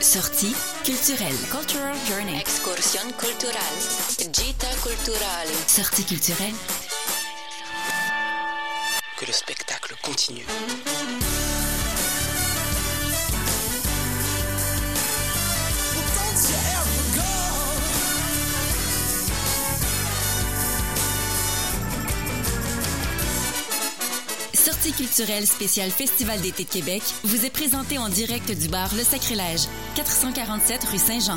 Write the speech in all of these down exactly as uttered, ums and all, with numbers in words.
Sortie culturelle. Cultural Journey. Excursión cultural. Gita culturale. Sortie culturelle. Que le spectacle continue. Sortie culturelle spéciale Festival d'été de Québec vous est présentée en direct du bar Le Sacrilège, quatre cent quarante-sept rue Saint-Jean.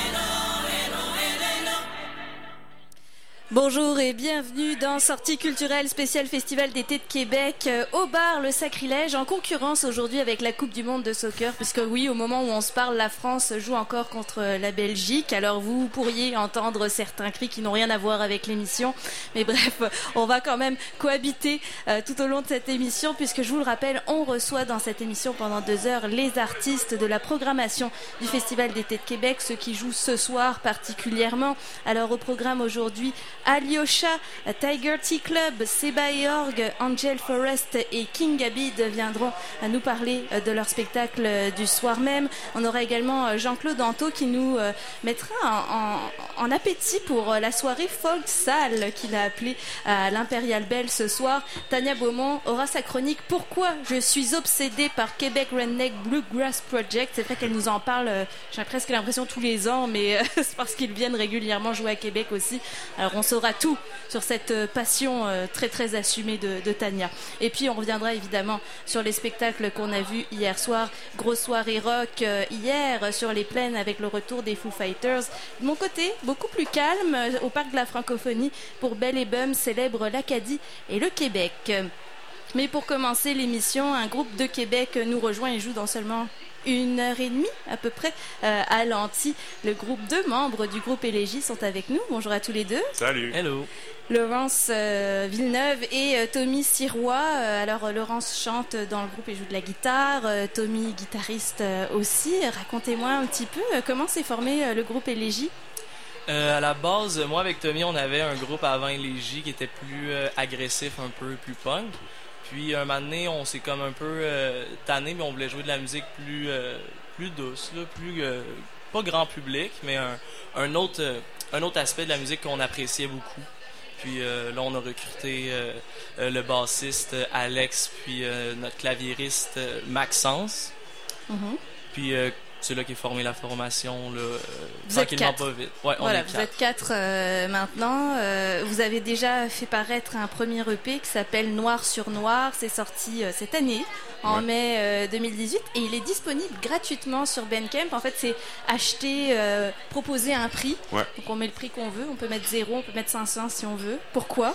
Bonjour et bienvenue dans Sortie culturelle spéciale Festival d'été de Québec euh, au bar Le Sacrilège, en concurrence aujourd'hui avec la Coupe du Monde de soccer, puisque oui, au moment où on se parle, la France joue encore contre la Belgique. Alors vous pourriez entendre certains cris qui n'ont rien à voir avec l'émission, mais bref, on va quand même cohabiter euh, tout au long de cette émission, puisque je vous le rappelle, on reçoit dans cette émission pendant deux heures les artistes de la programmation du Festival d'été de Québec, ceux qui jouent ce soir particulièrement. Alors au programme aujourd'hui, Alyosha, Tiger Tea Club, Seba et Org, Angel Forest et King Abid viendront nous parler de leur spectacle du soir même. On aura également Jean-Claude Anto qui nous mettra en, en, en appétit pour la soirée folk sale qu'il a appelée à l'Impérial Belle ce soir. Tania Beaumont aura sa chronique « Pourquoi je suis obsédée par Québec Redneck Bluegrass Project ». C'est vrai qu'elle nous en parle, j'ai presque l'impression tous les ans, mais c'est parce qu'ils viennent régulièrement jouer à Québec aussi. Alors on saura tout sur cette passion euh, très très assumée de, de Tania. Et puis on reviendra évidemment sur les spectacles qu'on a vus hier soir. Grosse soirée rock euh, hier sur les plaines avec le retour des Foo Fighters. De mon côté, beaucoup plus calme euh, au Parc de la Francophonie pour Belle et Bum célèbre l'Acadie et le Québec. Mais pour commencer l'émission, un groupe de Québec nous rejoint et joue dans seulement une heure et demie à peu près euh, à l'Anti. Le groupe, deux membres du groupe Élégie sont avec nous. Bonjour à tous les deux. Salut. Hello. Laurence euh, Villeneuve et euh, Tommy Sirois. Euh, alors euh, Laurence chante dans le groupe et joue de la guitare. Euh, Tommy guitariste euh, aussi. Racontez-moi un petit peu euh, comment s'est formé euh, le groupe Élégie. Euh, à la base, moi avec Tommy, on avait un groupe avant Élégie qui était plus euh, agressif, un peu plus punk. Puis un moment donné, on s'est comme un peu euh, tanné, mais on voulait jouer de la musique plus euh, plus douce, là, plus euh, pas grand public, mais un, un autre euh, un autre aspect de la musique qu'on appréciait beaucoup. Puis euh, là, on a recruté euh, euh, le bassiste euh, Alex, puis euh, notre claviériste euh, Maxence. Mm-hmm. Puis euh, c'est là qu'est formée la formation, là, euh, tranquillement pas vite. Ouais, on voilà, est vous quatre. êtes quatre euh, maintenant. Euh, vous avez déjà fait paraître un premier E P qui s'appelle Noir sur Noir. C'est sorti euh, cette année, en ouais. mai euh, deux mille dix-huit, et il est disponible gratuitement sur Bandcamp. En fait, c'est acheter, euh, proposer un prix. Ouais. Donc on met le prix qu'on veut. On peut mettre zéro, on peut mettre cinq cents si on veut. Pourquoi?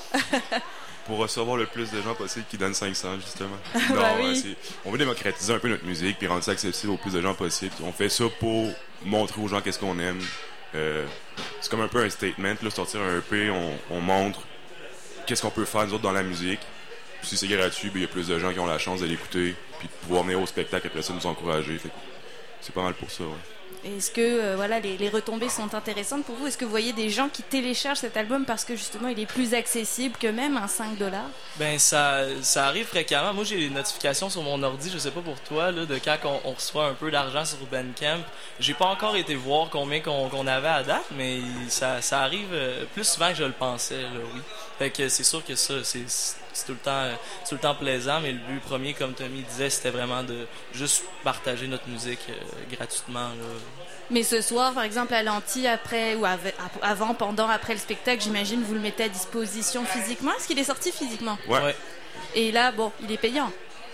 Pour recevoir le plus de gens possible qui donnent cinq cents, justement. Non, bah oui. ouais, c'est... On veut démocratiser un peu notre musique puis rendre ça accessible au plus de gens possible. On fait ça pour montrer aux gens qu'est-ce qu'on aime. Euh, c'est comme un peu un statement, là, sortir un E P, on, on montre qu'est-ce qu'on peut faire nous autres dans la musique. Puis si c'est gratuit, il y a plus de gens qui ont la chance de l'écouter puis de pouvoir venir au spectacle après ça nous encourager. Fait que c'est pas mal pour ça, ouais. Est-ce que euh, voilà, les, les retombées sont intéressantes pour vous? Est-ce que vous voyez des gens qui téléchargent cet album parce que justement il est plus accessible que même un cinq dollars? Ben ça, ça arrive fréquemment. Moi j'ai les notifications sur mon ordi, je sais pas pour toi, là, de quand on, on reçoit un peu d'argent sur Bandcamp. J'ai pas encore été voir combien qu'on, qu'on avait à date, mais ça, ça arrive euh, plus souvent que je le pensais, là, oui. Fait que c'est sûr que ça, c'est, c'est tout le temps, c'est tout le temps plaisant, mais le but premier, comme Tommy disait, c'était vraiment de juste partager notre musique euh, gratuitement, là. Mais ce soir, par exemple, à l'Anti, après, ou av- avant, pendant, après le spectacle, j'imagine, vous le mettez à disposition physiquement. Est-ce qu'il est sorti physiquement? Ouais. ouais. Et là, bon, il est payant.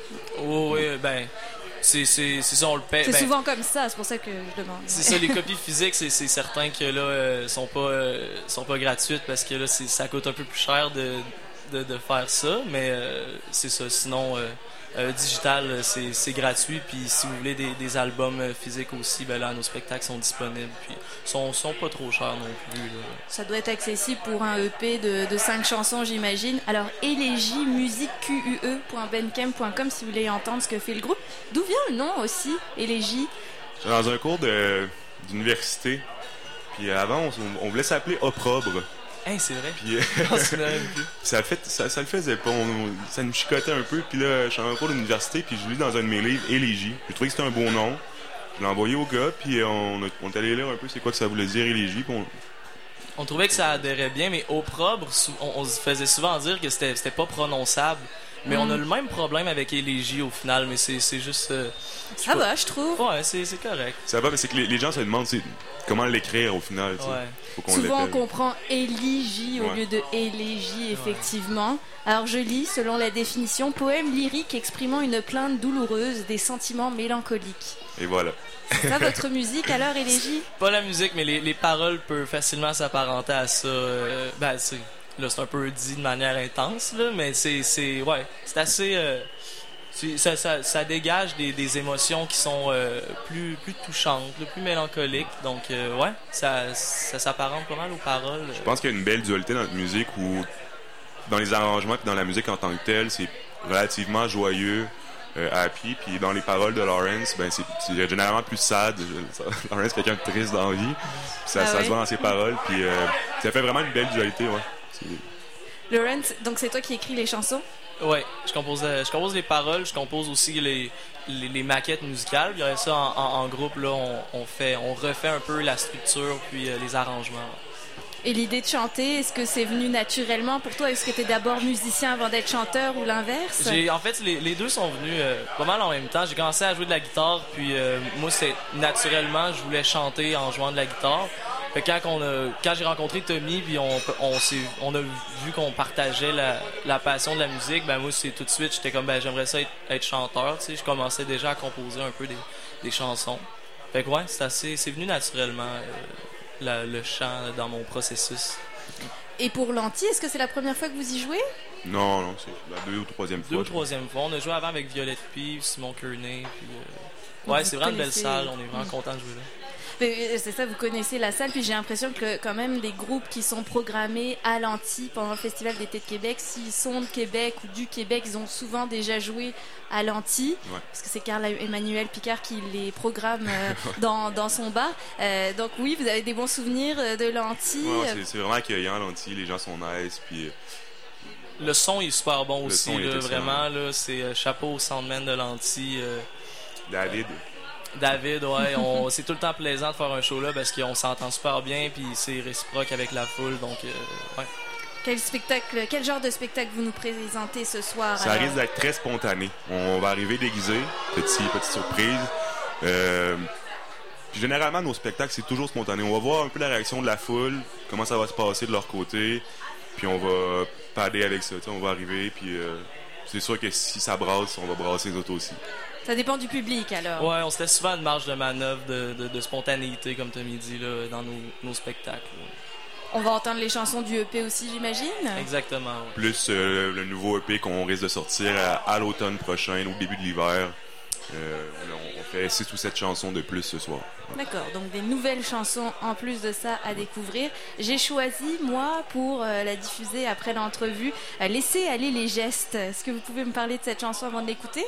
Oh, oui, ben, c'est, c'est, c'est ça, on le paye. C'est ben, souvent comme ça, c'est pour ça que je demande. C'est ça, les copies physiques, c'est, c'est certain que là, euh, sont pas, euh, sont pas gratuites parce que là, c'est, ça coûte un peu plus cher de, de, de faire ça, mais euh, c'est ça. Sinon, euh, Euh, digital, c'est, c'est gratuit. Puis si vous voulez des, des albums euh, physiques aussi, ben là, nos spectacles sont disponibles. Puis sont, sont pas trop chers non plus, là. Ça doit être accessible pour un E P de, de cinq chansons, j'imagine. Alors, élégie musique Q U E point bandcamp point com si vous voulez entendre ce que fait le groupe. D'où vient le nom aussi, Élégie? J'étais dans un cours de, d'université. Puis avant, on, on voulait s'appeler Opprobre. Hey, c'est vrai. Puis, ça, fait, ça, ça le faisait pas. On, ça nous chicotait un peu. Puis là, je suis en cours d'université. Puis je lis dans un de mes livres, Élégie. J'ai trouvé que c'était un beau nom. je l'ai envoyé au gars, puis on, a, on est allé lire un peu c'est quoi que ça voulait dire Élégie, puis on... On trouvait que ça adhérait bien, mais opprobre, on, on se faisait souvent dire que c'était, c'était pas prononçable. Mais mm. on a le même problème avec Élégie au final, mais c'est, c'est juste... Euh, ça va, je trouve. Ouais, c'est, c'est correct. Ça va, mais c'est que les, les gens se demandent c'est, comment l'écrire au final. Ouais. Faut qu'on Souvent, l'appelle. on comprend Élégie au ouais. lieu de élégie, effectivement. Ouais. Alors, je lis, selon la définition, poème lyrique exprimant une plainte douloureuse, des sentiments mélancoliques. Et voilà. C'est ça votre musique, alors, Élégie? Pas la musique, mais les, les paroles peuvent facilement s'apparenter à ça. Euh, ben, c'est... Là, c'est un peu dit de manière intense, là, mais c'est, c'est, ouais, c'est assez... Euh, c'est, ça, ça, ça dégage des, des émotions qui sont euh, plus, plus touchantes, plus mélancoliques. Donc, euh, ouais, ça, ça s'apparente pas mal aux paroles. Je pense qu'il y a une belle dualité dans notre musique où, dans les arrangements et dans la musique en tant que telle, c'est relativement joyeux, euh, happy. Puis dans les paroles de Lawrence, ben, c'est, c'est généralement plus sad. Lawrence, quelqu'un de triste dans la vie. Ça, ah ça ouais? se voit dans ses paroles. Puis euh, ça fait vraiment une belle dualité, ouais. Lawrence, donc c'est toi qui écris les chansons? Ouais, je compose, je compose les paroles, je compose aussi les, les, les maquettes musicales. Puis ça, en, en, en groupe, là, on, on, fait, on refait un peu la structure puis euh, les arrangements. Et l'idée de chanter, est-ce que c'est venu naturellement pour toi? Est-ce que tu es d'abord musicien avant d'être chanteur ou l'inverse? J'ai, en fait, les, les deux sont venus euh, pas mal en même temps. J'ai commencé à jouer de la guitare, puis euh, moi, c'est naturellement, je voulais chanter en jouant de la guitare. Fait que quand, on a, quand j'ai rencontré Tommy, puis on, on, s'est, on a vu qu'on partageait la, la passion de la musique, ben moi, c'est tout de suite, j'étais comme, ben j'aimerais ça être, être chanteur, tu sais. Je commençais déjà à composer un peu des, des chansons. Fait que ouais, c'est assez, c'est venu naturellement, euh, la, le chant dans mon processus. Et pour Lanty, est-ce que c'est la première fois que vous y jouez? Non, non, c'est la deux ou troisième fois. Deux ou troisième fois. On a joué avant avec Violette Pive, Simon Kearney, puis... Euh... Ouais, c'est vraiment connaissez... une belle salle, on est vraiment mmh. contents de jouer là. C'est ça, vous connaissez la salle, puis j'ai l'impression que quand même les groupes qui sont programmés à l'Anti pendant le Festival d'été de Québec, s'ils sont de Québec ou du Québec, ils ont souvent déjà joué à l'Anti, ouais. parce que c'est Carl-Emmanuel Picard qui les programme euh, dans, dans son bar. Euh, donc oui, vous avez des bons souvenirs de l'Anti. Ouais, c'est, c'est vraiment accueillant l'Anti, les gens sont nice, puis... Le son est super bon le aussi, là, vraiment, là, c'est euh, chapeau au soundman de l'Anti. Euh, David. David, ouais, on, c'est tout le temps plaisant de faire un show là parce qu'on s'entend super bien puis c'est réciproque avec la foule, donc euh, ouais. Quel spectacle, quel genre de spectacle vous nous présentez ce soir? Ça alors? risque d'être très spontané. On va arriver déguisé, petit, petite surprise. Euh, puis généralement nos spectacles c'est toujours spontané. On va voir un peu la réaction de la foule, comment ça va se passer de leur côté, puis on va padder avec ça. On va arriver, puis euh, c'est sûr que si ça brasse, on va brasser les autres aussi. Ça dépend du public, alors. Ouais, on se laisse souvent une marge de manœuvre de, de, de spontanéité, comme Tommy dit, là, dans nos, nos spectacles. Là. On va entendre les chansons du E P aussi, j'imagine? Exactement. Ouais. Plus euh, le nouveau E P qu'on risque de sortir à, à l'automne prochain, au début de l'hiver. Euh, on fait six ou sept chansons de plus ce soir. Ouais. D'accord, donc des nouvelles chansons en plus de ça à découvrir. J'ai choisi, moi, pour euh, la diffuser après l'entrevue, euh, Laissez aller les gestes. Est-ce que vous pouvez me parler de cette chanson avant de l'écouter?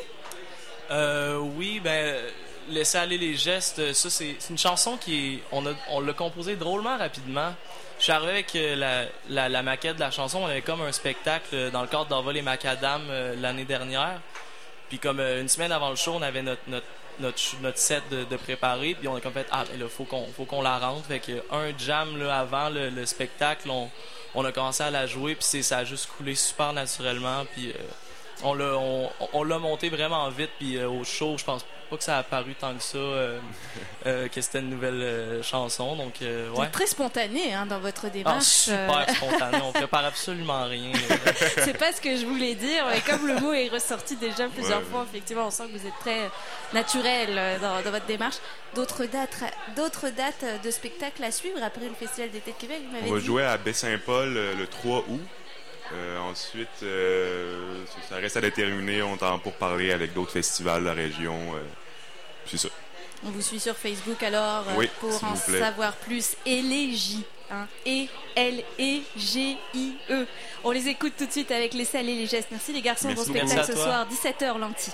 Euh, oui, ben, Laisser aller les gestes, ça, c'est, c'est une chanson qui est, on, a, on l'a composée drôlement rapidement. Je suis arrivé avec euh, la, la, la maquette de la chanson, on avait comme un spectacle dans le cadre d'Envol et Macadam euh, l'année dernière. Puis comme euh, une semaine avant le show, on avait notre, notre, notre, notre set de, de préparé, puis on a comme fait, ah, ben là, faut qu'on, faut qu'on la rentre. Fait que un jam là, avant le, le spectacle, on, on a commencé à la jouer, puis c'est, ça a juste coulé super naturellement, puis... Euh, On l'a, on, on l'a monté vraiment vite, puis euh, au show, je pense pas que ça a apparu tant que ça, euh, euh, que c'était une nouvelle euh, chanson, donc euh, ouais. C'est très spontané hein, dans votre démarche. Ah, super euh... spontané, on prépare absolument rien. C'est pas ce que je voulais dire, mais comme le mot est ressorti déjà plusieurs ouais, fois, ouais. Effectivement, on sent que vous êtes très naturel dans, dans votre démarche. D'autres dates, d'autres dates de spectacles à suivre après le Festival d'été de Québec, vous m'avez On va dit? jouer à Baie-Saint-Paul euh, le trois août. Euh, ensuite, euh, ça reste à déterminer. On t'en pour parler avec d'autres festivals de la région. Euh, c'est ça. On vous suit sur Facebook alors oui, pour en savoir plus. Élégie, hein, E L E G I E. On les écoute tout de suite avec Laissez aller les gestes. Merci les garçons, bon spectacle ce soir, dix-sept heures l'Anti.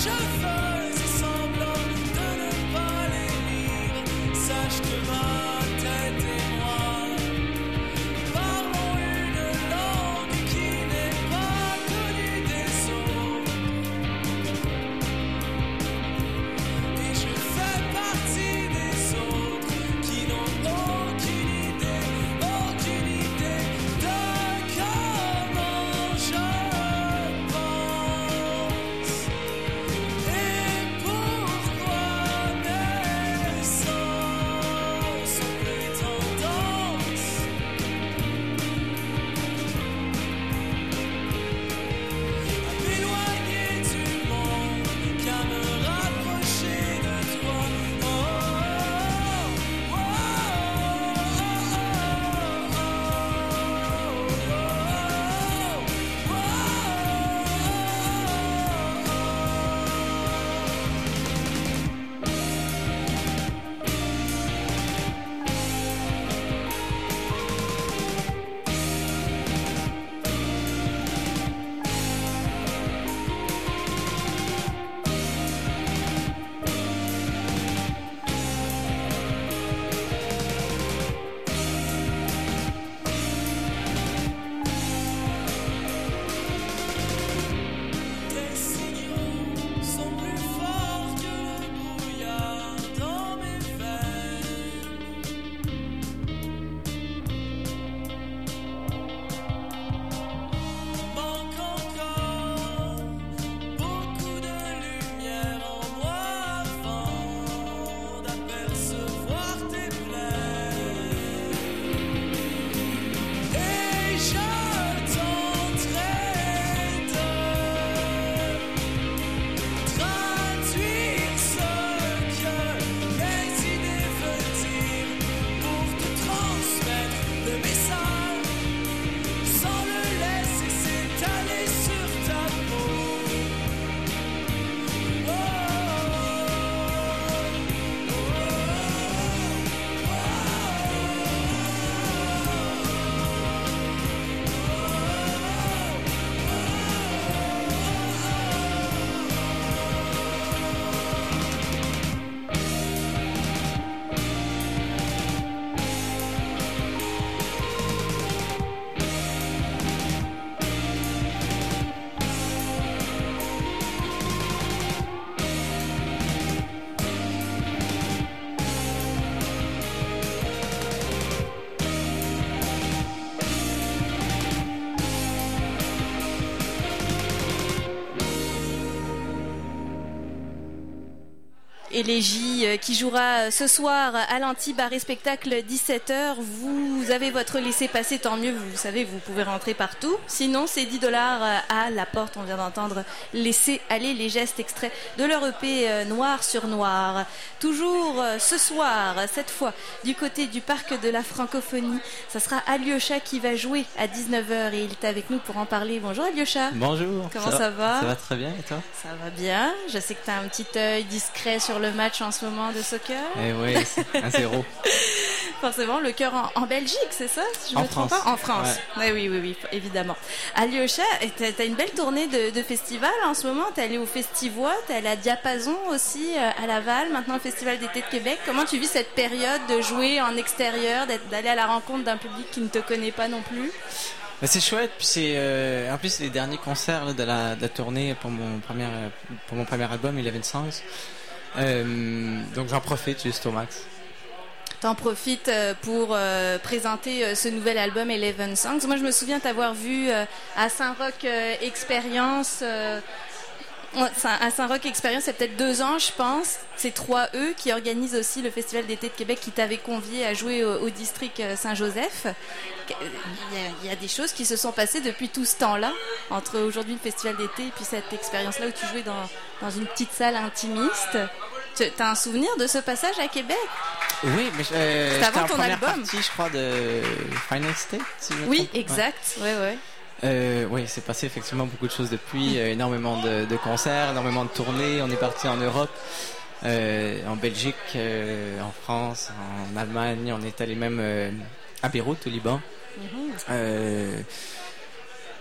Élégie qui jouera ce soir à l'Anti-Bar et Spectacle dix-sept heures. Vous avez votre laissez-passer, tant mieux, vous savez, vous pouvez rentrer partout. Sinon, c'est dix dollars à la porte. On vient d'entendre Laissez aller les gestes, extraits de leur E P Noir sur Noir. Toujours ce soir, cette fois, du côté du Parc de la Francophonie, ça sera Alyosha qui va jouer à dix-neuf heures et il est avec nous pour en parler. Bonjour Alyosha. Bonjour. Comment ça, ça va? Ça va très bien et toi? Ça va bien. Je sais que tu as un petit œil discret sur le match en ce moment de soccer. Eh oui, un zéro. Forcément, le cœur en, en Belgique, c'est ça, si je en me trompe France. pas? En France. Ouais. Oui, oui, oui, oui, évidemment. Alyosha, t'as, t'as une belle tournée de, de festivals en ce moment. T'es allé au Festivois, t'es allé à Diapason aussi à Laval, maintenant le Festival d'été de Québec. Comment tu vis cette période de jouer en extérieur, d'aller à la rencontre d'un public qui ne te connaît pas non plus? Bah, c'est chouette, puis c'est euh, en plus les derniers concerts là, de, la, de la tournée pour mon premier pour mon premier album Eleven Songs. Euh, donc j'en profite juste au max. T'en profites pour euh, présenter euh, ce nouvel album Eleven Songs. Moi, je me souviens t'avoir vu euh, à Saint-Roch euh, Expérience. Euh, à Saint-Roch Expérience, c'est peut-être deux ans, je pense. C'est trois E qui organisent aussi le Festival d'été de Québec, qui t'avait convié à jouer au, au district Saint-Joseph. Il y, a, il y a des choses qui se sont passées depuis tout ce temps-là, entre aujourd'hui le Festival d'été et puis cette expérience-là où tu jouais dans, dans une petite salle intimiste. Tu as un souvenir de ce passage à Québec? Oui, mais euh, c'était avant en ton première album. partie, je crois, de Final State. Si je me oui, trompe. exact. Ouais, ouais. ouais. Euh, oui, c'est passé effectivement beaucoup de choses depuis, euh, énormément de, de concerts, énormément de tournées. On est parti en Europe, euh, en Belgique, euh, en France, en Allemagne. On est allé même euh, à Beyrouth, au Liban. Mm-hmm. Euh,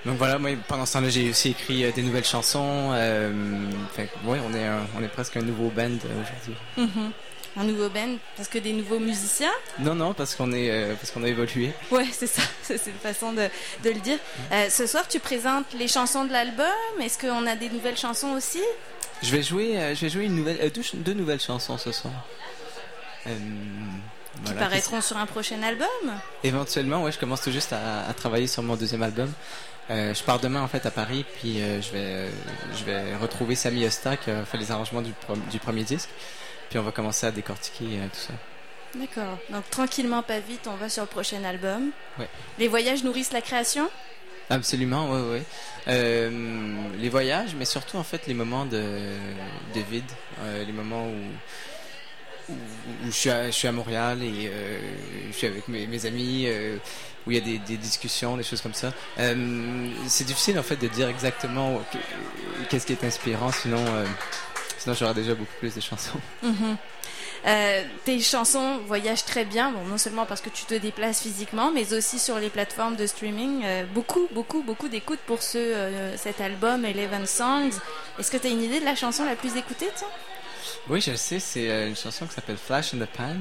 Donc voilà, moi pendant ce temps-là, j'ai aussi écrit euh, des nouvelles chansons. Euh, fait, ouais, on est, un, on est presque un nouveau band euh, aujourd'hui. Mm-hmm. Un nouveau band parce que des nouveaux musiciens? Non, non, parce qu'on est, euh, parce qu'on a évolué. Ouais, c'est ça, c'est une façon de, de le dire. Euh, ce soir, tu présentes les chansons de l'album. Est-ce qu'on a des nouvelles chansons aussi? Je vais jouer, euh, je vais jouer une nouvelle, euh, deux, deux nouvelles chansons ce soir. Euh, Qui voilà, paraîtront qui... sur un prochain album? Éventuellement, ouais, je commence tout juste à, à travailler sur mon deuxième album. Euh, je pars demain en fait à Paris, puis euh, je vais, euh, je vais retrouver Samy Osta qui a fait les arrangements du, pro- du premier disque. Puis on va commencer à décortiquer euh, tout ça. D'accord. Donc tranquillement, pas vite, on va sur le prochain album. Ouais. Les voyages nourrissent la création? Absolument, oui, oui. Euh, les voyages, mais surtout en fait les moments de, de vide, euh, les moments où, où, où je, suis à, je suis à Montréal et euh, je suis avec mes, mes amis, euh, où il y a des, des discussions, des choses comme ça. Euh, c'est difficile en fait de dire exactement qu'est-ce qui est inspirant, sinon... Euh, Sinon, j'aurais déjà beaucoup plus de chansons. Mm-hmm. Euh, tes chansons voyagent très bien, bon, non seulement parce que tu te déplaces physiquement, mais aussi sur les plateformes de streaming. Euh, beaucoup, beaucoup, beaucoup d'écoutes pour ce, euh, cet album, Eleven Songs. Est-ce que tu as une idée de la chanson la plus écoutée, toi? Oui, je le sais. C'est euh, une chanson qui s'appelle Flash in the Pan.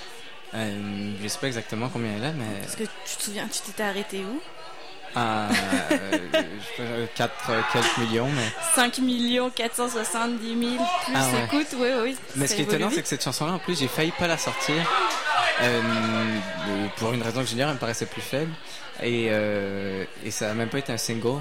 Euh, je ne sais pas exactement combien elle a, mais... Est-ce que tu te souviens, tu t'étais arrêté où? Ah, euh, quatre euh, quelques millions, mais... cinq millions quatre cent soixante-dix mille plus ah ouais. Écoute, oui, oui. Mais ce qui est étonnant, c'est que cette chanson-là, en plus, j'ai failli pas la sortir. Euh, pour une raison que j'ignore, elle me paraissait plus faible. Et, euh, et ça n'a même pas été un single.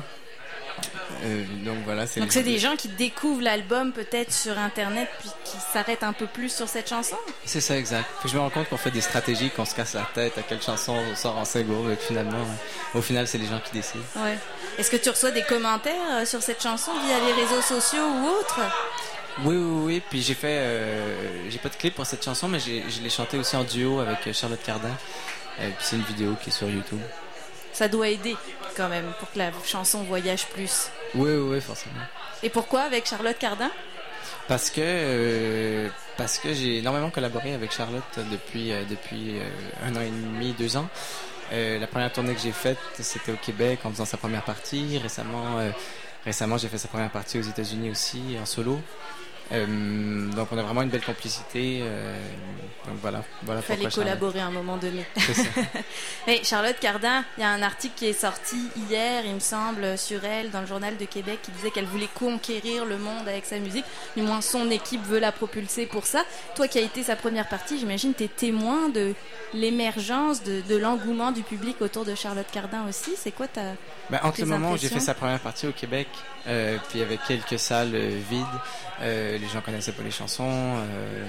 Euh, donc voilà, c'est donc c'est des gens qui découvrent l'album peut-être sur internet puis qui s'arrêtent un peu plus sur cette chanson. C'est ça, exact. Puis je me rends compte qu'on fait des stratégies, qu'on se casse la tête à quelle chanson on sort en single, et finalement, ouais, au final, c'est les gens qui décident. Ouais. Est-ce que tu reçois des commentaires sur cette chanson via les réseaux sociaux ou autres? Oui, oui, oui. Puis j'ai fait, euh, j'ai pas de clip pour cette chanson, mais j'ai, je l'ai chantée aussi en duo avec Charlotte Cardin. Euh, puis c'est une vidéo qui est sur YouTube. Ça doit aider quand même pour que la chanson voyage plus. Oui, oui, oui, forcément. Et pourquoi avec Charlotte Cardin? Parce que euh, parce que j'ai énormément collaboré avec Charlotte depuis euh, depuis euh, un an et demi, deux ans. Euh, la première tournée que j'ai faite, c'était au Québec en faisant sa première partie. Récemment, euh, récemment, j'ai fait sa première partie aux États-Unis aussi en solo. Euh, donc on a vraiment une belle complicité. Euh, donc voilà, voilà. Il fallait collaborer à un moment donné. C'est ça. Hey, Charlotte Cardin, il y a un article qui est sorti hier, il me semble, sur elle dans le Journal de Québec, qui disait qu'elle voulait conquérir le monde avec sa musique. Du moins, son équipe veut la propulser pour ça. Toi qui as été sa première partie, j'imagine, t'es témoin de l'émergence, de, de l'engouement du public autour de Charlotte Cardin aussi. C'est quoi ta ben, entre le moment où j'ai fait sa première partie au Québec, euh, puis avec quelques salles euh, vides, euh, les gens connaissaient pas les chansons. Euh,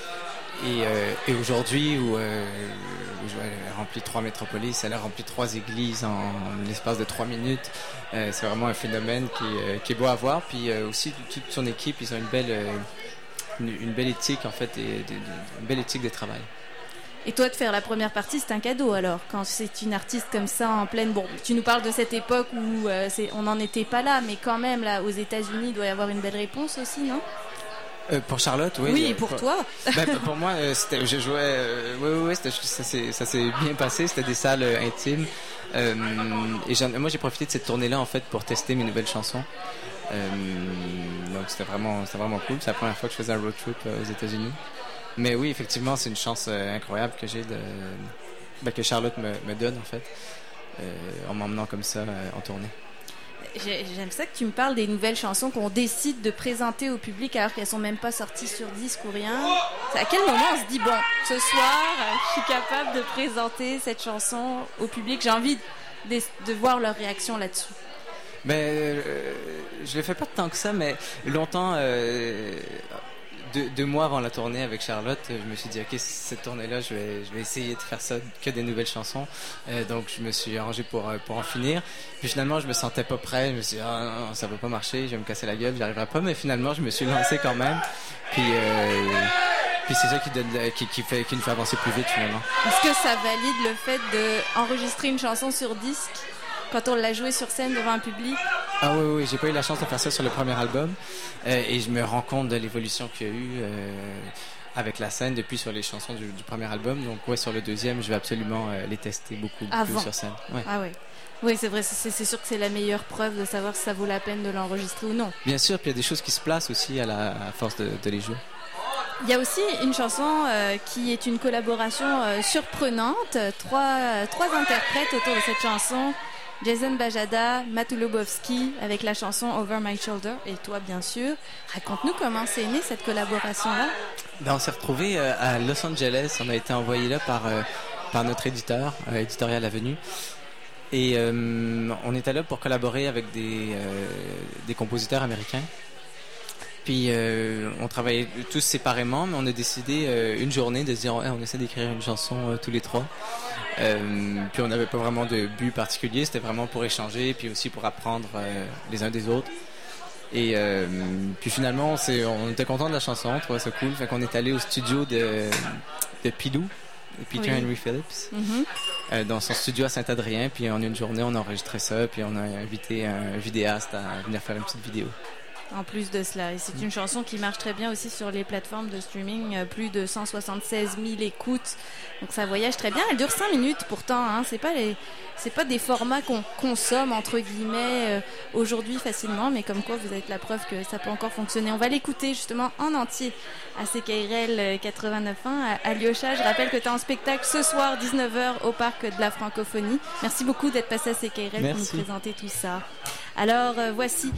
et, euh, et aujourd'hui, où, euh, où elle a rempli trois métropolis, elle a rempli trois églises en, en l'espace de trois minutes. Euh, c'est vraiment un phénomène qui, euh, qui est beau à voir. Puis euh, aussi toute son équipe, ils ont une belle, euh, une, une belle éthique en fait, et, de, de, une belle éthique de travail. Et toi, de faire la première partie, c'est un cadeau alors, quand c'est une artiste comme ça en pleine... Bon, tu nous parles de cette époque où euh, c'est... on n'en était pas là, mais quand même, là, aux États-Unis, il doit y avoir une belle réponse aussi, non? Euh, pour Charlotte, oui. Oui, et euh, pour, pour toi. Ben, pour moi, euh, c'était, je jouais... Euh, oui, oui, oui, c'était, ça, s'est, ça s'est bien passé. C'était des salles euh, intimes. Euh, et j'en, moi, j'ai profité de cette tournée-là, en fait, pour tester mes nouvelles chansons. Euh, donc, c'était vraiment, c'était vraiment cool. C'est la première fois que je faisais un road trip euh, aux États-Unis. Mais oui, effectivement, c'est une chance euh, incroyable que j'ai de... Ben, que Charlotte me, me donne, en fait, euh, en m'emmenant comme ça euh, en tournée. J'aime ça que tu me parles des nouvelles chansons qu'on décide de présenter au public alors qu'elles sont même pas sorties sur disque ou rien. À quel moment on se dit, bon, ce soir, je suis capable de présenter cette chanson au public, j'ai envie de, de voir leur réaction là-dessus? Ben, euh, je le fais pas tant que ça, mais longtemps... Euh, Deux, deux mois avant la tournée avec Charlotte, je me suis dit, ok, cette tournée-là, je vais, je vais essayer de faire ça, que des nouvelles chansons. Euh, donc, je me suis arrangé pour, pour en finir. Puis finalement, je me sentais pas prêt. Je me suis dit, ah, non, ça va pas marcher, je vais me casser la gueule, j'y arriverai pas. Mais finalement, je me suis lancé quand même. Puis, euh, puis c'est ça qui, donne, qui, qui, fait, qui nous fait avancer plus vite finalement. Est-ce que ça valide le fait d'enregistrer une chanson sur disque quand on l'a joué sur scène devant un public? Ah oui, oui, j'ai pas eu la chance de faire ça sur le premier album. Euh, et je me rends compte de l'évolution qu'il y a eu. Euh, avec la scène depuis sur les chansons du, du premier album. Donc ouais, sur le deuxième, je vais absolument euh, les tester beaucoup, beaucoup Avant. sur scène. Ouais. Ah ouais. Oui, c'est vrai, c'est, c'est sûr que c'est la meilleure preuve de savoir si ça vaut la peine de l'enregistrer ou non. Bien sûr, puis il y a des choses qui se placent aussi à, la, à force de, de les jouer. Il y a aussi une chanson euh, qui est une collaboration euh, surprenante. Trois, euh, trois interprètes autour de cette chanson. Jason Bajada, Matthew Lubowski avec la chanson Over My Shoulder et toi bien sûr. Raconte-nous comment c'est né cette collaboration-là. Ben, on s'est retrouvés euh, à Los Angeles. On a été envoyés là par, euh, par notre éditeur, euh, Éditorial Avenue. Et euh, on était là pour collaborer avec des, euh, des compositeurs américains. Puis euh, on travaillait tous séparément, mais on a décidé euh, une journée de se dire hey, on essaie d'écrire une chanson euh, tous les trois. Euh, puis on n'avait pas vraiment de but particulier, c'était vraiment pour échanger, puis aussi pour apprendre euh, les uns des autres. Et euh, puis finalement, on, s'est, on était contents de la chanson, on trouvait ça cool, fait qu'on est allé au studio de, de Pilou, Peter oui. Henry Phillips, mm-hmm. euh, dans son studio à Saint-Adrien. Puis en une journée, on a enregistré ça, puis on a invité un vidéaste à venir faire une petite vidéo. En plus de cela, et c'est une chanson qui marche très bien aussi sur les plateformes de streaming, plus de cent soixante-seize mille écoutes, donc ça voyage très bien. Elle dure cinq minutes pourtant, hein. c'est pas les, c'est pas des formats qu'on consomme entre guillemets euh, aujourd'hui facilement, mais comme quoi vous êtes la preuve que ça peut encore fonctionner. On va l'écouter justement en entier à C K R L quatre-vingt-neuf point un. Alyosha, je rappelle que tu es en spectacle ce soir dix-neuf heures au Parc de la Francophonie. Merci beaucoup d'être passé à C K R L Merci. pour nous présenter tout ça. Alors euh, voici.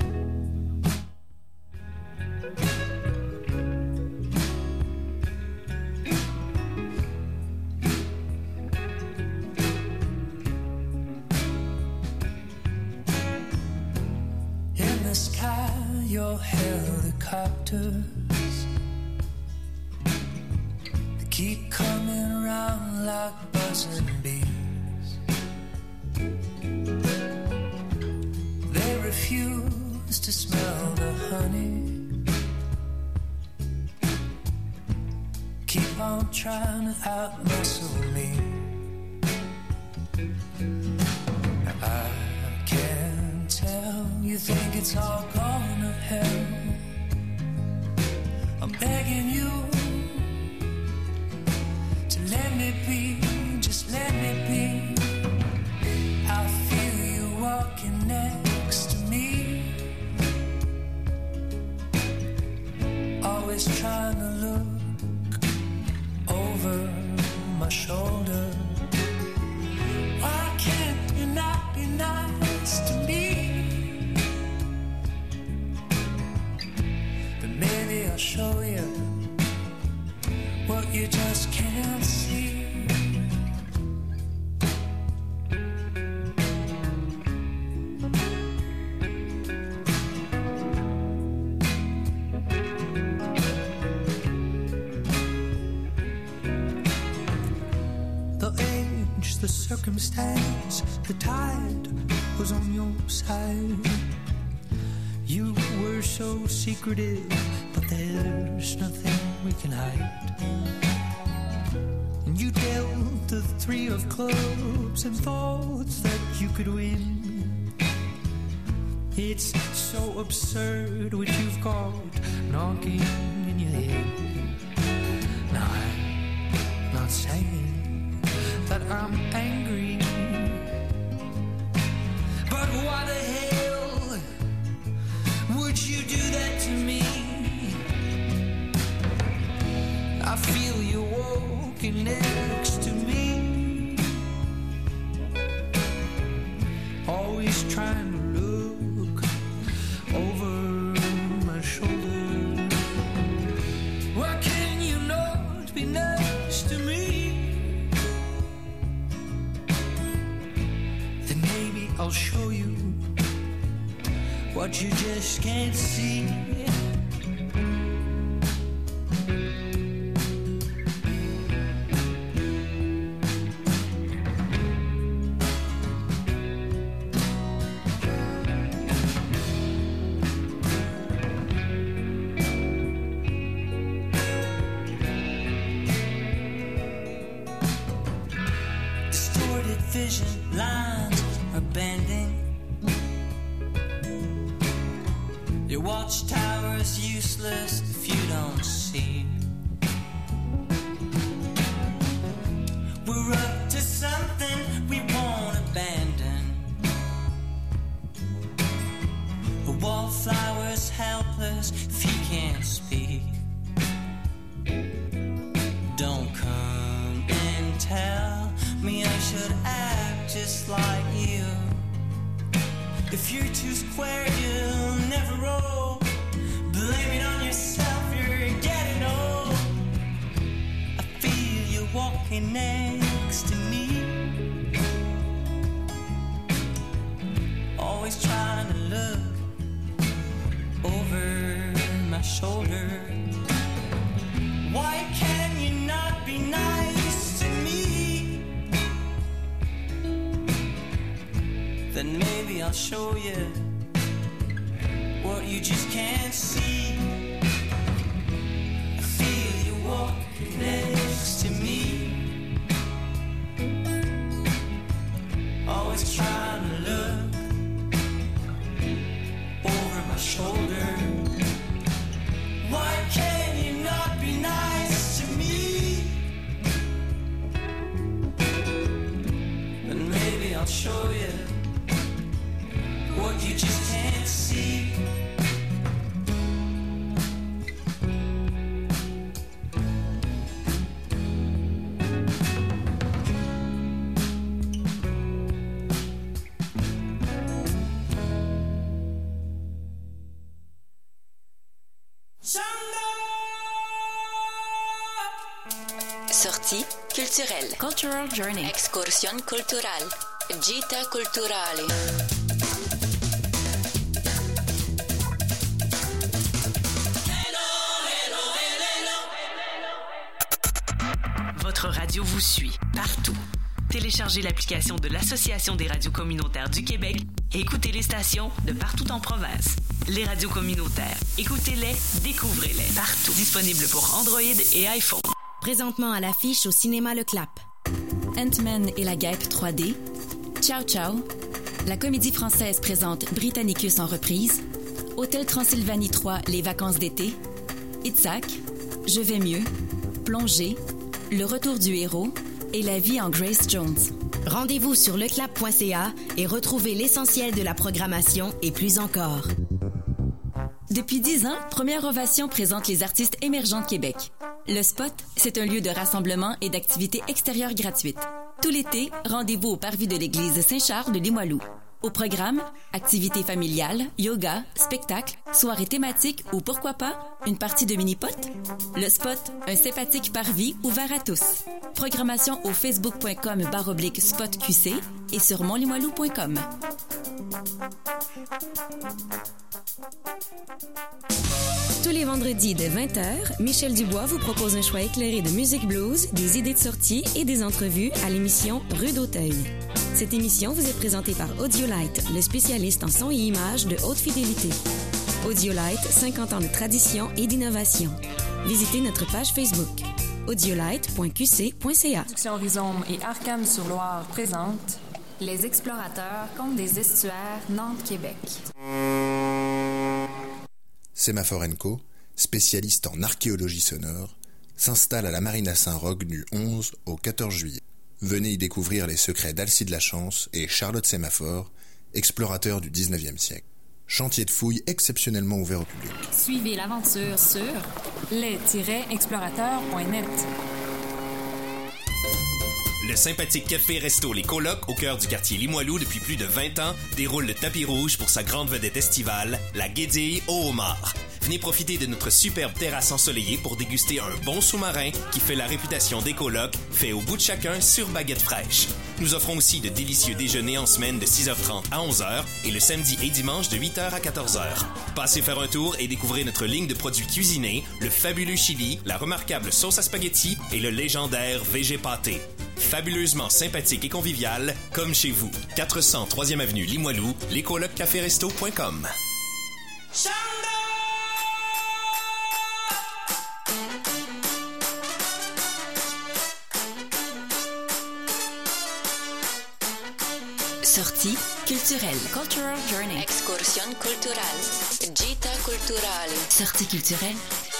In the sky, your helicopters they keep coming around like buzzing bees. They refuse to smell the honey. Keep on trying to outmuscle me. I can't tell. You think it's all gone to hell. I'm begging you to let me be, just let me be. I feel you walking next to me, always trying to look over my shoulder. Why can't you not be nice to me? Maybe I'll show you what you just can't see. The age, the circumstance, the tide was on your side. You were so secretive, but there's nothing we can hide. And you dealt the three of clubs and thoughts that you could win. It's so absurd what you've got knocking in your head. Now I'm not saying that I'm angry, but why the hell would you do that to me? I feel you walking next to me, always trying to look over my shoulder. Why can you not be nice to me? Then maybe I'll show you what you just can't see. Distorted vision, lines are bending. Your watchtower's useless if you don't see. you're too square, you'll never roll. Blame it on yourself, you're getting old. I feel you walking next to me, always trying to look over my shoulder. Why can you not be nice to me? Then maybe I'll show you what you just can't see. I feel you walking next to me, always trying to look over my shoulder. Why can you not be nice to me? Then maybe I'll show you what you just can't see. Sortie culturelle. Cultural Journey. Excursione culturale. Gita culturale. Votre radio vous suit partout. Téléchargez l'application de l'Association des radios communautaires du Québec et écoutez les stations de partout en province. Les radios communautaires, écoutez-les, découvrez-les partout. Disponible pour Android et iPhone. Présentement à l'affiche au cinéma Le Clap. Ant-Man et la guêpe trois D. Ciao Ciao. La comédie française présente Britannicus en reprise. Hôtel Transylvanie trois, les vacances d'été. Itzhak. Je vais mieux. Plongée. Le retour du héros. Et la vie en Grace Jones. Rendez-vous sur leclap point c a et retrouvez l'essentiel de la programmation et plus encore. Depuis dix ans, Première Ovation présente les artistes émergents de Québec. Le Spot, c'est un lieu de rassemblement et d'activités extérieures gratuites. Tout l'été, rendez-vous au parvis de l'église Saint-Charles de Limoilou. Au programme, activités familiales, yoga, spectacles, soirées thématiques ou pourquoi pas, une partie de mini-pot. Le Spot, un sympathique parvis ouvert à tous. Programmation au facebook.com barre oblique spotqc et sur montlimoilou point com. Tous les vendredis dès vingt heures, Michel Dubois vous propose un choix éclairé de musique blues, des idées de sortie et des entrevues à l'émission Rue d'Auteuil. Cette émission vous est présentée par Audiolite, le spécialiste en son et images de haute fidélité. Audiolite, cinquante ans de tradition et d'innovation. Visitez notre page Facebook. audiolite point q c point c a. Production Rhizome et Arkham-sur-Loire présente Les Explorateurs contre des estuaires Nantes-Québec. Sémaphore and Co, spécialiste en archéologie sonore, s'installe à la Marina Saint-Roch du onze au quatorze juillet. Venez y découvrir les secrets d'Alcide Lachance et Charlotte Sémaphore, explorateurs du dix-neuvième siècle. Chantier de fouilles exceptionnellement ouvert au public. Suivez l'aventure sur les tiret explorateurs point net. Le sympathique café-resto Les Colocs, au cœur du quartier Limoilou depuis plus de vingt ans, déroule le tapis rouge pour sa grande vedette estivale, la guédille au homard. Venez profiter de notre superbe terrasse ensoleillée pour déguster un bon sous-marin qui fait la réputation des Colocs, fait au bout de chacun sur baguette fraîche. Nous offrons aussi de délicieux déjeuners en semaine de six heures trente à onze heures et le samedi et dimanche de huit heures à quatorze heures. Passez faire un tour et découvrez notre ligne de produits cuisinés, le fabuleux chili, la remarquable sauce à spaghetti et le légendaire V G pâté. Fabuleusement sympathique et convivial, comme chez vous. quatre cents troisième avenue Limoilou, lescolocs café resto point com. Sortie culturelle. Cultural Journey. Excursione culturale. Gita culturale. Sortie culturelle.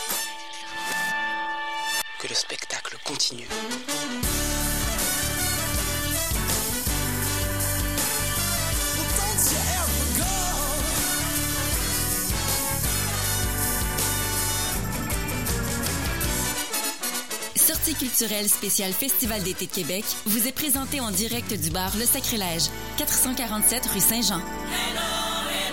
Que le spectacle continue. Sortie culturelle spéciale Festival d'été de Québec vous est présentée en direct du bar Le Sacrilège, quatre cent quarante-sept rue Saint-Jean. Hello, hello.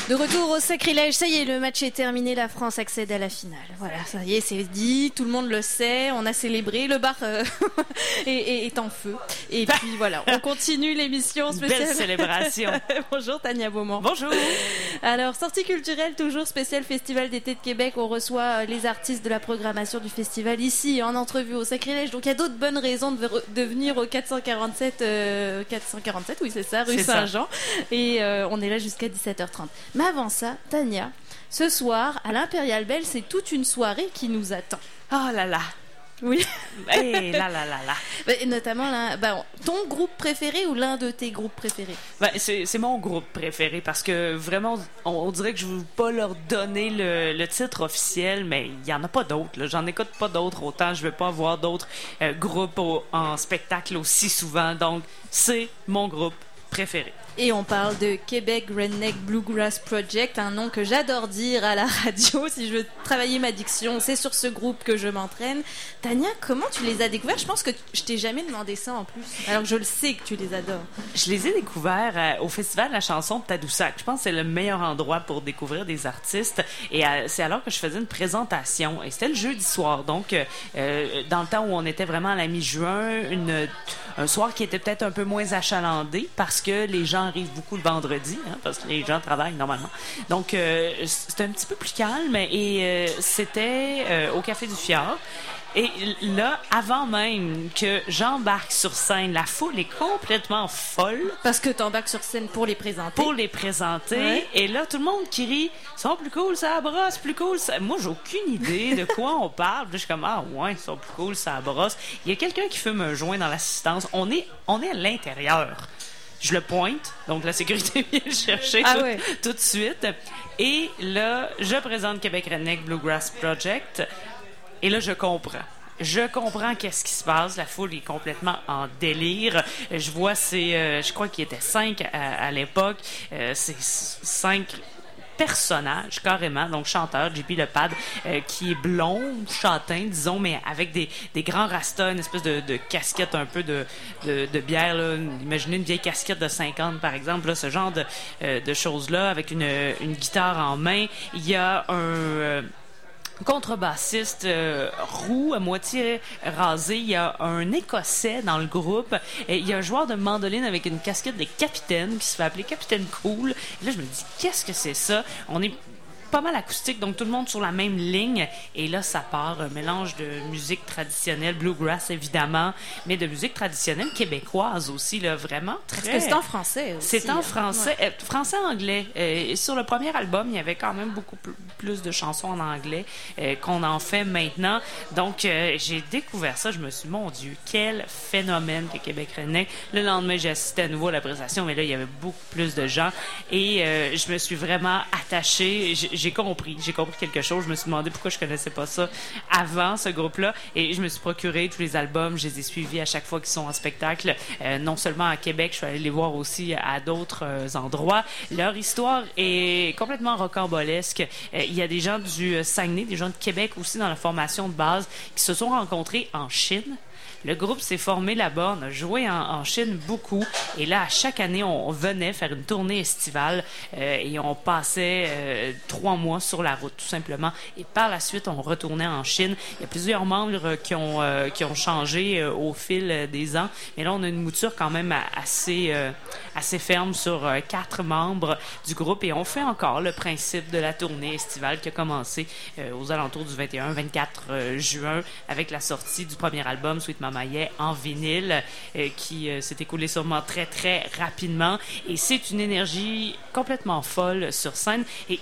De retour au sacrilège, ça y est, le match est terminé, la France accède à la finale. Voilà, ça y est, c'est dit, tout le monde le sait, on a célébré, le bar euh, est, est, est en feu. Et puis voilà, on continue l'émission spéciale. Belle célébration. Bonjour Tania Beaumont. Bonjour. Alors, sortie culturelle, toujours spécial Festival d'été de Québec, on reçoit les artistes de la programmation du festival ici, en entrevue au sacrilège. Donc il y a d'autres bonnes raisons de, de venir au quatre cent quarante-sept, euh, quatre cent quarante-sept, oui c'est ça, rue c'est Saint-Jean. Ça. Et euh, on est là jusqu'à dix-sept heures trente. Mais avant ça, Tania, ce soir, à l'Impérial Belle, c'est toute une soirée qui nous attend. Oh là là. Oui. Et là là là là. Bah, et notamment, là, bah, ton groupe préféré ou l'un de tes groupes préférés? Ben, c'est, c'est mon groupe préféré parce que vraiment, on, on dirait que je ne veux pas leur donner le, le titre officiel, mais il n'y en a pas d'autres. Là. J'en écoute pas d'autres autant. Je ne veux pas avoir d'autres euh, groupes au, en spectacle aussi souvent. Donc, c'est mon groupe préféré. Et on parle de Québec Redneck Bluegrass Project, un nom que j'adore dire à la radio. Si je veux travailler ma diction, c'est sur ce groupe que je m'entraîne. Tania, comment tu les as découverts? Je pense que je t'ai jamais demandé ça en plus, alors que je le sais que tu les adores. Je les ai découverts euh, au Festival de la chanson de Tadoussac. Je pense que c'est le meilleur endroit pour découvrir des artistes. Et euh, c'est alors que je faisais une présentation. Et c'était le jeudi soir. Donc, euh, dans le temps où on était vraiment à la mi-juin, une, un soir qui était peut-être un peu moins achalandé parce que les gens arrivent beaucoup le vendredi, hein, parce que les gens travaillent normalement. Donc, euh, c'était un petit peu plus calme et euh, c'était euh, au Café du Fjord. Et là, avant même que j'embarque sur scène, la foule est complètement folle. Parce que tu embarques sur scène pour les présenter. Pour les présenter. Ouais. Et là, tout le monde qui rit, « Ils sont plus cool, ça brosse, plus cool, ça... » Moi, j'ai aucune idée de quoi on parle. Puis là, je suis comme, « Ah ouais, ils sont plus cool, ça brosse. » Il y a quelqu'un qui fume un joint dans l'assistance. On est, on est à l'intérieur. Je le pointe, donc la sécurité vient le chercher ah tout, ouais. tout de suite. Et là, je présente Québec Redneck Bluegrass Project. Et là, je comprends. Je comprends qu'est-ce qui se passe. La foule est complètement en délire. Je vois, c'est, euh, je crois qu'il y était cinq à, à l'époque. Euh, c'est cinq personnage, carrément, donc chanteur, J P Lepad, euh, qui est blond, châtain, disons, mais avec des, des grands rastas, une espèce de, de casquette un peu de, de, de bière, là. Imaginez une vieille casquette de cinquante, par exemple, là, ce genre de, euh, de choses-là, avec une, une guitare en main. Il y a un... Euh, contrebassiste euh, roux, à moitié rasé. Il y a un Écossais dans le groupe. Et il y a un joueur de mandoline avec une casquette des capitaines qui se fait appeler Capitaine Cool. Et là, je me dis, qu'est-ce que c'est ça? On est pas mal acoustique, donc tout le monde sur la même ligne. Et là, ça part un mélange de musique traditionnelle, bluegrass évidemment, mais de musique traditionnelle québécoise aussi, là, vraiment très... Parce que c'est en français aussi. C'est en français, ouais. euh, français-anglais. Euh, et sur le premier album, il y avait quand même beaucoup plus, plus de chansons en anglais euh, qu'on en fait maintenant. Donc, euh, j'ai découvert ça. Je me suis dit, mon Dieu, quel phénomène que Québec Redneck. Le lendemain, j'ai assisté à nouveau à la prestation, mais là, il y avait beaucoup plus de gens. Et euh, je me suis vraiment attachée. J'ai, j'ai compris, j'ai compris quelque chose. Je me suis demandé pourquoi je connaissais pas ça avant, ce groupe-là. Et je me suis procuré tous les albums. Je les ai suivis à chaque fois qu'ils sont en spectacle. Euh, non seulement à Québec, je suis allée les voir aussi à d'autres euh, endroits. Leur histoire est complètement rocambolesque. Euh, il y a des gens du Saguenay, des gens de Québec aussi dans la formation de base qui se sont rencontrés en Chine. Le groupe s'est formé là-bas, on a joué en, en Chine beaucoup, et là, à chaque année, on, on venait faire une tournée estivale euh, et on passait euh, trois mois sur la route, tout simplement. Et par la suite, on retournait en Chine. Il y a plusieurs membres qui ont, euh, qui ont changé euh, au fil des ans, mais là, on a une mouture quand même assez, euh, assez ferme sur euh, quatre membres du groupe, et on fait encore le principe de la tournée estivale qui a commencé euh, aux alentours du vingt et un vingt-quatre euh, juin avec la sortie du premier album, Sweet Mama Yeah, en vinyle, euh, qui euh, s'est écoulé sûrement très, très rapidement. Et c'est une énergie complètement folle sur scène. Et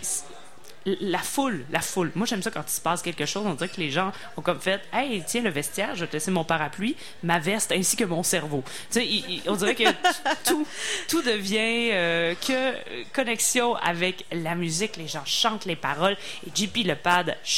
la foule, la foule. Moi, j'aime ça quand il se passe quelque chose. On dirait que les gens ont comme fait « Hey, tiens, le vestiaire, je vais te laisser mon parapluie, ma veste, ainsi que mon cerveau. » Tu sais, il, il, on dirait que tout, tout devient euh, que connexion avec la musique. Les gens chantent les paroles. Et J P Lepad chante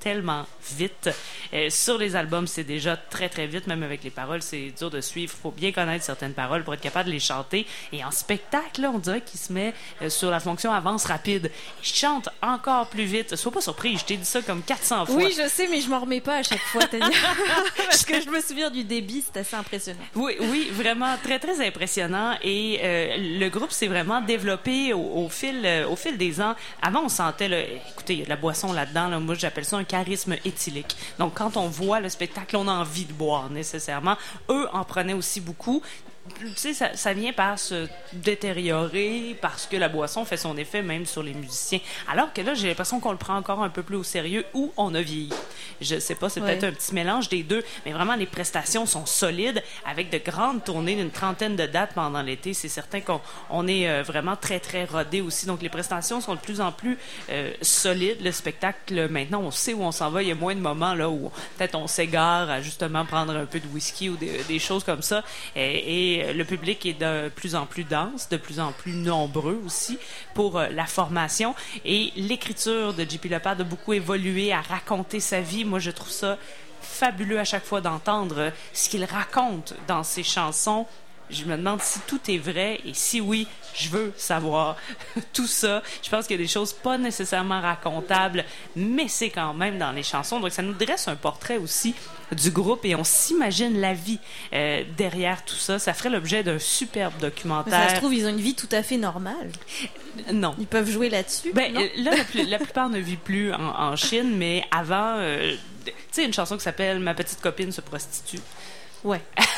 tellement vite. Euh, sur les albums, c'est déjà très, très vite, même avec les paroles, c'est dur de suivre. Il faut bien connaître certaines paroles pour être capable de les chanter. Et en spectacle, là, on dirait qu'il se met euh, sur la fonction avance rapide. Il chante encore plus vite. Sois pas surpris, je t'ai dit ça comme quatre cents fois. Oui, je sais, mais je m'en remets pas à chaque fois, Tania. Parce que je me souviens du débit, c'est assez impressionnant. Oui, oui, vraiment très, très impressionnant. Et euh, le groupe s'est vraiment développé au, au, fil, euh, au fil des ans. Avant, on sentait, là, écoutez, il y a de la boisson là-dedans. Là, moi, j'appelle ça un charisme éthylique. Donc, quand on voit le spectacle, on a envie de boire nécessairement. Eux en prenaient aussi beaucoup. Tu sais, ça, ça vient par se détériorer parce que la boisson fait son effet même sur les musiciens. Alors que là, j'ai l'impression qu'on le prend encore un peu plus au sérieux ou on a vieilli. Je sais pas, c'est ouais. peut-être un petit mélange des deux, mais vraiment, les prestations sont solides avec de grandes tournées d'une trentaine de dates pendant l'été. C'est certain qu'on on est euh, vraiment très, très rodé aussi. Donc, les prestations sont de plus en plus euh, solides. Le spectacle, maintenant, on sait où on s'en va. Il y a moins de moments là où peut-être on s'égare à justement prendre un peu de whisky ou des, des choses comme ça. Et, et le public est de plus en plus dense, de plus en plus nombreux aussi pour euh, la formation. Et l'écriture de J P Lepad a beaucoup évolué à raconter sa vie. Moi, je trouve ça fabuleux à chaque fois d'entendre euh, ce qu'il raconte dans ses chansons. Je me demande si tout est vrai et si oui, je veux savoir tout ça. Je pense qu'il y a des choses pas nécessairement racontables, mais c'est quand même dans les chansons. Donc, ça nous dresse un portrait aussi du groupe et on s'imagine la vie euh, derrière tout ça. Ça ferait l'objet d'un superbe documentaire. Mais ça se trouve, ils ont une vie tout à fait normale. Non. Ils peuvent jouer là-dessus. Ben, euh, là, la, plus, la plupart ne vit plus en, en Chine, mais avant, euh, tu sais, une chanson qui s'appelle « Ma petite copine se prostitue ». Ouais.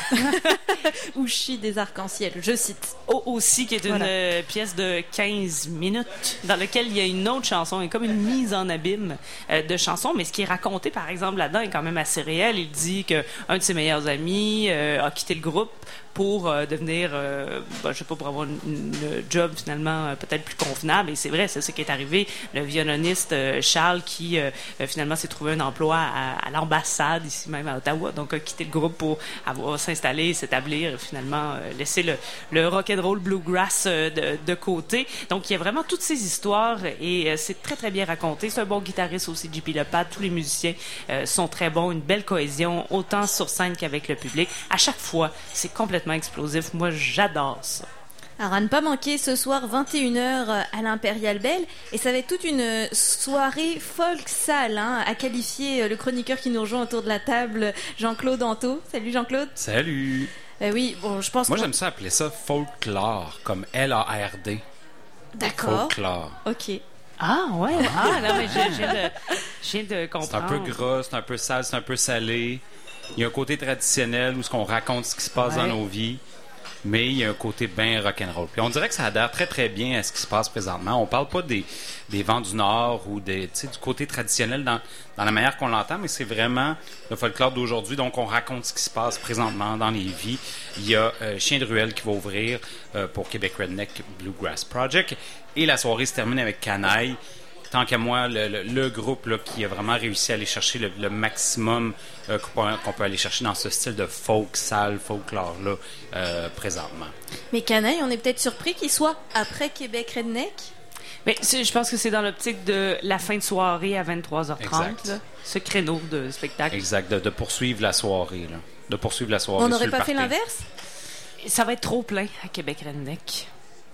Ou chie des arcs-en-ciel, je cite. O- aussi, qui est une voilà. euh, pièce de quinze minutes dans laquelle il y a une autre chanson, et comme une mise en abîme euh, de chansons, mais ce qui est raconté, par exemple, là-dedans est quand même assez réel. Il dit qu'un de ses meilleurs amis euh, a quitté le groupe pour euh, devenir, euh, ben, je sais pas, pour avoir une, une job finalement euh, peut-être plus convenable. Et c'est vrai, c'est ce qui est arrivé. Le violoniste euh, Charles qui euh, finalement s'est trouvé un emploi à, à l'ambassade ici même à Ottawa, donc a quitté le groupe pour avoir s'installer, s'établir, et finalement euh, laisser le, le rock'n'roll bluegrass euh, de, de côté. Donc il y a vraiment toutes ces histoires et euh, c'est très très bien raconté. C'est un bon guitariste aussi, J P Lepad. Tous les musiciens euh, sont très bons, une belle cohésion, autant sur scène qu'avec le public. À chaque fois, c'est complètement explosif. Moi, j'adore ça. Alors, à ne pas manquer, ce soir, vingt et une heures à l'Impérial Belle. Et ça va être toute une soirée folk sale, hein, à qualifier le chroniqueur qui nous rejoint autour de la table, Jean-Claude Anto. Salut, Jean-Claude. Salut. Euh, oui, bon, je pense Moi, qu'on... j'aime ça appeler ça folklore, comme L A R D. D'accord. Folklore. OK. Ah, ouais. Ah, non, mais je viens de, je viens de comprendre. C'est un peu gras, c'est un peu sale, c'est un peu salé. Il y a un côté traditionnel où ce qu'on raconte ce qui se passe ouais. dans nos vies, mais il y a un côté bien rock'n'roll. Puis on dirait que ça adhère très très bien à ce qui se passe présentement. On parle pas des, des vents du Nord ou des, du côté traditionnel dans, dans la manière qu'on l'entend, mais c'est vraiment le folklore d'aujourd'hui. Donc on raconte ce qui se passe présentement dans les vies. Il y a euh, Chien de Ruelle qui va ouvrir euh, pour Québec Redneck Bluegrass Project. Et la soirée se termine avec Canaille. Tant qu'à moi, le, le, le groupe là, qui a vraiment réussi à aller chercher le, le maximum euh, qu'on, peut, qu'on peut aller chercher dans ce style de folk, sale, folklore-là, euh, présentement. Mais Canaille, on est peut-être surpris qu'il soit après Québec Redneck? Mais je pense que c'est dans l'optique de la fin de soirée à vingt-trois heures trente, là, ce créneau de spectacle. Exact, de, de poursuivre la soirée. Là. De poursuivre la soirée. On n'aurait pas fait l'inverse? Ça va être trop plein à Québec Redneck.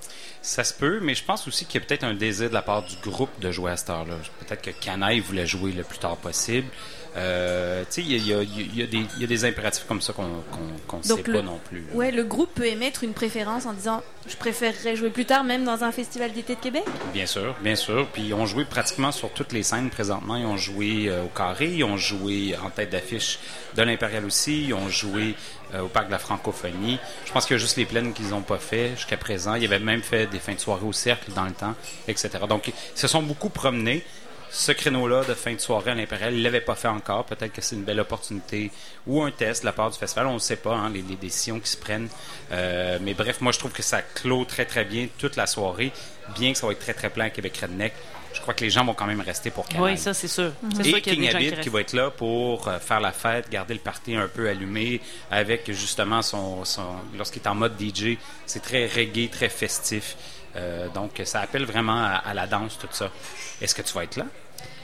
Ça se peut, mais je pense aussi qu'il y a peut-être un désir de la part du groupe de jouer à cette heure-là. Peut-être que Canaille voulait jouer le plus tard possible. Euh, tu sais, il y a, y, y, a y a des impératifs comme ça qu'on qu'on ne sait le, pas non plus. Là. Ouais, le groupe peut émettre une préférence en disant « Je préférerais jouer plus tard, même dans un festival d'été de Québec ». Bien sûr, bien sûr. Puis ils ont joué pratiquement sur toutes les scènes présentement. Ils ont joué euh, au Carré, ils ont joué en tête d'affiche de l'Impérial aussi, ils ont joué euh, au Parc de la Francophonie. Je pense qu'il y a juste les plaines qu'ils n'ont pas fait jusqu'à présent. Ils avaient même fait des fins de soirée au Cercle dans le temps, et cetera. Donc, ils se sont beaucoup promenés. Ce créneau-là de fin de soirée à l'Impérial, ils ne l'avaient pas fait encore. Peut-être que c'est une belle opportunité ou un test de la part du festival. On ne sait pas, hein, les, les décisions qui se prennent. Euh, mais bref, moi, je trouve que ça clôt très, très bien toute la soirée. Bien que ça va être très, très plein à Québec Redneck. Je crois que les gens vont quand même rester pour Canaille. Oui, ça, c'est sûr. Mm-hmm. C'est Et sûr qu'il y a King des gens Habit qui, qui va être là pour euh, faire la fête, garder le party un peu allumé avec justement son... son lorsqu'il est en mode D J, c'est très reggae, très festif. Euh, donc, ça appelle vraiment à, à la danse, tout ça. Est-ce que tu vas être là?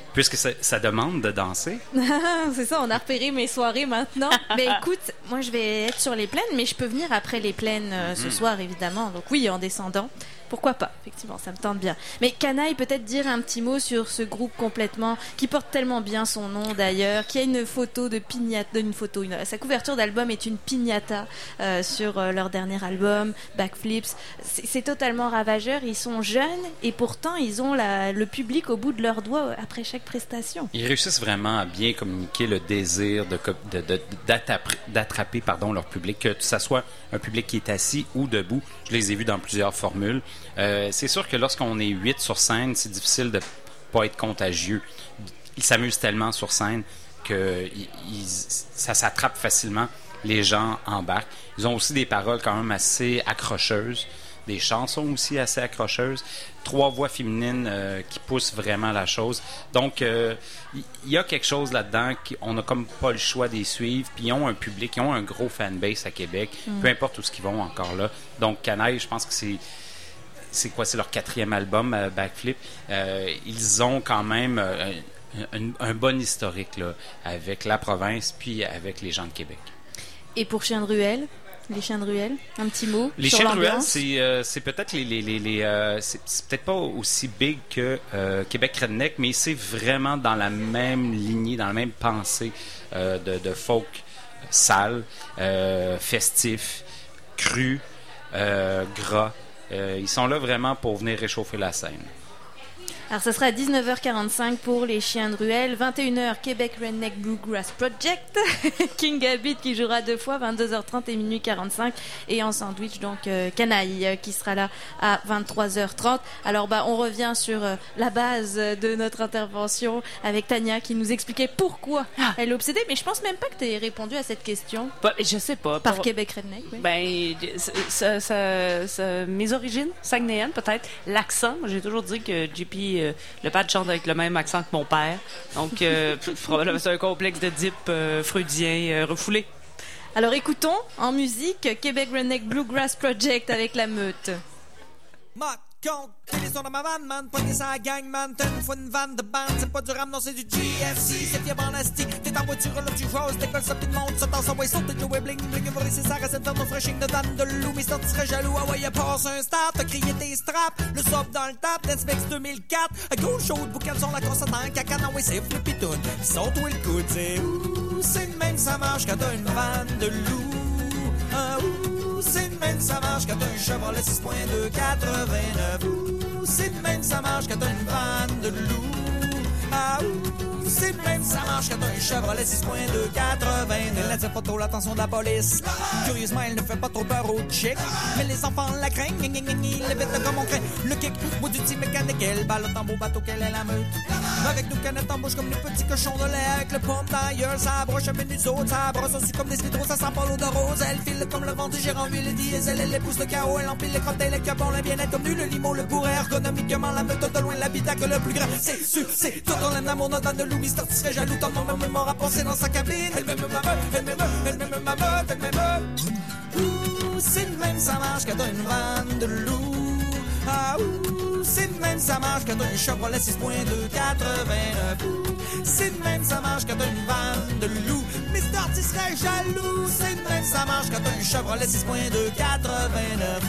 puisque ça, ça demande de danser. C'est ça, on a repéré mes soirées maintenant. Mais écoute, moi je vais être sur les plaines, mais je peux venir après les plaines euh, ce Mhm. soir évidemment. Donc oui, en descendant. Pourquoi pas, effectivement, ça me tente bien. Mais Canaille, peut-être dire un petit mot sur ce groupe complètement, qui porte tellement bien son nom d'ailleurs, qui a une photo de piñata, une photo, une, sa couverture d'album est une piñata euh, sur euh, leur dernier album, Backflips. C'est, c'est totalement ravageur, ils sont jeunes et pourtant ils ont la, le public au bout de leurs doigts après chaque prestation. Ils réussissent vraiment à bien communiquer le désir de, co- de, de- d'attraper, d'attraper pardon, leur public, que ça soit un public qui est assis ou debout. Je les ai vus dans plusieurs formules. Euh, c'est sûr que lorsqu'on est huit sur scène, c'est difficile de pas être contagieux. Ils s'amusent tellement sur scène que ils- ils- ça s'attrape facilement. Les gens embarquent. Ils ont aussi des paroles quand même assez accrocheuses, des chansons aussi assez accrocheuses, trois voix féminines euh, qui poussent vraiment la chose. Donc, euh, il y, y a quelque chose là-dedans qu'on n'a comme pas le choix d'y suivre. Puis ils ont un public, ils ont un gros fanbase à Québec, Mm. peu importe où ce qu'ils vont encore là. Donc, Canaille, je pense que c'est c'est quoi, c'est leur quatrième album, euh, Backflip. Euh, ils ont quand même euh, un, un- un bon historique là, avec la province puis avec les gens de Québec. Et pour Chien de Ruelle, les Chiens de Ruelle, un petit mot Les sur Chiens de Ruelle, l'ambiance. c'est, euh, c'est peut-être les, les, les, les, euh, c'est, c'est peut-être pas aussi big que euh, Québec Redneck, mais c'est vraiment dans la même lignée, dans la même pensée euh, de, de folk sale, euh, festif, cru, euh, gras. Euh, ils sont là vraiment pour venir réchauffer la scène. Alors, ce sera à dix-neuf heures quarante-cinq pour les Chiens de Ruelle, vingt et une heures Québec Redneck Bluegrass Project, King Habit qui jouera deux fois, vingt-deux heures trente et minuit quarante-cinq, et en sandwich, donc euh, Canaille euh, qui sera là à vingt-trois heures trente. Alors, bah, on revient sur euh, la base de notre intervention avec Tania qui nous expliquait pourquoi elle est obsédée, mais je pense même pas que tu aies répondu à cette question. Bah, je sais pas. Par Pour- Québec Redneck, oui. Ben, ça, ça- ça- mes origines, saguenayennes peut-être. L'accent, moi, j'ai toujours dit que J P, euh, le pad chante avec le même accent que mon père. Donc, euh, probablement c'est un complexe de dip euh, freudien euh, refoulé. Alors, écoutons en musique Québec Redneck Bluegrass Project avec la meute. Ma compte, les sons dans ma vanne, man. Pogné sa gang, man. T'as une fois une vanne de bande. C'est pas du rap, non, c'est du G F C. C'est fièvre en astique. T'es en voiture, là, tu roses. T'écoles ça, pis le monde se tasse. Envoie saute, t'es joué bling, bling. Voler ses sarres, c'est faire nos freshing de Dan de loup. Mais sinon, tu serais jaloux. Ah ouais, passe un start. T'as crié tes straps. Le sop dans le tap. Dance deux mille quatre. À gauche, chaude, boucan son la consonne en caca. Non, ouais, c'est flippy toon. Saute où le coude, c'est ouh. C'est le même, ça marche quand t'as une vanne de loup. Ah, ouh, c'est le même, ça marche quand t'as un Chevrolet six point deux quatre-vingt-neuf. Ouh, c'est le même, ça marche quand t'as une vanne de loup. Ah, ouh, c'est le même, ça marche quand t'as un Chevrolet six point deux quatre-vingt-neuf. Elle n'attire pas trop l'attention de la police. Curieusement, elle ne fait pas trop peur aux chicks. Mais les enfants la craignent, gna, gna, gna, gna, les bêtes comme on craint. Le kick, bout du petit mécanique, elle ballotte en beau bateau qu'elle est la meute. Avec nos canettes en bouche comme des petits cochons de lait. Avec le pompe d'ailleurs, ça broche un menuiseau. Ça brosse aussi comme des citros, ça sent pas l'eau de rose. Elle file comme le vent du gérant ville, le diesel. Elle épouse le chaos, elle empile les cocktails, les cabons, le bien-être comme nu. Le limo, le bourré, ergonomiquement, la meute de loin, l'habitacle le plus grand. C'est sûr, c'est tout on aime l'amour, notre de Louis Mister, tu serais jaloux. Ton nom, même mémoire à penser dans sa cabine. Elle m'aime ma meute, elle m'aime, elle m'aime ma meute, elle m'aime. Ouh, c'est le même, ça marche quand t'as une vanne de loup. Ah, ouh, c'est le même, ça marche quand t'as un Chevrolet six point deux quatre-vingt-neuf. Ouh, c'est le même, ça marche quand t'as une vanne de loup. Mister, tu serais jaloux. C'est le même, ça marche quand t'as un Chevrolet six point deux quatre-vingt-neuf.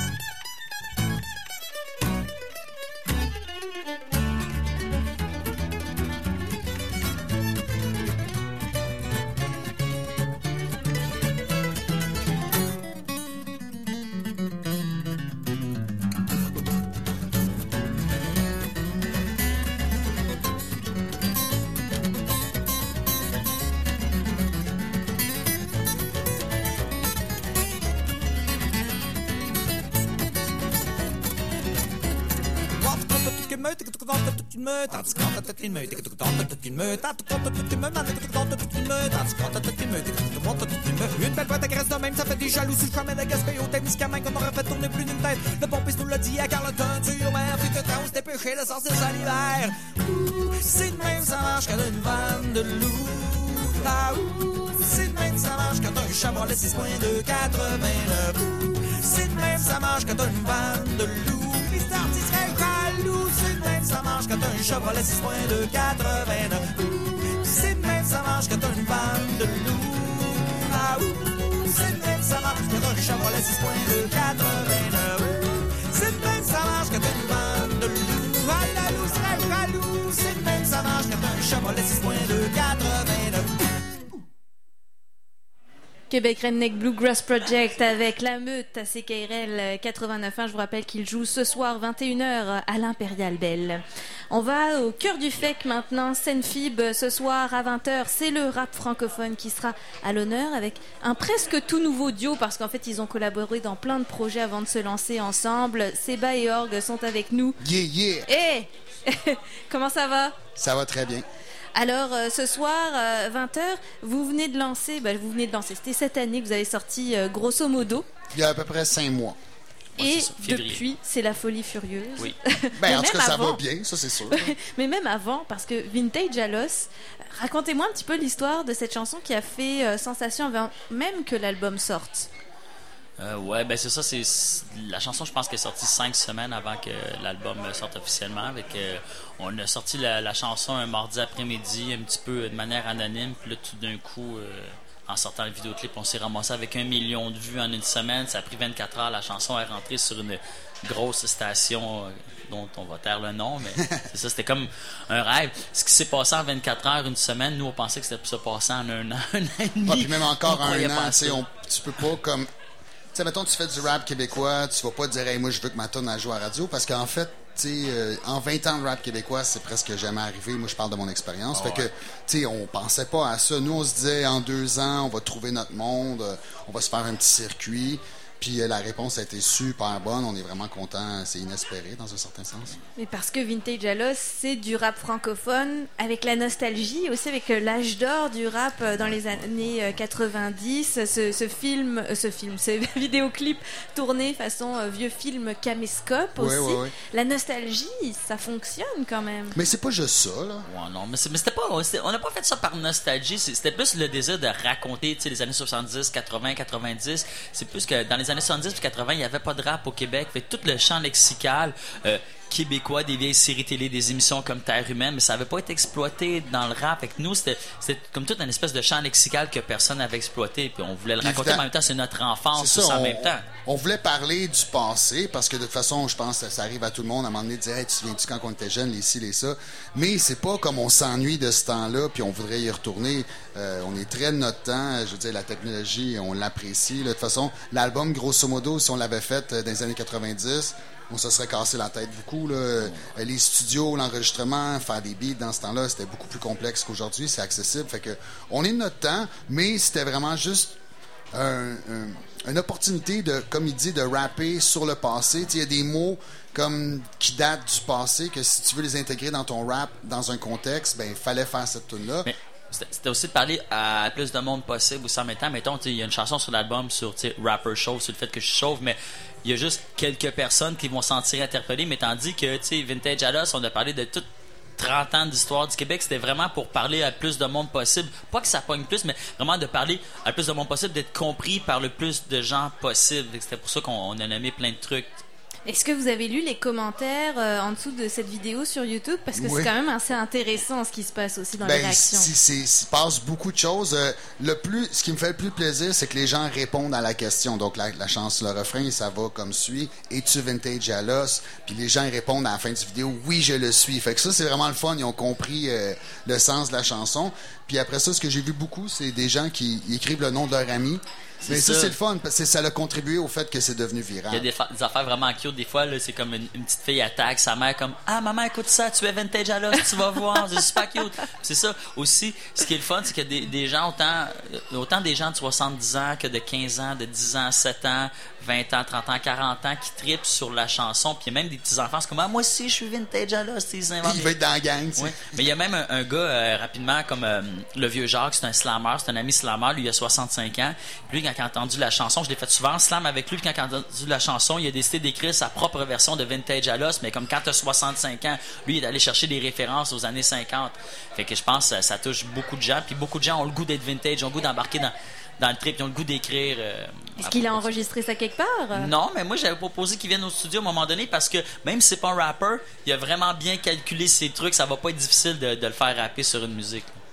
meute, tandis que t'as toute une meute, que t'as toute une meute, tandis que t'as toute une meute, tandis que t'as toute une meute, tandis que t'as toute une meute, que t'as toute une meute. Une belle boîte agresse de même, ça fait des jaloux sur le chemin de Gaspé au Témiscamingue qu'on aurait fait tourner plus d'une tête. Le pompiste nous l'a dit à Carleton, sur mer, puis que t'as s'était pêché de sortir salivaire. Ouh, c'est de même, ça marche quand t'as une vanne de loup. Ah ouh, c'est de même, ça marche quand t'as un Chevrolet six point deux quatre-vingt-neuf. Ouh, c'est de même, ça marche quand t'as une vanne de loup. Mister, tu serais jaloux, c'est de même, ça marche quand t'as un Chevrolet six point deux quatre-vingt-neuf. de loup. Ah ouh, c'est le même, ça marche quand un Chevrolet six point deux quatre-vingt-neuf. C'est le même, ça marche quand une bande de loup. Ah la loup, c'est la loup. C'est le même, ça marche quand un Chevrolet six point deux quatre-vingt-neuf. Québec Redneck Bluegrass Project avec La Meute à C K R L quatre-vingt-neuf. Je vous rappelle qu'il joue ce soir vingt et une heures à l'Impérial Belle. On va au cœur du F E C maintenant. Scène-Fib ce soir à vingt heures. C'est le rap francophone qui sera à l'honneur avec un presque tout nouveau duo parce qu'en fait ils ont collaboré dans plein de projets avant de se lancer ensemble. Seba et Org sont avec nous. Yeah, yeah! Hey! Comment ça va? Ça va très bien. Alors, euh, ce soir, euh, vingt heures, vous venez de lancer, ben, vous venez de lancer, c'était cette année que vous avez sorti euh, Grosso Modo. Il y a à peu près cinq mois. Et ouais, depuis, c'est la folie furieuse. Oui. Ben, en tout cas, ça va bien, ça c'est sûr. Mais même avant, parce que Vintage Alos, racontez-moi un petit peu l'histoire de cette chanson qui a fait euh, sensation avant même que l'album sorte. Euh, ouais, ben c'est ça, c'est la chanson, je pense qu'elle est sortie cinq semaines avant que l'album sorte officiellement. Avec, euh, on a sorti la, la chanson un mardi après-midi, un petit peu de manière anonyme, puis là tout d'un coup, euh, en sortant le vidéoclip, on s'est ramassé avec un million de vues en une semaine. Ça a pris vingt-quatre heures, la chanson est rentrée sur une grosse station euh, dont on va taire le nom, mais c'est ça, c'était comme un rêve. Ce qui s'est passé en vingt-quatre heures, une semaine, nous on pensait que c'était pour se passer en un an, un an et demi. Ah, puis même encore on un an, tu on, tu peux pas comme... Tu sais, mettons, tu fais du rap québécois, tu vas pas dire, hey, moi, je veux que ma tune elle joue à la radio, parce qu'en fait, tu sais, euh, en vingt ans de rap québécois, c'est presque jamais arrivé. Moi, je parle de mon expérience. Oh, fait ouais. que, tu sais, on pensait pas à ça. Nous, on se disait, en deux ans, on va trouver notre monde, euh, on va se faire un petit circuit. Puis euh, la réponse a été super bonne. On est vraiment content. C'est inespéré, dans un certain sens. Mais parce que Vintage Alos, c'est du rap francophone avec la nostalgie, aussi avec euh, l'âge d'or du rap euh, dans les années euh, quatre-vingt-dix. Ce, ce film, euh, ce film, ce vidéoclip tourné façon euh, vieux film caméscope aussi. Ouais, ouais, ouais. La nostalgie, ça fonctionne quand même. Mais c'est pas juste ça, là. Ouais, non, mais, c'est, mais c'était pas... C'était, on n'a pas fait ça par nostalgie. C'était plus le désir de raconter, tu sais, les années soixante-dix, quatre-vingts, quatre-vingt-dix. C'est plus que dans les années soixante-dix et quatre-vingts, il n'y avait pas de rap au Québec. Fait tout le champ lexical euh, québécois, des vieilles séries télé, des émissions comme Terre humaine, mais ça n'avait pas été exploité dans le rap. Fait que nous, c'était, c'était comme toute une espèce de champ lexical que personne n'avait exploité. Puis on voulait le raconter, mais en même temps, c'est notre enfance, c'est ça, on, en même temps. On voulait parler du passé, parce que de toute façon, je pense que ça arrive à tout le monde à un moment donné de dire, hey, tu te souviens-tu quand on était jeunes, les ci, les ça. Mais c'est pas comme on s'ennuie de ce temps-là, puis on voudrait y retourner. Euh, on est très de notre temps. Je veux dire, la technologie, on l'apprécie. Là. De toute façon, l'album, grosso modo, si on l'avait fait dans les années quatre-vingt-dix, on se serait cassé la tête beaucoup. Là. Les studios, l'enregistrement, faire des beats dans ce temps-là, c'était beaucoup plus complexe qu'aujourd'hui. C'est accessible. Fait que on est de notre temps, mais c'était vraiment juste un, un, une opportunité de, comme il dit, de rapper sur le passé. Il y a des mots comme qui datent du passé que si tu veux les intégrer dans ton rap, dans un contexte, ben il fallait faire cette tune-là. Mais... C'était aussi de parler à plus de monde possible aussi en même temps. Mettons, il y a une chanson sur l'album sur Rapper Chauve, sur le fait que je suis chauve, mais il y a juste quelques personnes qui vont se sentir interpellées. Mais tandis que, tu sais, Vintage Alos, on a parlé de tout trente ans d'histoire du Québec, c'était vraiment pour parler à plus de monde possible. Pas que ça pogne plus, mais vraiment de parler à plus de monde possible, d'être compris par le plus de gens possible. C'était pour ça qu'on a nommé plein de trucs. Est-ce que vous avez lu les commentaires euh, en dessous de cette vidéo sur YouTube? Parce que oui. C'est quand même assez intéressant ce qui se passe aussi dans ben, les réactions. Il si, si, passe beaucoup de choses. Euh, le plus, ce qui me fait le plus plaisir, c'est que les gens répondent à la question. Donc, la, la chanson, le refrain, ça va comme suit. Es-tu Vintage Alos? Puis les gens répondent à la fin du vidéo, oui, je le suis. Fait que ça, c'est vraiment le fun. Ils ont compris euh, le sens de la chanson. Puis après ça, ce que j'ai vu beaucoup, c'est des gens qui écrivent le nom de leur ami. C'est mais ça, ça c'est le fun, parce que ça a contribué au fait que c'est devenu viral. Il y a des, fa- des affaires vraiment cute. Des fois, là, c'est comme une, une petite fille attaque sa mère comme « Ah, maman, écoute ça, tu es Vintage Alos, tu vas voir, c'est super cute. » C'est ça. Aussi, ce qui est le fun, c'est que des, des gens, autant, autant des gens de soixante-dix ans que de quinze ans, de dix ans, sept ans, vingt ans, trente ans, quarante ans, qui trippent sur la chanson. Puis il y a même des petits-enfants, c'est comme « Ah, moi aussi, je suis Vintage Alos. » Ils inventent. Il va être dans la gang, tu sais. Oui. Mais il y a même un, un gars, euh, rapidement, comme euh, le vieux Jacques, c'est un slammer, c'est un ami slammer, lui, il a soixante-cinq ans. Puis lui, quand il a entendu la chanson, je l'ai fait souvent en slam avec lui, puis quand il a entendu la chanson, il a décidé d'écrire sa propre version de Vintage Alos, mais comme quand tu as soixante-cinq ans, lui, il est allé chercher des références aux années cinquante. Fait que je pense que ça, ça touche beaucoup de gens, puis beaucoup de gens ont le goût d'être vintage, ont le goût d'embarquer dans, dans le trip, ils ont le goût d'écrire. Euh, Est-ce qu'il a enregistré ça quelque part? Non, mais moi, j'avais proposé qu'il vienne au studio à un moment donné, parce que même si c'est pas un rapper, il a vraiment bien calculé ses trucs, ça va pas être difficile de, de le faire rapper sur une musique.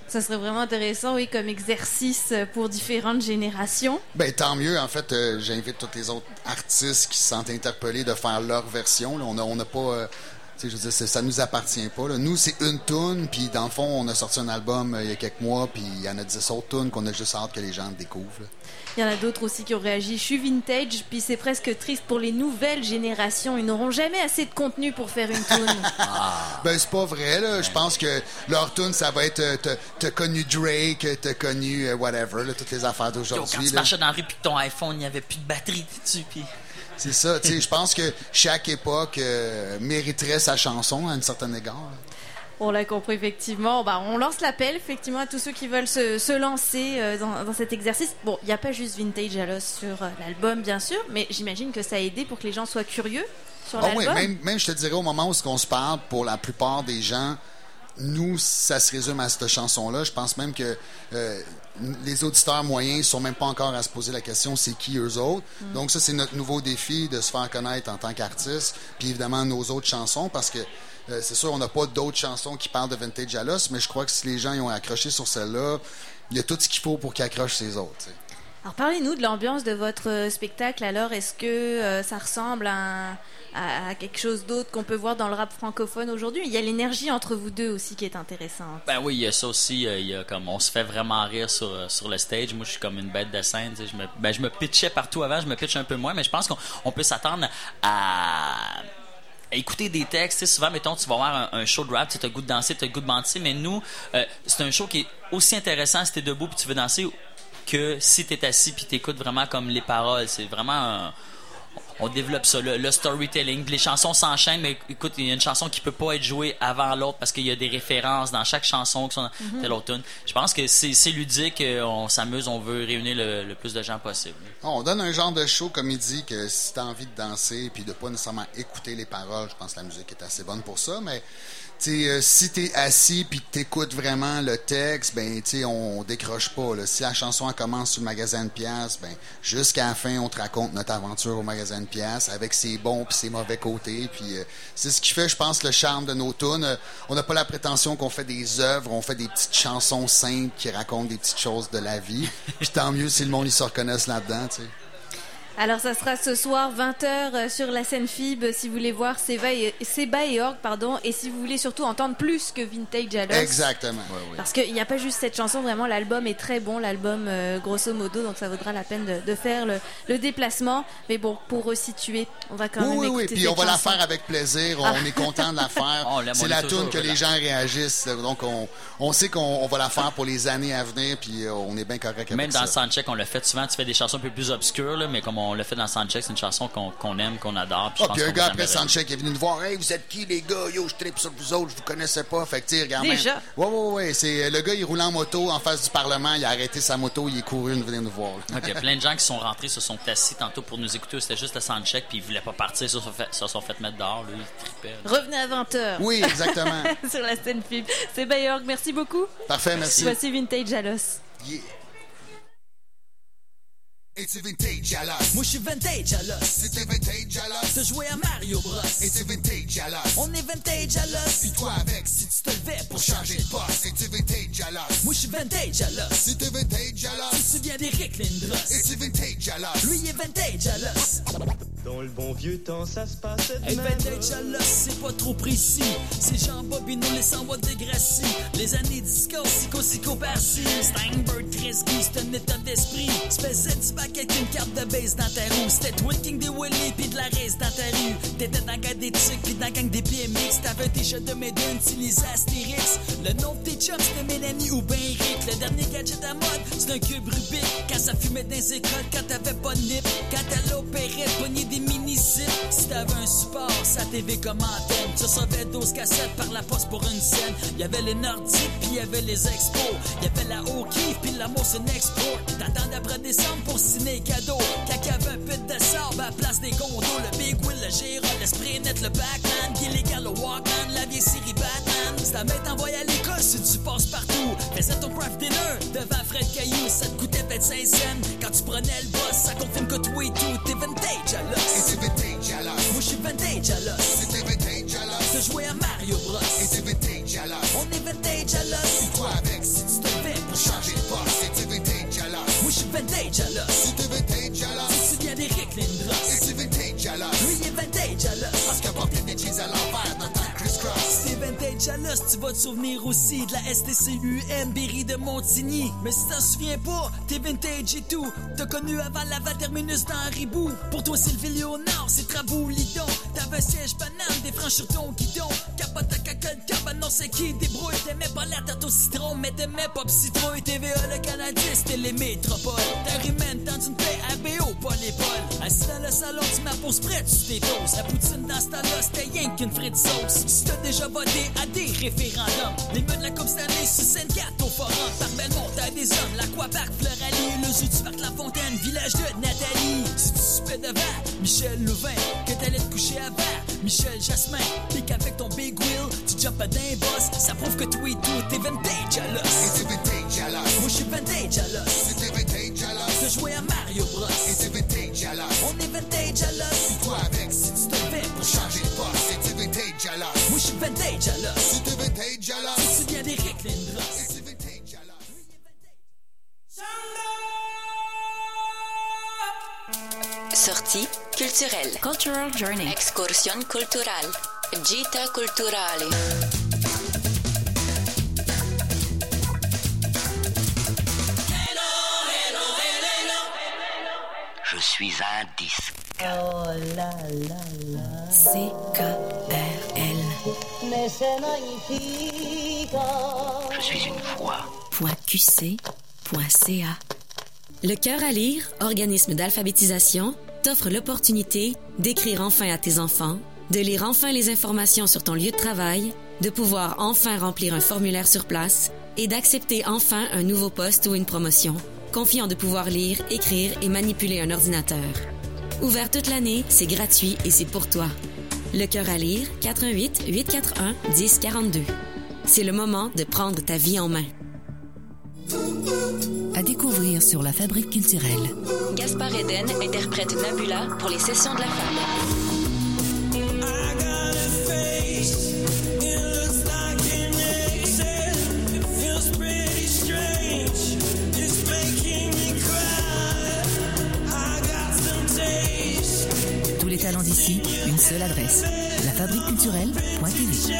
Ça serait vraiment intéressant, oui, comme exercice pour différentes générations. Ben tant mieux. En fait, euh, j'invite tous les autres artistes qui se sentent interpellés de faire leur version. Là. On n'a on a pas... Euh, je veux dire, ça nous appartient pas. Là. Nous, c'est une toune, puis dans le fond, on a sorti un album euh, il y a quelques mois, puis il y en a dix autres tounes qu'on a juste hâte que les gens découvrent. Là. Il y en a d'autres aussi qui ont réagi. Je suis vintage, puis c'est presque triste pour les nouvelles générations. Ils n'auront jamais assez de contenu pour faire une toune. Ah. Ben, c'est pas vrai, là. Je pense que leur tune, ça va être euh, t'as, t'as connu Drake, t'as connu euh, whatever, là, toutes les affaires d'aujourd'hui. Yo, quand tu là. marchais dans la rue puis que ton iPhone, il n'y avait plus de batterie dessus, puis... C'est ça, tu sais, je pense que chaque époque euh, mériterait sa chanson à un certain égard. On l'a compris, effectivement. Bah, on lance l'appel, effectivement, à tous ceux qui veulent se, se lancer euh, dans, dans cet exercice. Bon, il n'y a pas juste Vintage à l'os sur euh, l'album, bien sûr, mais j'imagine que ça a aidé pour que les gens soient curieux sur ah l'album. Oui, même, même, je te dirais, au moment où on se parle, pour la plupart des gens, nous, ça se résume à cette chanson-là. Je pense même que euh, les auditeurs moyens sont même pas encore à se poser la question c'est qui eux autres. Mm. Donc ça, c'est notre nouveau défi de se faire connaître en tant qu'artiste. Puis évidemment, nos autres chansons, parce que Euh, c'est sûr, on n'a pas d'autres chansons qui parlent de Vintage à l'os, mais je crois que si les gens y ont accroché sur celle-là, il y a tout ce qu'il faut pour qu'ils accrochent ces autres. T'sais. Alors, parlez-nous de l'ambiance de votre spectacle. Alors, est-ce que euh, ça ressemble à, à, à quelque chose d'autre qu'on peut voir dans le rap francophone aujourd'hui? Il y a l'énergie entre vous deux aussi qui est intéressante. Ben oui, il y a ça aussi. Il y a comme on se fait vraiment rire sur, sur le stage. Moi, je suis comme une bête de scène. Je me, ben, je me pitchais partout avant, je me pitche un peu moins, mais je pense qu'on on peut s'attendre à... écouter des textes, tu sais, souvent, mettons, tu vas voir un, un show de rap, tu as le goût de danser, tu as le goût de mentir, mais nous, euh, c'est un show qui est aussi intéressant si tu es debout puis tu veux danser que si tu es assis puis tu écoutes vraiment comme les paroles. C'est vraiment... Un, on développe ça, le, le storytelling. Les chansons s'enchaînent, mais écoute, il y a une chanson qui peut pas être jouée avant l'autre parce qu'il y a des références dans chaque chanson qui sont dans mm-hmm. telle autre tune. Je pense que c'est, c'est ludique, on s'amuse, on veut réunir le, le plus de gens possible. On donne un genre de show comédie que si tu as envie de danser puis de pas nécessairement écouter les paroles, je pense que la musique est assez bonne pour ça, mais t'sais, euh, si t'es assis puis que t'écoutes vraiment le texte, ben t'sais, on, on décroche pas. Là. Si la chanson elle commence sur le magasin de pièces, ben jusqu'à la fin, on te raconte notre aventure au magasin de pièces avec ses bons puis ses mauvais côtés. Puis euh, c'est ce qui fait, je pense, le charme de nos tunes. Euh, on n'a pas la prétention qu'on fait des œuvres, on fait des petites chansons simples qui racontent des petites choses de la vie. Puis tant mieux si le monde ils se reconnaissent là-dedans, tu sais. Alors, ça sera ce soir, vingt heures, sur la scène F I B, si vous voulez voir Seba et, Seba et Org, pardon, et si vous voulez surtout entendre plus que Vintage à l'os. Exactement. Ouais, ouais. Parce qu'il n'y a pas juste cette chanson, vraiment, l'album est très bon, l'album euh, grosso modo, donc ça vaudra la peine de, de faire le, le déplacement. Mais bon, pour resituer, on va quand oui, même oui, écouter oui, puis cette on va chanson. la faire avec plaisir, on ah. est content de la faire. Oh, c'est la tune que les gens réagissent, donc on, on sait qu'on on va la faire pour les années à venir, puis on est bien correct avec ça. Même dans le soundcheck, on l'a fait souvent, tu fais des chansons un peu plus obscures, là, mais comme on l'a fait dans le soundcheck, c'est une chanson qu'on, qu'on aime, qu'on adore. Puis, oh, puis un gars après Soundcheck est venu nous voir. Hey, vous êtes qui les gars? Yo, je tripe sur vous autres, je vous connaissais pas. Fait que, tu regarde. Déjà? Ouais, ouais, ouais. C'est, le gars, il roulait en moto en face du Parlement. Il a arrêté sa moto, il est couru, il venait nous voir. Okay, il y a plein de gens qui sont rentrés, se sont assis tantôt pour nous écouter. C'était juste le Soundcheck, puis ils voulaient pas partir. Ils se sont fait, se sont fait mettre dehors. Lui, ils trippaient. Revenez à vingt heures. Oui, exactement. Sur la scène F I B. C'est Bayorg, merci beaucoup. Parfait, merci. Voici Vintage à l'os. Yeah. Es-tu vintage à l'os? Moi j'suis vintage à l'os. C'était vintage à l'os. T'as joué à Mario Bros. Es-tu vintage à l'os? On est vintage à l'os. Puis toi avec, si tu te levais pour changer de poste. Es-tu vintage à l'os? Moi j'suis vintage à l'os. C'était vintage à l'os. Tu te souviens d'Eric Lindros? Es-tu vintage à l'os? Lui est vintage à l'os. Dans le bon vieux temps, ça se passait de hey, même. Vintage à l'os, c'est pas trop précis. C'est Jean Bobino, les sans-voix de Gracie. Les années disco, sico, sico, par-ci. Steinberg, Kreski, c'est un état d'esprit. Spécial du bac avec une carte de base dans ta roue. C'était Twinking des Willy pis de la race dans ta rue. T'étais dans la gang des Tics pis dans la gang des B M X. T'avais un t-shirt de Maiden, utilisé Astérix. Le nom de tes chums, c'était Mélanie ou ben Rick. Le dernier gadget à mode, c'est un cube Rubik. Quand ça fumait dans les écoles, quand t'avais pas de nip. Quand t'allais au Perret, pogner des mini-zips. Si t'avais un support, sa T V comme antenne. Tu recevais douze cassettes par la poste pour une scène. Y'avait les Nordiques pis y'avait les Expos. Y'avait la O'Keeffe pis la Mousse Export. T'attendais après décembre pour signer cadeau. Quand y'avait un pit de sable à la place des condos. Le Big Wheel, le Gérard, le Spray Net, le Backman. Illégal, le Walkman, la vieille série Batman. Si ta mère t'envoyait à l'école, si tu passes partout. Faisais ton craft dinner devant Fred Caillou. Ça te coûtait peut-être cinq cents. Quand tu prenais le boss, ça confirme que toi et tout, t'es vintage à l'os. Et c'est vintage à l'os. Moi j'suis vintage à l'os. C'était vintage à l'os. T'as joué à Mario Bros. Et c'est vintage à l'os. On est vintage à l'os. Puis toi avec, si tu vintage à l'os. Si t'es vintage à l'os. Tu te souviens d'Éric Lindros. Et c'est vintage à l'os. Lui il est vintage à l'os. Parce qu'il porte des jeans à l'envers dans ta criss-cross. Si t'es vintage à l'os, tu vas te souvenir aussi de la S T C U M Berry de Montigny. Mais si t'en souviens pas, t'es vintage et tout. T'as connu avant Laval Terminus dans Ribou. Pour toi c'est le Léonard, c'est Travaux Lidon. T'avais un siège banane, des francs sur ton guidon. Capote à caca de cabanon, c'est qui débrouille. T'aimais pas la tarte au citron, mais t'aimais pas citron. Et T V A le Canadien, c'était les métropoles. T'as rimène dans une paix à B O, pas l'épaule. Assis dans le salon, tu m'as pose prête, tu t'étoses. La poutine dans ce temps-là, c'était rien qu'une frite sauce. Si t'as déjà voté à des référendums, les mecs de la Coupe Stanley, sur Sainte-Cat au forum. Par Belmont, t'as des hommes, l'Aquapark, Floralie, le zoo du parc La Fontaine, village de Nathalie. Si tu soupais devant Michel Louvain, que t'allais te coucher avant Michel Jasmin, pis qu'avec ton big wheel, tu jumps à d'un boss, ça prouve que toi et tout, t'es vintage à l'os. Et t'es vintage à l'os. Moi j'suis vintage à l'os. Si t'es vintage à l'os. T'as joué à Mario Bros. Et t'es vintage à l'os. On est vintage à l'os. Pis toi avec, si tu te fais pour changer de poste. Et t'es vintage à l'os. Moi j'suis vintage à l'os. Si t'es vintage à l'os. Tu te souviens d'Éric Lindros. Et t'es vintage à l'os. Sortie culturelle. Cultural Journey. Excursión cultural. Gita culturale. Je suis un disque. Oh là là là. C K R L. Mais c'est magnifique. Je suis une voix. .q c point c a. Le Cœur à lire, organisme d'alphabétisation, t'offre l'opportunité d'écrire enfin à tes enfants, de lire enfin les informations sur ton lieu de travail, de pouvoir enfin remplir un formulaire sur place et d'accepter enfin un nouveau poste ou une promotion, confiant de pouvoir lire, écrire et manipuler un ordinateur. Ouvert toute l'année, c'est gratuit et c'est pour toi. Le Cœur à lire, quatre un huit, huit quatre un, un zéro quatre deux. C'est le moment de prendre ta vie en main. À découvrir sur la Fabrique culturelle. Gaspard Eden interprète Nabula pour les sessions de la femme. Tous les talents d'ici, une seule adresse. la fabrique culturelle point t v.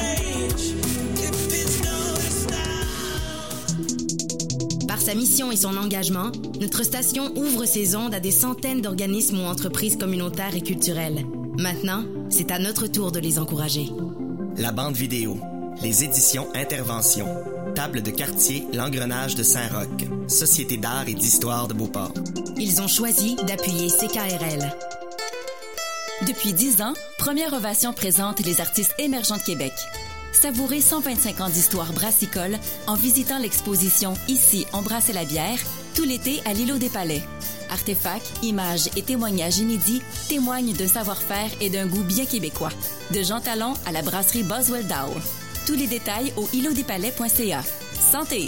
Par sa mission et son engagement, notre station ouvre ses ondes à des centaines d'organismes ou entreprises communautaires et culturelles. Maintenant, c'est à notre tour de les encourager. La bande vidéo, les éditions Intervention, Table de quartier L'Engrenage de Saint-Roch, Société d'art et d'histoire de Beauport. Ils ont choisi d'appuyer C K R L. Depuis dix ans, Première Ovation présente les artistes émergents de Québec. Savourez cent vingt-cinq ans d'histoire brassicole en visitant l'exposition Ici, on brassait la bière, tout l'été à l'îlot des Palais. Artefacts, images et témoignages inédits témoignent d'un savoir-faire et d'un goût bien québécois. De Jean Talon à la brasserie Boswell Dow. Tous les détails au îlot des palais point c a. Santé!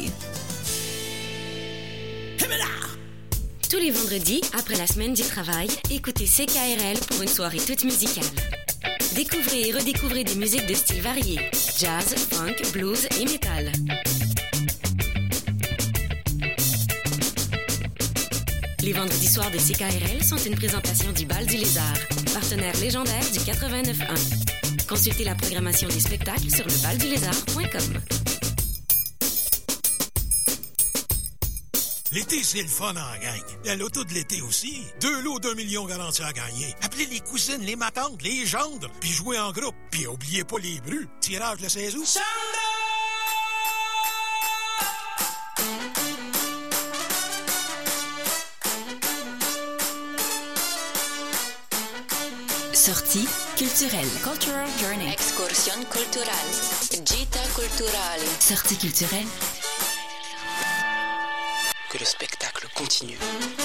Tous les vendredis, après la semaine du travail, écoutez C K R L pour une soirée toute musicale. Découvrez et redécouvrez des musiques de styles variés. Jazz, funk, blues et métal. Les vendredis soirs de C K R L sont une présentation du Bal du Lézard, partenaire légendaire du quatre-vingt-neuf un. Consultez la programmation des spectacles sur le bal du lézard point com. L'été, c'est le fun en gang. Il y a l'auto de l'été aussi. Deux lots d'un million garantis à gagner. Appelez les cousines, les matantes, les gendres, puis jouez en groupe. Puis oubliez pas les brus. Tirage le seize août. Sortie culturelle. Cultural Journey. Excursión cultural. Gita culturale. Sortie culturelle. Que le spectacle continue.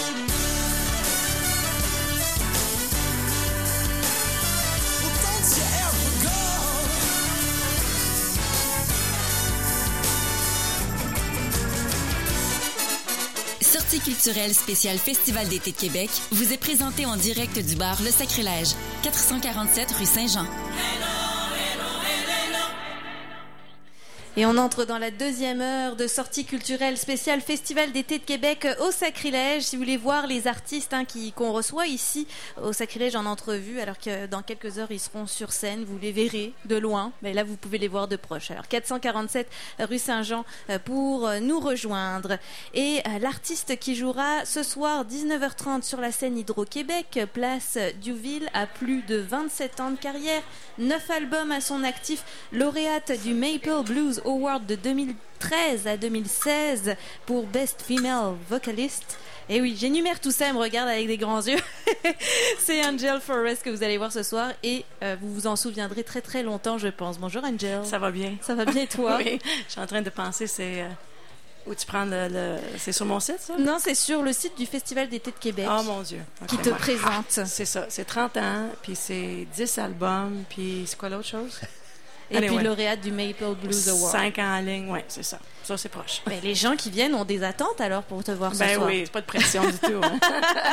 Sortie culturelle spéciale Festival d'été de Québec vous est présentée en direct du bar Le Sacrilège, quatre cent quarante-sept rue Saint-Jean. Et on entre dans la deuxième heure de sortie culturelle spéciale Festival d'été de Québec au Sacrilège. Si vous voulez voir les artistes hein, qui, qu'on reçoit ici au Sacrilège en entrevue, alors que dans quelques heures ils seront sur scène, vous les verrez de loin, mais là vous pouvez les voir de proche. Alors quatre cent quarante-sept rue Saint-Jean pour nous rejoindre. Et l'artiste qui jouera ce soir dix-neuf heures trente sur la scène Hydro-Québec, place Diouville, a plus de vingt-sept ans de carrière, neuf albums à son actif, lauréate du Maple Blues Award de deux mille treize à deux mille seize pour Best Female Vocalist. Et oui, j'énumère tout ça, elle me regarde avec des grands yeux. C'est Angel Forrest que vous allez voir ce soir et euh, vous vous en souviendrez très très longtemps, je pense. Bonjour Angel. Ça va bien. Ça va bien toi? Oui, je suis en train de penser, c'est... Euh... Où tu prends le, le... C'est sur mon site, ça? Non, c'est sur le site du Festival d'été de Québec. Oh mon Dieu. Okay. Qui te ouais. présente. Ah, c'est ça. C'est trente ans, puis c'est dix albums, puis c'est quoi l'autre chose? Et anyway. puis lauréate du Maple Blues Award. Cinq ans en ligne, oui, c'est ça. Ça, c'est proche. Ben, les gens qui viennent ont des attentes alors pour te voir ce ben soir. Ben oui, c'est pas de pression du tout. Hein.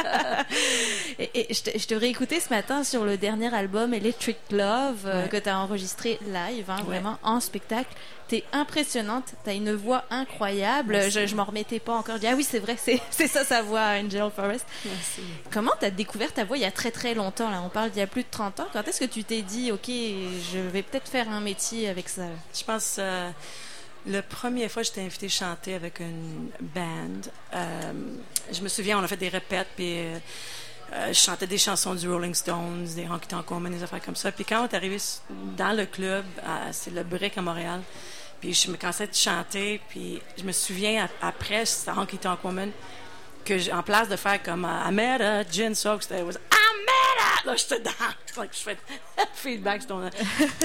et, et je, te, je te réécoutais ce matin sur le dernier album Electric Love euh, ouais. que tu as enregistré live, hein, ouais. vraiment en spectacle. T'es impressionnante, t'as une voix incroyable. Merci. Je, je m'en remettais pas encore. Je dis, ah oui, c'est vrai, c'est, c'est ça sa voix, Angel Forrest. Merci. Comment t'as découvert ta voix il y a très très longtemps là? On parle d'il y a plus de trente ans. Quand est-ce que tu t'es dit, ok, je vais peut-être faire un métier avec ça? Je pense euh, la première fois que j'étais invitée chanter avec une band, euh, je me souviens, on a fait des répètes, puis euh, euh, je chantais des chansons du Rolling Stones, des Honky Tonk Woman, des affaires comme ça. Puis quand on est arrivé dans le club, à, c'est le Brick à Montréal, puis je me commençais à chanter, puis je me souviens après, c'était Honky Tonk Woman, que j', en place de faire comme uh, I met a gin soak, c'était I met a, là j'étais dans, like, je fais feedback, je euh,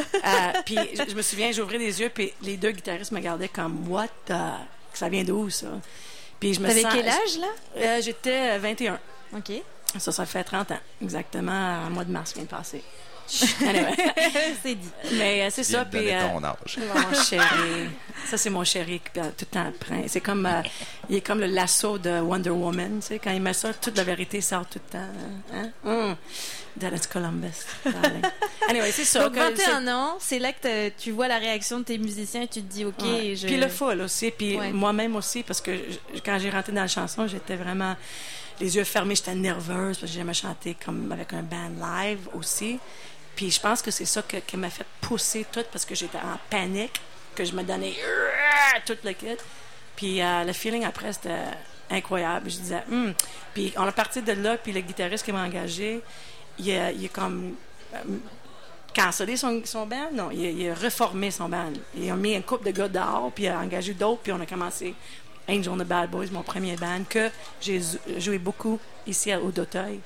puis je, je me souviens, j'ouvrais les yeux, puis les deux guitaristes me regardaient comme what the, ça vient d'où ça? Puis je me T'avais sens, quel âge là? Euh, j'étais vingt et un. Ok. Ça, ça fait trente ans, exactement, au mois de mars qui vient de passer. Anyway. C'est dit. Mais euh, c'est ça. Puis euh, ton âge. Mon chéri. Ça, c'est mon chéri qui tout le temps prend. C'est comme, euh, il est comme le lasso de Wonder Woman. Tu sais, quand il met ça, toute la vérité sort tout le temps. Hein? Mm. Dallas Columbus. Anyway, c'est ça. Donc, vingt et un ans, c'est là que tu vois la réaction de tes musiciens et tu te dis, OK. Ouais. Je... Puis le full aussi. Puis ouais. moi-même aussi, parce que je, quand j'ai rentré dans la chanson, j'étais vraiment les yeux fermés, j'étais nerveuse parce que j'aimais chanter comme avec un band live aussi. Puis je pense que c'est ça que, qui m'a fait pousser tout parce que j'étais en panique, que je me donnais tout le kit. Puis euh, le feeling après, c'était incroyable. Je disais, hum. Puis on est parti de là, puis le guitariste qui m'a engagé, il a, il a comme euh, cancellé son, son band. Non, il a, il a reformé son band. Il a mis un couple de gars dehors, puis il a engagé d'autres, puis on a commencé Angel and the Bad Boys, mon premier band, que j'ai joué beaucoup ici au Doteuil.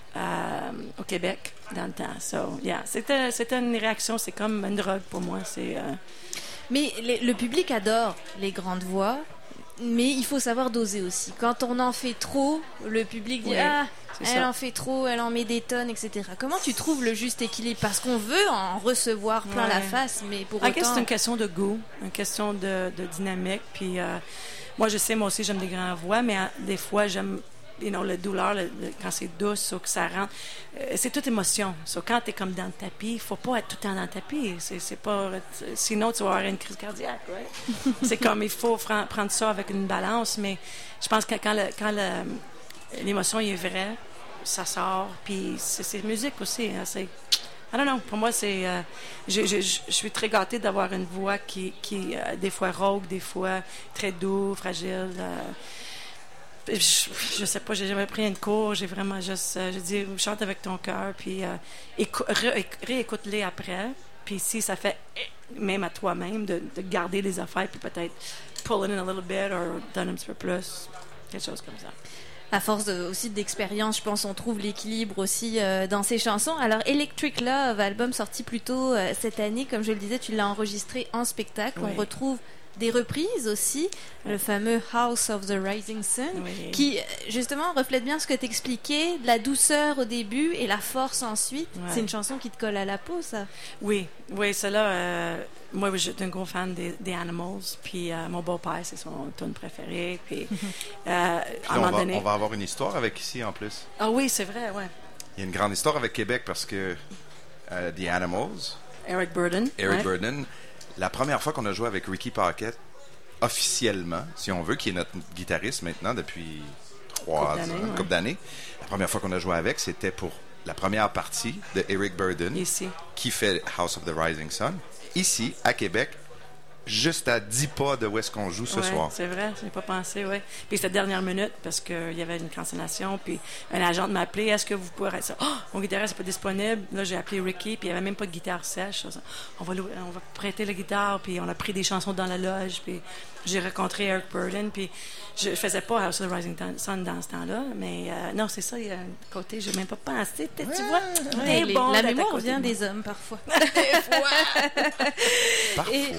Euh, au Québec dans le temps. So, yeah. c'était, c'était une réaction, c'est comme une drogue pour moi. C'est, euh... Mais les, le public adore les grandes voix, mais il faut savoir doser aussi. Quand on en fait trop, le public dit oui, ah, elle ça. en fait trop, elle en met des tonnes, et cetera. Comment tu trouves le juste équilibre? Parce qu'on veut en recevoir plein ouais. la face, mais pour en autant... C'est une question de goût, une question de, de dynamique. Puis euh, moi, je sais, moi aussi, j'aime des grandes voix, mais euh, des fois, j'aime You know, la douleur, le, le, quand c'est douce ou que ça rentre, euh, c'est toute émotion. So, quand tu es comme dans le tapis, il ne faut pas être tout le temps dans le tapis. C'est, c'est pas, sinon, tu vas avoir une crise cardiaque. Right? C'est comme, il faut fran- prendre ça avec une balance, mais je pense que quand, le, quand le, l'émotion est vraie, ça sort. Puis c'est, c'est musique aussi. Hein, c'est, I don't know. Pour moi, c'est... Euh, je, je, je suis très gâtée d'avoir une voix qui, qui euh, des fois rauque, des fois très doux, fragile. Euh, Je, je sais pas, j'ai jamais pris une cours, j'ai vraiment juste, euh, j'ai dit, chante avec ton cœur, puis euh, écou- ré- réécoute-les après, puis si ça fait, même à toi-même, de, de garder les affaires, puis peut-être pull it in a little bit, ou donner un petit peu plus, quelque chose comme ça. À force de, aussi d'expérience, je pense on trouve l'équilibre aussi euh, dans ces chansons. Alors, Electric Love, album sorti plus tôt euh, cette année, comme je le disais, tu l'as enregistré en spectacle, oui. On retrouve des reprises aussi, le fameux House of the Rising Sun, oui. Qui justement reflète bien ce que tu expliquais, de la douceur au début et la force ensuite. Ouais. C'est une chanson qui te colle à la peau, ça. Oui, oui, celle-là, euh, moi, je suis un gros fan des, des Animals, puis euh, mon beau-père, c'est son tune préféré. Puis, euh, à un moment va, donné... on va avoir une histoire avec ici, en plus. Ah oui, c'est vrai, ouais. Il y a une grande histoire avec Québec parce que euh, The Animals... Eric Burdon. Eric ouais. Burdon... la première fois qu'on a joué avec Ricky Paquette, officiellement, si on veut, qui est notre guitariste maintenant depuis trois ans, une couple d'années, la première fois qu'on a joué avec, c'était pour la première partie de Eric Burdon, ici, qui fait House of the Rising Sun, ici, à Québec, juste à dix pas de où est-ce qu'on joue ce ouais, soir. C'est vrai, je n'ai pas pensé, oui. Puis c'était dernière minute parce qu'il y avait une cancellation, puis un agent m'a appelé, est-ce que vous pourrez ça? Oh, mon guitariste n'est pas disponible. Là, j'ai appelé Ricky, puis il n'y avait même pas de guitare sèche. On va, on va prêter la guitare, puis on a pris des chansons dans la loge, puis j'ai rencontré Eric Burdon, puis je faisais pas House of the Rising Sun dans ce temps-là, mais euh, non, c'est ça, il y a un côté, je n'ai même pas pensé. Tu vois, ouais, t'es bon. La mémoire vient des hommes, parfois. Parfois. Et...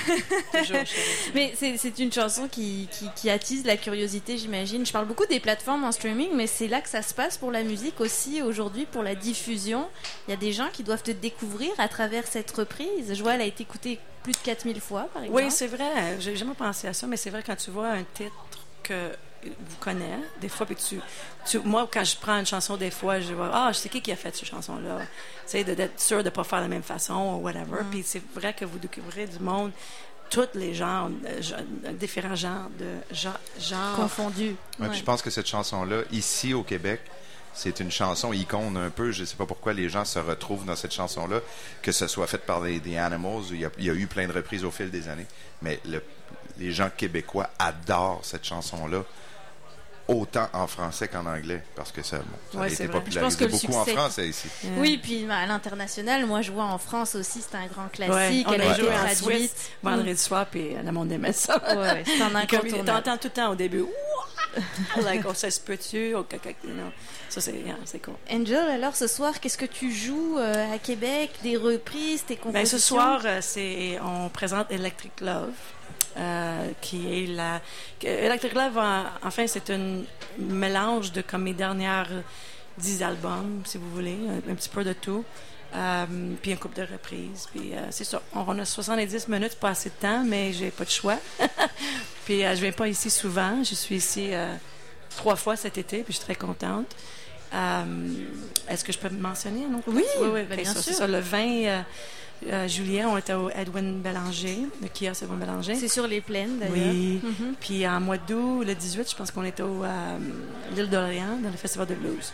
mais c'est, c'est une chanson qui, qui, qui attise la curiosité, j'imagine. Je parle beaucoup des plateformes en streaming, mais c'est là que ça se passe pour la musique aussi aujourd'hui, pour la diffusion. Il y a des gens qui doivent te découvrir à travers cette reprise. Je vois, elle a été écoutée plus de quatre mille fois, par exemple. Oui, c'est vrai. J'ai jamais pensé à ça, mais c'est vrai quand tu vois un titre que vous connaissez, des fois, puis tu, tu, moi, quand je prends une chanson, des fois, je vois, ah, je sais qui qui a fait cette chanson-là. Tu sais, de, d'être sûr de ne pas faire de la même façon, ou whatever. Mm. Puis c'est vrai que vous découvrez du monde, tous les genres, euh, différents genres de genre, genre. confondus. Ouais, ouais. Puis je pense que cette chanson-là, ici au Québec, c'est une chanson icône un peu. Je ne sais pas pourquoi les gens se retrouvent dans cette chanson-là, que ce soit fait par les, des Animals. Il y, a, il y a eu plein de reprises au fil des années. Mais le, les gens québécois adorent cette chanson-là, autant en français qu'en anglais, parce que ça, bon, ça ouais, a été vrai. popularisé beaucoup succès... en français ici. Yeah. Oui, puis à l'international, moi je vois en France aussi, c'est un grand classique. Ouais, on elle a joué en traduite. Suisse vendredi soir, puis le monde aimait ça. Ouais, ouais, c'est un incontournable. T'entends tout le temps au début. Like, oh, ça se peut-tu? Oh, non. Ça, c'est, yeah, c'est cool. Angel, alors ce soir, qu'est-ce que tu joues euh, à Québec? Des reprises, tes compositions? Ben, ce soir, euh, c'est, on présente Electric Love, euh, qui est la... Electric Love, en, enfin, c'est un mélange de comme mes dernières dix albums, si vous voulez, un, un petit peu de tout. Euh, puis un couple de reprises. Puis euh, c'est ça. On, on a soixante-dix minutes, pas assez de temps, mais j'ai pas de choix. Puis euh, je viens pas ici souvent. Je suis ici euh, trois fois cet été, puis je suis très contente. Euh, est-ce que je peux me mentionner un autre? Oui, oui, oui. Ben, bien bien sûr. sûr. C'est ça, le vingt euh, euh, juillet, on était au Edwin Bélanger, le kiosque Edwin Bélanger. C'est sur les plaines, d'ailleurs. Oui. Mm-hmm. Puis en mois d'août, le dix-huit, je pense qu'on était au euh, l'île d'Orléans, dans le Festival de blues.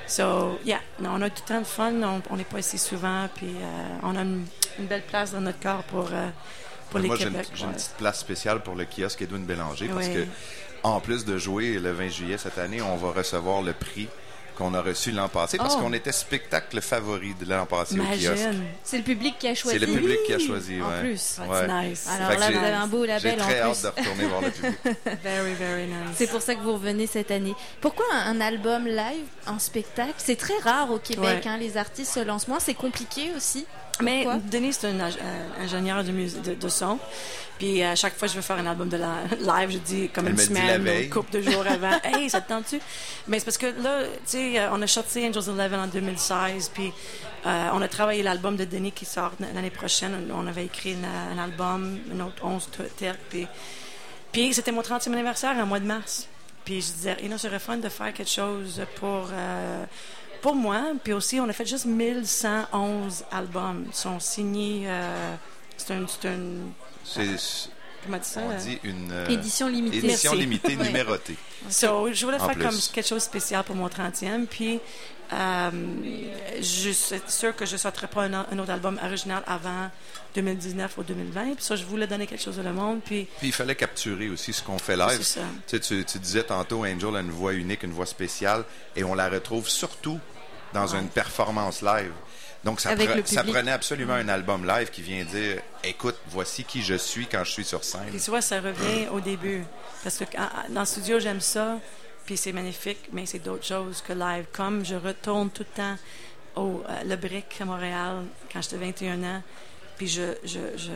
So, yeah, non, on a tout le temps de fun, on n'est pas ici souvent, puis euh, on a une, une belle place dans notre corps pour, euh, pour les Moi, Québec. J'ai, une, j'ai une petite place spéciale pour le kiosque Edwin Bélanger, parce oui. que en plus de jouer le vingt juillet cette année, on va recevoir le prix qu'on a reçu l'an passé, parce oh. qu'on était spectacle favori de l'an passé Imagine. Au kiosque. C'est le public qui a choisi. C'est le public oui. qui a choisi, en ouais. plus. Ouais. Nice. Alors là, vous avez un beau label en plus. J'ai très hâte de retourner voir le public. Very, very nice. C'est pour ça que vous revenez cette année. Pourquoi un, un album live en spectacle? C'est très rare au Québec, ouais. hein, les artistes se lancent moins. C'est compliqué aussi. Mais Pourquoi? Denis, c'est un euh, ingénieur de, musique, de, de son. Puis à chaque fois que je veux faire un album de la, live, je dis comme Elle une semaine, une couple de jours avant, hey, ça te tente-tu? Mais c'est parce que là, tu sais, on a sorti Angels Eleven en deux mille seize, puis euh, on a travaillé l'album de Denis qui sort l'année prochaine. On avait écrit une, un album, un autre onze titres, puis, puis c'était mon trentième anniversaire en mois de mars. Puis je disais, il serait fun de faire quelque chose pour. Euh, Pour moi, puis aussi, on a fait juste mille cent onze albums. Ils sont signés. Euh, c'est un. C'est une. C'est, euh, comment dit ça? On dit une. Euh, édition limitée. Édition Merci. limitée numérotée. So, je voulais en faire plus. comme quelque chose de spécial pour mon trentième. Puis, euh, je suis sûre que je ne sortirai pas un, un autre album original avant deux mille dix-neuf ou deux mille vingt. Puis ça, je voulais donner quelque chose au monde. Puis, puis il fallait capturer aussi ce qu'on fait live. C'est ça. Tu, sais, tu, tu disais tantôt, Angel a une voix unique, une voix spéciale, et on la retrouve surtout dans ouais. une performance live. Donc, ça, pre- ça prenait absolument un album live qui vient dire « Écoute, voici qui je suis quand je suis sur scène. » Puis tu vois, ça revient au début. Parce que dans le studio, j'aime ça, puis c'est magnifique, mais c'est d'autres choses que live. Comme je retourne tout le temps au euh, Le Brick à Montréal, quand j'étais vingt et un ans, puis je, je, je,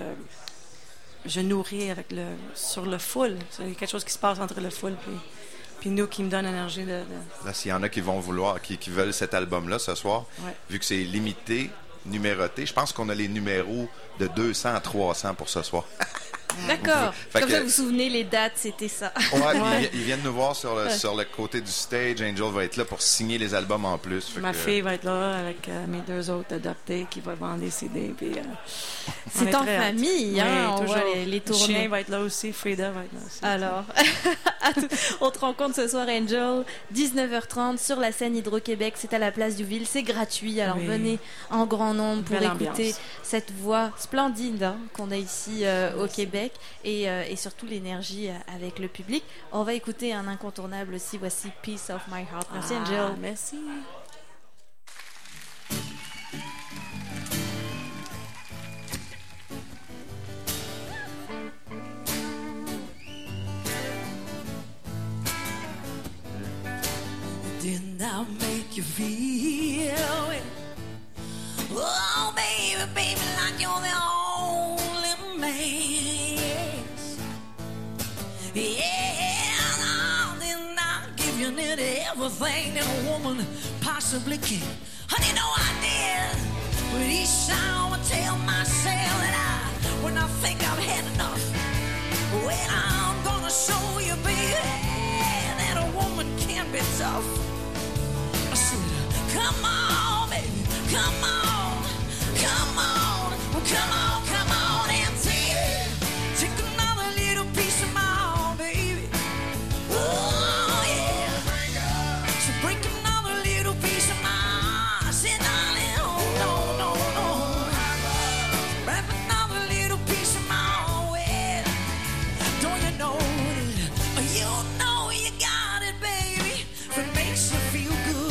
je nourris avec le, sur le full. Il y a quelque chose qui se passe entre le full puis... Puis nous, qui me donne l'énergie de, de... Là, s'il y en a qui vont vouloir, qui, qui veulent cet album-là ce soir, ouais. vu que c'est limité, numéroté, je pense qu'on a les numéros de deux cents à trois cents pour ce soir. D'accord. Fait Comme que- ça, vous vous souvenez, les dates, c'était ça. Ouais, Ouais. ils, vi- ils viennent nous voir sur le, Ouais. sur le côté du stage. Angel va être là pour signer les albums en plus. Fait Ma que- fille va être là avec euh, mes deux autres adoptés qui vont vendre des C D. Puis, euh, on C'est est en très hâte. famille, hein, Oui, on toujours. voit les- les Le tournées. chien va être là aussi, Frida va être là aussi. Alors, on te rencontre ce soir, Angel, dix-neuf heures trente sur la scène Hydro-Québec. C'est à la place du Ville, c'est gratuit. Alors Oui. venez en grand nombre pour Belle écouter ambiance. cette voix splendide hein, qu'on a ici euh, au Québec et, euh, et surtout l'énergie euh, avec le public. On va écouter un incontournable aussi. Voici Piece of My Heart. Merci, Ah, Angel. Merci. Didn't I make you feel it? Oh, baby, baby, like you're the only man. Yes. Yeah, no, didn't I give you nearly everything that a woman possibly can? Honey, no, I did. But each time I tell myself that I, when I think I've had enough, well, I'm gonna show you, baby, that a woman can be tough. I said, come on, baby, come on, come on, well, come on, come on and take, take another little piece of my heart, baby. Oh, yeah. So break another little piece of my heart. I said, darling, oh, no, no, no. Wrap another little piece of my heart, well, don't you know that, you know you got it, baby, if it makes you feel good.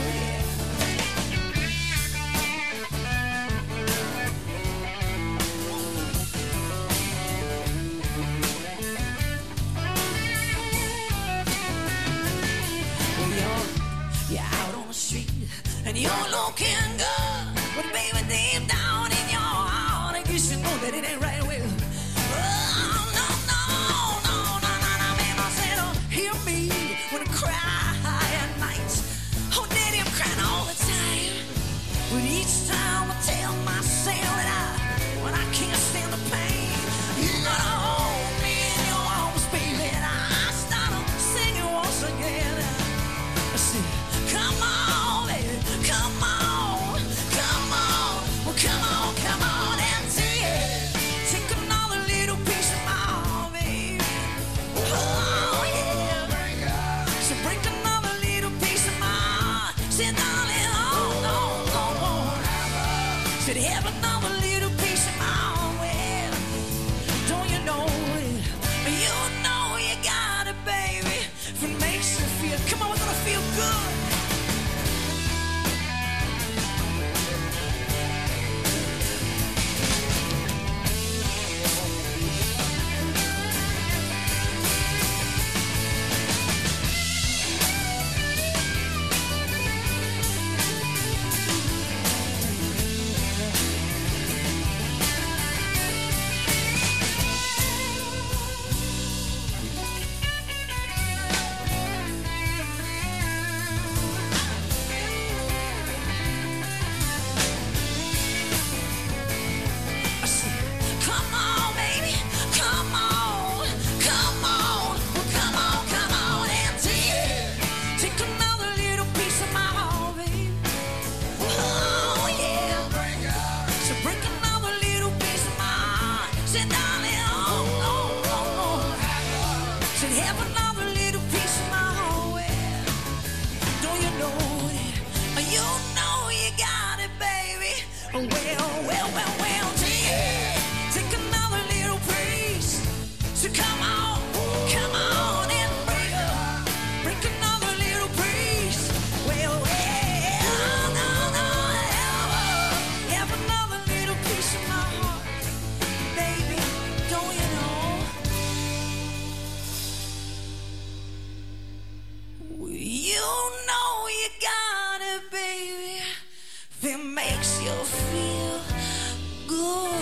Well, you're, you're out on the street and you're looking good, but baby, deep down in your heart, I guess you know that it ain't right. Well, oh, no, no, no, no, no, no, baby, I said, oh, hear me when I cry at night. Oh, daddy, I'm crying all the time. But each time I tell myself that I, when I can't stand the pain, you gotta hold me in your arms, baby. And I start singing once again. I said, come on, baby, come on, come on, well, come on, come on and take, take another little piece of my heart, baby. Oh, yeah. So break another little piece of my heart. Say, darling, oh, no, no, no. Said, have another little piece of my heart. Well, don't you know it? You know you got it, baby. If it makes you feel, come on, we're gonna feel good. I said, come on, baby, come on, come on, well, come on, come on and take, take another little piece of my heart, baby. Oh, yeah. So break another little piece of my heart. Say, darling, oh, no, no, no. Said, have another little piece of my heart. Well, don't you know it? You know you got it, baby. Well, well, well, well, take, take another little piece. So come on, come on and break, break another little piece. Well, well, no, no, have, have another little piece of my heart, baby. Don't you know? You know you got it, baby. If it makes you feel good.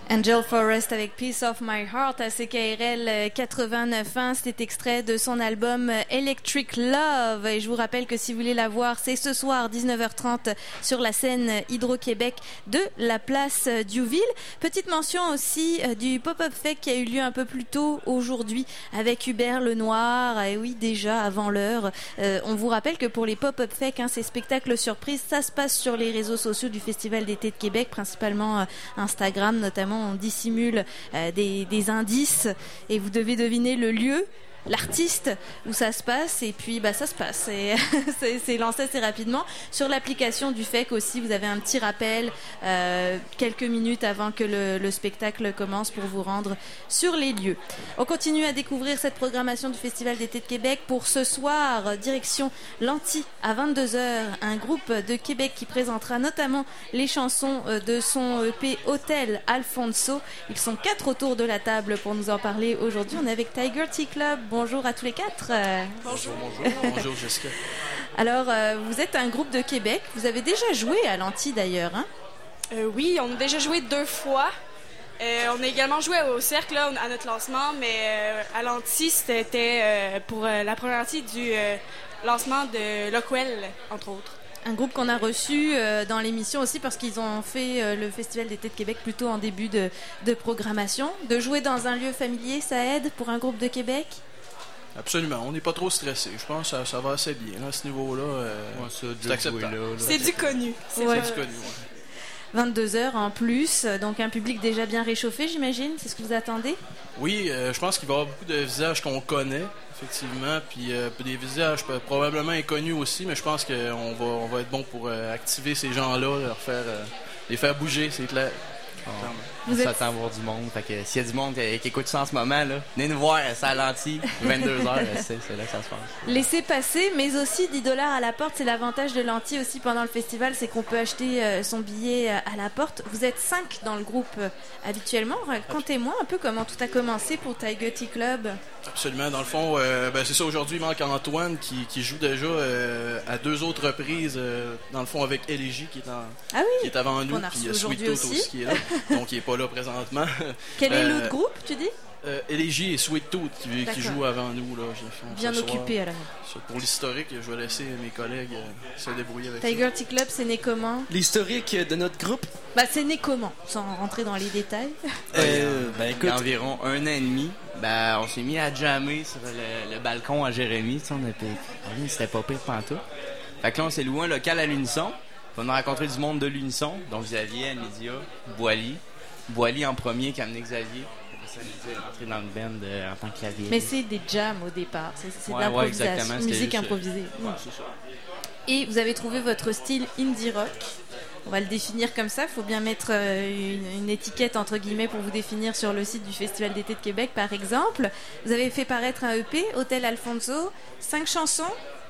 Angel Forest avec Piece of My Heart à C K R L quatre-vingt-neuf point un. C'était extrait de son album Electric Love. Et je vous rappelle que si vous voulez la voir, c'est ce soir dix-neuf heures trente sur la scène Hydro-Québec de la place Diouville. Petite mention aussi du Pop-Up Fest qui a eu lieu un peu plus tôt aujourd'hui avec Hubert Lenoir. Et oui, déjà avant l'heure. Euh, on vous rappelle que pour les Pop-Up Fest, hein, ces spectacles surprises, ça se passe sur les réseaux sociaux du Festival d'été de Québec, principalement euh, Instagram notamment. On dissimule euh, des, des indices et vous devez deviner le lieu, l'artiste où ça se passe, et puis bah, ça se passe. Et c'est, c'est lancé assez rapidement. Sur l'application du F E C aussi, vous avez un petit rappel euh, quelques minutes avant que le, le spectacle commence pour vous rendre sur les lieux. On continue à découvrir cette programmation du Festival d'été de Québec. Pour ce soir, direction Lanty à vingt-deux heures, un groupe de Québec qui présentera notamment les chansons de son E P Hôtel Alfonso. Ils sont quatre autour de la table pour nous en parler aujourd'hui. On est avec Tiger Tea Club. Bonjour à tous les quatre. Bonjour. Bonjour, bonjour Jessica. Alors, euh, vous êtes un groupe de Québec. Vous avez déjà joué à Lanty d'ailleurs, hein? Euh, oui, on a déjà joué deux fois. Euh, on a également joué au Cercle là, à notre lancement, mais euh, à Lanty, c'était euh, pour euh, la première partie du euh, lancement de Lockwell, entre autres. Un groupe qu'on a reçu euh, dans l'émission aussi parce qu'ils ont fait euh, le Festival d'été de Québec plutôt en début de, de programmation. De jouer dans un lieu familier, ça aide pour un groupe de Québec? Absolument, on n'est pas trop stressé. Je pense que ça, ça va assez bien à ce niveau-là. Euh, ouais, ça, c'est acceptable. Là, là, c'est du connu. C'est, ouais. c'est du connu, ouais. vingt-deux heures en plus, donc un public déjà bien réchauffé, j'imagine. C'est ce que vous attendez? Oui, euh, je pense qu'il va y avoir beaucoup de visages qu'on connaît, effectivement, puis euh, des visages probablement inconnus aussi, mais je pense qu'on va, on va être bon pour euh, activer ces gens-là, leur faire, euh, les faire bouger, c'est clair. Oh. On êtes... s'attend à voir du monde. Fait que s'il y a du monde qui, qui écoute ça en ce moment, là, venez nous voir, ça à Lanty, vingt-deux heures, c'est, c'est là que ça se passe. Laissez passer, mais aussi dix dollars à la porte. C'est l'avantage de Lanty aussi pendant le festival, c'est qu'on peut acheter euh, son billet euh, à la porte. Vous êtes cinq dans le groupe euh, habituellement. Racontez-moi un peu comment tout a commencé pour Tiger Tea Club. Absolument. Dans le fond, euh, ben, c'est ça. Aujourd'hui, il manque Antoine qui, qui joue déjà euh, à deux autres reprises, euh, dans le fond, avec Élégie qui est, en, ah oui, qui est avant nous. Puis il y a Sweet Tooth aussi. aussi qui est là. Donc, il n'est pas là présentement. Quel est euh, l'autre groupe, tu dis? Euh, Élégie et Sweet Tooth qui, qui jouent avant nous. Là, bien occupé alors. Pour l'historique, je vais laisser mes collègues euh, se débrouiller avec Tiger ça. Tea Club, c'est né comment? L'historique de notre groupe? Bah, c'est né comment? Sans rentrer dans les détails. Euh, ben, écoute, il y a environ un an et demi, ben, on s'est mis à jammer sur le, le balcon à Jérémy. On a payé... C'était pas pire pantoute. Fait que là, on s'est loué un local à l'Unisson. On a rencontré du monde de l'Unisson, dont Xavier, Amédia, Boily. Boily en premier qui a amené Xavier. Ça nous est rentré dans le band euh, en tant que clavier. Mais c'est des jams au départ, c'est, c'est ouais, de l'improvisation, ouais, musique juste, improvisée. Ouais, c'est ça. Et vous avez trouvé votre style indie rock. On va le définir comme ça. Il faut bien mettre euh, une, une étiquette entre guillemets pour vous définir sur le site du Festival d'été de Québec, par exemple. Vous avez fait paraître un E P, Hôtel Alfonso, cinq chansons.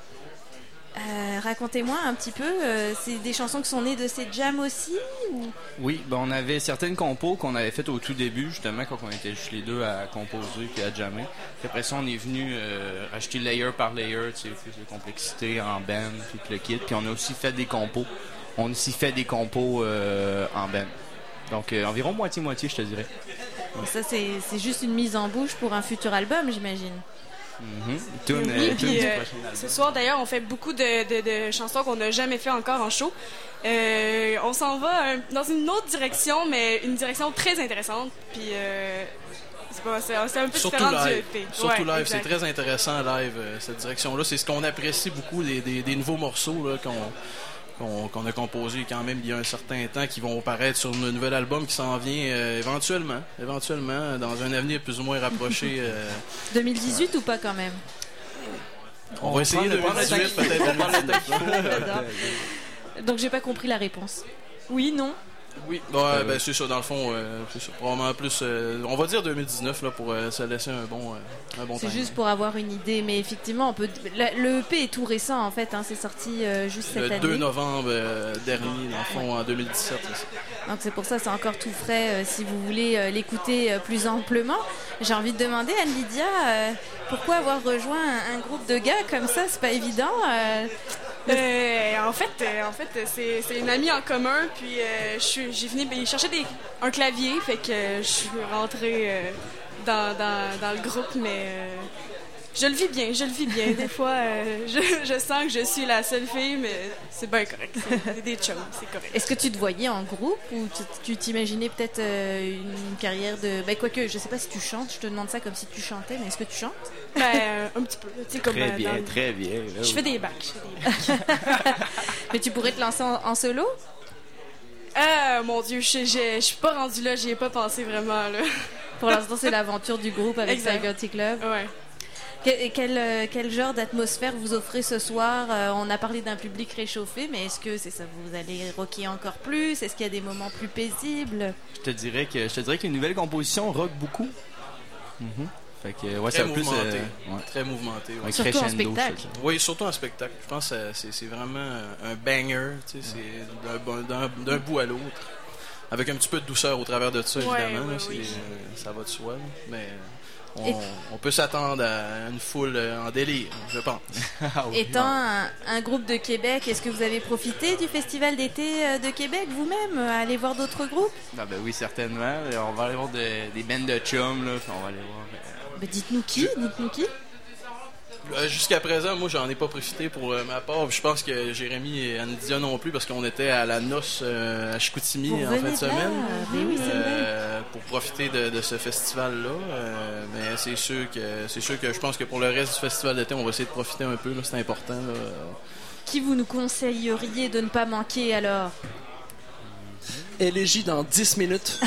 Euh, racontez-moi un petit peu, euh, c'est des chansons qui sont nées de ces jams aussi ou... Oui, ben on avait certaines compos qu'on avait faites au tout début, justement, quand on était juste les deux à composer puis à jammer. Puis après ça, on est venu euh, acheter layer par layer, tu sais, plus de complexité en band, puis le kit. Puis on a aussi fait des compos. On a aussi fait des compos euh, en band. Donc euh, environ moitié-moitié, je te dirais. Et ça, c'est, c'est juste une mise en bouche pour un futur album, j'imagine. Mm-hmm. Tune, oui, euh, puis, euh, ce soir d'ailleurs on fait beaucoup de, de, de chansons qu'on n'a jamais fait encore en show. Euh, on s'en va un, dans une autre direction, mais une direction très intéressante. Puis euh, c'est, pas, c'est, c'est un peu surtout différent live. du E P. Surtout ouais, live, c'est très intéressant live euh, cette direction-là. C'est ce qu'on apprécie beaucoup, les, des, des nouveaux morceaux là, qu'on Qu'on, qu'on a composé quand même il y a un certain temps, qui vont apparaître sur un nouvel album qui s'en vient euh, éventuellement, éventuellement, dans un avenir plus ou moins rapproché. Euh, deux mille dix-huit euh, ou pas quand même? On, on va essayer de deux mille dix-huit peut-être. Donc j'ai pas compris la réponse. Oui, non? Oui, ouais, euh, ben, c'est ça, dans le fond, euh, c'est ça. Probablement plus, euh, on va dire deux mille dix-neuf là, pour euh, se laisser un bon, euh, un bon c'est temps. juste pour avoir une idée, mais effectivement, on peut. La, le E P est tout récent en fait, hein, c'est sorti euh, juste cette le année. deux novembre euh, dernier, dans le fond, ouais. En deux mille dix-sept. C'est ça. Donc c'est pour ça, c'est encore tout frais euh, si vous voulez euh, l'écouter euh, plus amplement. J'ai envie de demander, Anne-Lydia, euh, pourquoi avoir rejoint un, un groupe de gars comme ça? C'est pas évident. Euh, Euh, en fait, euh, en fait, c'est, c'est une amie en commun, puis euh, je suis, j'ai venu, il cherchait des, un clavier, fait que euh, je suis rentrée euh, dans, dans, dans le groupe, mais euh, je le vis bien, je le vis bien. Des fois, euh, je, je sens que je suis la seule fille, mais c'est bien correct. C'est, c'est des chums, c'est correct. Est-ce que tu te voyais en groupe ou tu, tu t'imaginais peut-être euh, une carrière de... Ben, quoique, je sais pas si tu chantes, je te demande ça comme si tu chantais, mais est-ce que tu chantes? Ben, euh, un petit peu. Tu sais, comme, Très euh, bien, dans le- très bien. là, Je oui. fais des bacs, je fais des bacs. Mais tu pourrais te lancer en, en solo? Ah, mon Dieu, je, je, je suis pas rendue là, j'y ai pas pensé vraiment, là. Pour l'instant, c'est l'aventure du groupe avec Exact. Tiger Tea Club. Ouais. Quel, quel, euh, quel genre d'atmosphère vous offrez ce soir? Euh, On a parlé d'un public réchauffé, mais est-ce que c'est ça, vous allez rocker encore plus? Est-ce qu'il y a des moments plus paisibles? Je te dirais que je te dirais que les nouvelles compositions rock beaucoup. Mhm. Fait que ouais, Très c'est plus mouvementé. euh, ouais. Très mouvementé. ouais. Un Surtout en crescendo, spectacle. ça, ça. Oui, surtout en spectacle. Je pense que ça- c'est, c'est vraiment un banger. Tu sais, c'est d'un, bon- d'un, d'un bout à l'autre. Avec un petit peu de douceur au travers de ça, Ouais, évidemment. ouais, là, c'est, oui. euh, ça va de soi. là. Mais on, Et- on peut s'attendre à une foule euh, en délire, je pense. Étant un, un groupe de Québec, est-ce que vous avez profité du Festival d'été euh, de Québec vous-même? euh, Aller voir d'autres groupes? Ah ben oui, certainement. On va aller voir de- des bands de chums, là, puis on va aller voir. euh, Ben, dites-nous qui, dites-nous qui. Euh, Jusqu'à présent, moi, j'en ai pas profité pour euh, ma part. Puis je pense que Jérémy et Anne-Lydia non plus, parce qu'on était à la noce euh, à Chicoutimi Vous en fin venez de de là? semaine. Ben oui, c'est Euh, pour profiter de, de ce festival-là. Euh, mais c'est sûr que c'est sûr que je pense que pour le reste du festival d'été, on va essayer de profiter un peu. Là, c'est important. Là. Qui vous nous conseilleriez de ne pas manquer alors? Élégie dans dix minutes.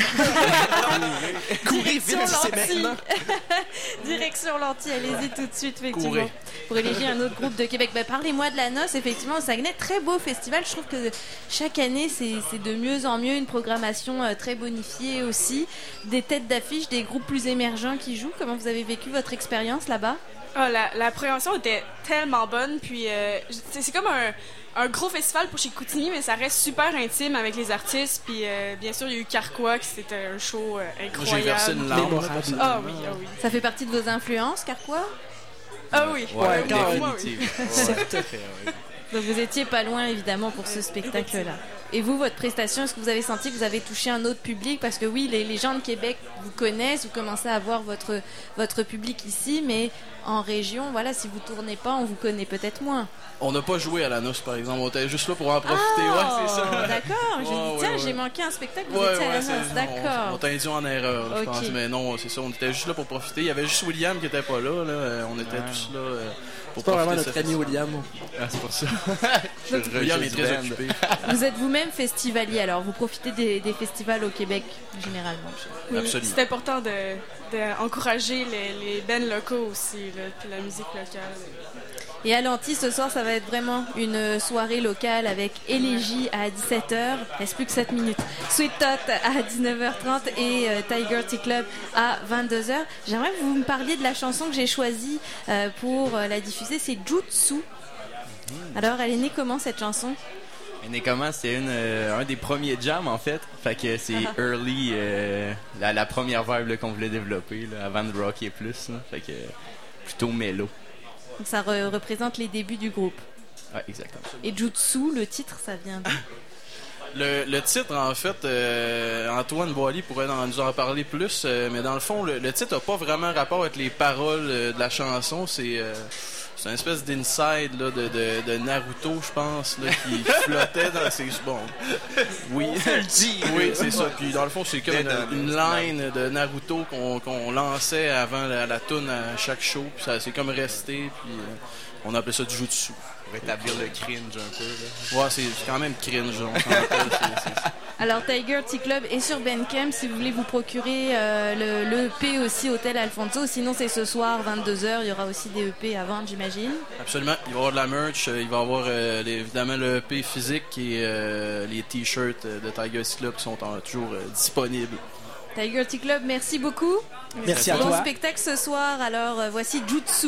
Courez vite, Direction c'est Lanty. maintenant. Direction Lanty, allez-y tout de suite, effectivement. Courez. Pour éléger un autre groupe de Québec. Ben, parlez-moi de la noce, effectivement, au Saguenay, très beau festival. Je trouve que chaque année, c'est c'est de mieux en mieux, une programmation euh, très bonifiée aussi. Des têtes d'affiche, des groupes plus émergents qui jouent. Comment vous avez vécu votre expérience là-bas? Ah, la, la programmation était tellement bonne, puis euh, c'est, c'est comme un, un gros festival pour chez Chicoutimi, mais ça reste super intime avec les artistes, puis euh, bien sûr, il y a eu Carquois, qui c'était un show euh, incroyable. J'ai versé une larme. Mémorable. Ah oui, ah oui. Ça fait partie de vos influences, Carquois? Ah oui. Ouais, Ah oui, moi, oui. définitivement. Certes. Ouais, ouais. Donc vous étiez pas loin, évidemment, pour ce spectacle-là. Et vous, votre prestation, est-ce que vous avez senti que vous avez touché un autre public? Parce que oui, les, les gens de Québec vous connaissent, vous commencez à voir votre, votre public ici, mais en région, voilà, si vous tournez pas, on vous connaît peut-être moins. On n'a pas joué à la noce, par exemple. On était juste là pour en profiter. Ah, ouais, c'est ça. D'accord. J'ai Ouais, dit, ouais, tiens, ouais. j'ai manqué un spectacle, vous Ouais, étiez à ouais, la c'est- noce. On, on D'accord. t'a induit en erreur, là, je Ok. pense. Mais non, c'est ça. On était juste là pour profiter. Il y avait juste William qui était pas là. là. On était Ouais. tous là euh, pour C'est pas vraiment profiter de notre ce ami festival. William. Ah, c'est pour ça. Je- William est très occupé. Vous êtes vous-même festivalier, alors vous profitez des, des festivals au Québec, généralement. Oui, Absolument. c'est important de, de encourager les, les bands locaux aussi, là, puis la musique locale. Et à Lanty, ce soir, ça va être vraiment une soirée locale avec Élégie à dix-sept heures. Il reste plus que sept minutes. Sweet Tot à dix-neuf heures trente et euh, Tiger Tea Club à vingt-deux heures. J'aimerais que vous me parliez de la chanson que j'ai choisie euh, pour euh, la diffuser. C'est Jutsu. Alors, elle est née comment, cette chanson? Et comment c'est une, euh, un des premiers jams en fait. Fait que c'est Ah. early, euh, la, la première vibe là, qu'on voulait développer là, avant de rocker plus. Là. Fait que plutôt mélo. Donc, ça re- représente les débuts du groupe. Ouais, exactement. Et Jutsu, le titre, ça vient d'où? Le, le titre, en fait, euh, Antoine Boily pourrait en- nous en parler plus, euh, mais dans le fond, le, le titre n'a pas vraiment rapport avec les paroles euh, de la chanson. C'est euh, c'est une espèce d'inside là, de, de, de Naruto, je pense, là, qui flottait dans ses... Bon, oui, On se le dit. oui, c'est ça. Puis dans le fond, c'est comme Dead une, une on line de Naruto qu'on qu'on lançait avant la, la tune à chaque show. Puis ça c'est comme resté, puis euh, on appelait ça du jutsu. Pour rétablir le cringe un peu. Là. Ouais, c'est c'est quand même cringe. On s'en rappelle, c'est- c'est- Alors Tiger Tea Club est sur Bandcamp si vous voulez vous procurer euh, le, le E P aussi Hôtel Alfonso. Sinon c'est ce soir vingt-deux heures, il y aura aussi des E P à vendre j'imagine. Absolument. Il va y avoir de la merch. euh, Il va y avoir euh, les- évidemment le E P physique et euh, les t-shirts euh, de Tiger Tea Club qui sont en- toujours euh, disponibles. Tiger Tea Club, merci beaucoup. Merci à bon toi. spectacle ce soir. Alors euh, voici Jutsu.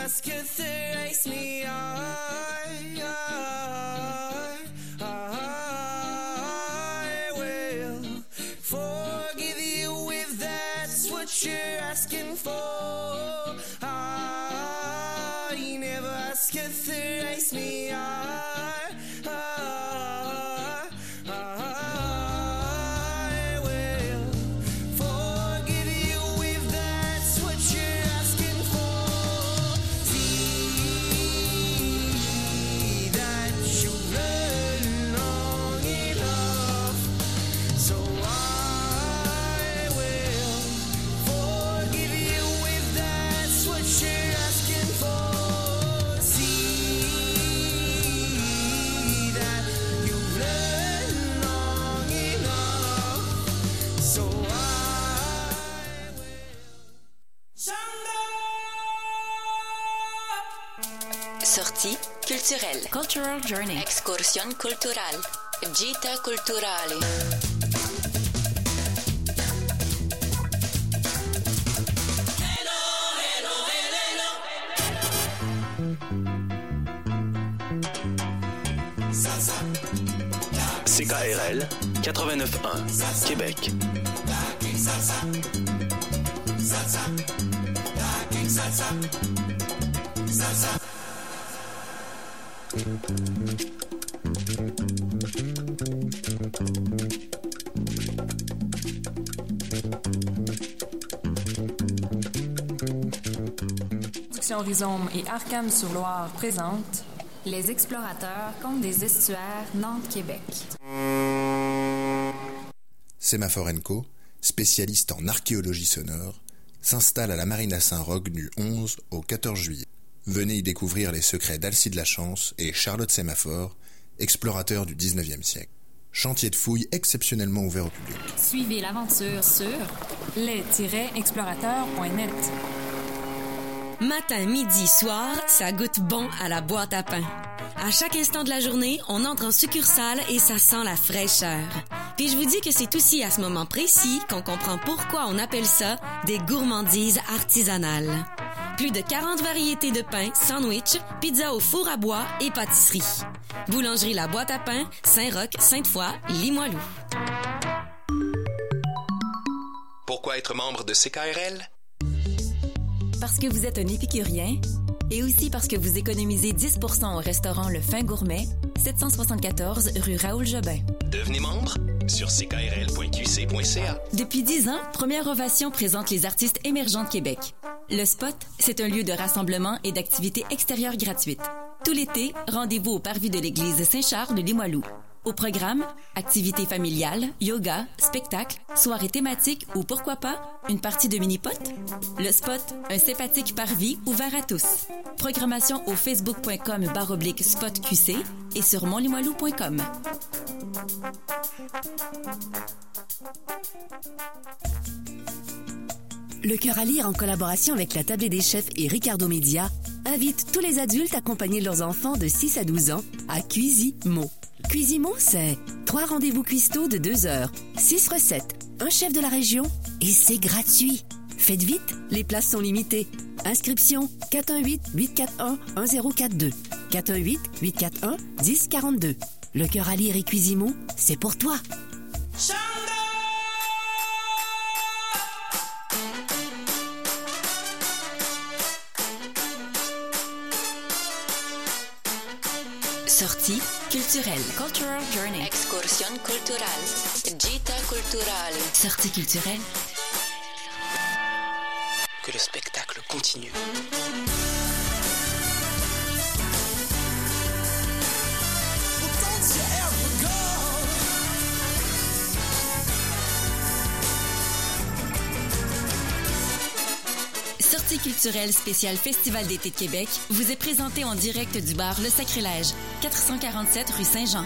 ask you to erase me. I, I, I will forgive you if that's what you're asking for. I never ask you to erase me. I, I, I will forgive you if that's what you're asking for. See that you've learned long enough, so I will forgive you if that's what you're asking for. See that you've learned long enough, so I Sortie culturelle. Cultural Journey. Excursión cultural. Gita culturale. C K R L quatre-vingt-neuf un, Québec. Production Rhizome et Arkham-sur-Loire présente Les Explorateurs contre des estuaires Nantes-Québec. Sémaphore and Co, spécialiste en archéologie sonore, s'installe à la Marina Saint-Roch du onze au quatorze juillet. Venez y découvrir les secrets d'Alcide Lachance et Charlotte Sémaphore, explorateurs du dix-neuvième siècle. Chantier de fouilles exceptionnellement ouvert au public. Suivez l'aventure sur les tiret explorateurs point net. Matin, midi, soir, ça goûte bon à la boîte à pain. À chaque instant de la journée, on entre en succursale et ça sent la fraîcheur. Puis je vous dis que c'est aussi à ce moment précis qu'on comprend pourquoi on appelle ça des gourmandises artisanales. Plus de quarante variétés de pain, sandwich, pizza au four à bois et pâtisserie. Boulangerie La Boîte à Pain, Saint-Roch, Sainte-Foy, Limoilou. Pourquoi être membre de C K R L? Parce que vous êtes un épicurien et aussi parce que vous économisez dix pour cent au restaurant Le Fin Gourmet, sept cent soixante-quatorze rue Raoul Jobin. Devenez membre sur c k r l point q c point c a. Depuis dix ans, Première Ovation présente les artistes émergents de Québec. Le Spot, c'est un lieu de rassemblement et d'activités extérieures gratuites. Tout l'été, rendez-vous au parvis de l'église Saint-Charles de Limoilou. Au programme, activités familiales, yoga, spectacles, soirées thématiques ou pourquoi pas, une partie de mini-pot? Le Spot, un sympathique parvis ouvert à tous. Programmation au facebook.com barre oblique spotqc et sur montlimoilou point com. Le Cœur à lire, en collaboration avec la Tablée des Chefs et Ricardo Média, invite tous les adultes à accompagner leurs enfants de six à douze ans à Cuisimo. Cuisimo, c'est trois rendez-vous cuistots de deux heures, six recettes, un chef de la région et c'est gratuit. Faites vite, les places sont limitées. Inscription quatre un huit, huit quatre un, un zéro quatre deux, quatre un huit, huit quatre un, un zéro quatre deux. Le Cœur à lire et Cuisimo, c'est pour toi. Sortie culturelle. Cultural Journey. Excursión cultural. Gita culturale. Sortie culturelle. Que le spectacle continue. Sortie culturelle spéciale Festival d'été de Québec vous est présentée en direct du bar Le Sacrilège, quatre cent quarante-sept rue Saint-Jean.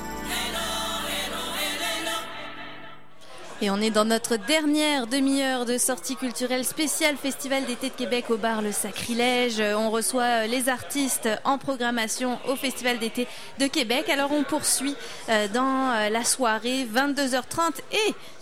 Et on est dans notre dernière demi-heure de sortie culturelle spéciale Festival d'été de Québec au bar Le Sacrilège. On reçoit les artistes en programmation au Festival d'été de Québec. Alors on poursuit dans la soirée, vingt-deux heures trente et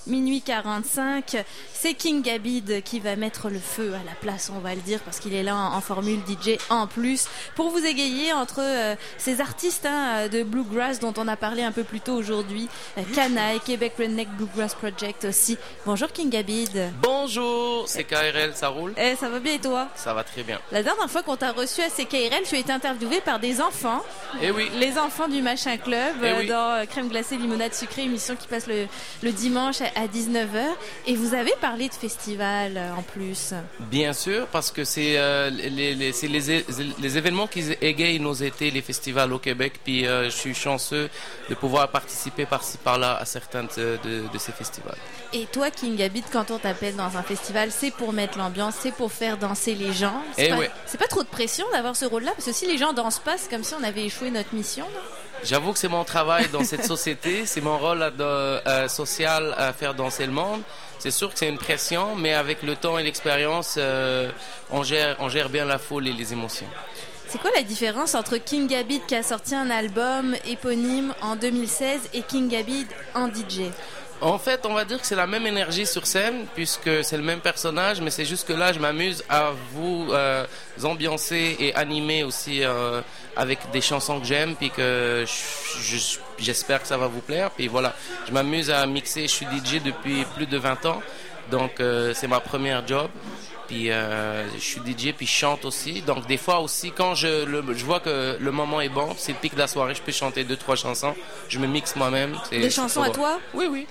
minuit quarante-cinq. C'est King Gabid qui va mettre le feu à la place, on va le dire, parce qu'il est là en, en formule D J en plus, pour vous égayer entre euh, ces artistes hein, de Bluegrass dont on a parlé un peu plus tôt aujourd'hui. Euh, Canaille, Québec Redneck Bluegrass Project aussi. Bonjour King Gabid. Bonjour, C K R L, ça roule? Eh, ça va bien et toi? Ça va très bien. La dernière fois qu'on t'a reçu à C K R L, tu as été interviewé par des enfants. Eh oui. Les enfants du Machin Club Eh euh, oui. dans euh, Crème glacée, limonade sucrée, émission qui passe le, le dimanche à, à dix-neuf heures. Et vous avez parlé de festival euh, en plus. Bien sûr, parce que c'est euh, les, les, c'est les, é- les événements qui égayent nos étés, les festivals au Québec. Puis euh, je suis chanceux de pouvoir participer par-ci par-là à certains de, de, de ces festivals. Et toi, King Gabid, quand on t'appelle dans un festival, c'est pour mettre l'ambiance, c'est pour faire danser les gens. C'est, Eh pas, ouais. c'est pas trop de pression d'avoir ce rôle-là, parce que si les gens dansent pas, c'est comme si on avait échoué notre mission, non? J'avoue que c'est mon travail dans cette société, c'est mon rôle de, euh, social à faire danser le monde. C'est sûr que c'est une pression, mais avec le temps et l'expérience, euh, on gère, on gère bien la foule et les émotions. C'est quoi la différence entre King Gabid qui a sorti un album éponyme en deux mille seize et King Gabid en D J? En fait, on va dire que c'est la même énergie sur scène, puisque c'est le même personnage, mais c'est juste que là, je m'amuse à vous euh, ambiancer et animer aussi euh, avec des chansons que j'aime, puis que je, je, j'espère que ça va vous plaire. Puis voilà, je m'amuse à mixer, je suis D J depuis plus de vingt ans, donc euh, c'est ma première job. Puis euh, je suis D J, puis je chante aussi. Donc des fois aussi, quand je, le, je vois que le moment est bon, c'est le pic de la soirée, je peux chanter deux, trois chansons. Je me mixe moi-même. C'est, Des c'est chansons à trop toi? Oui, oui.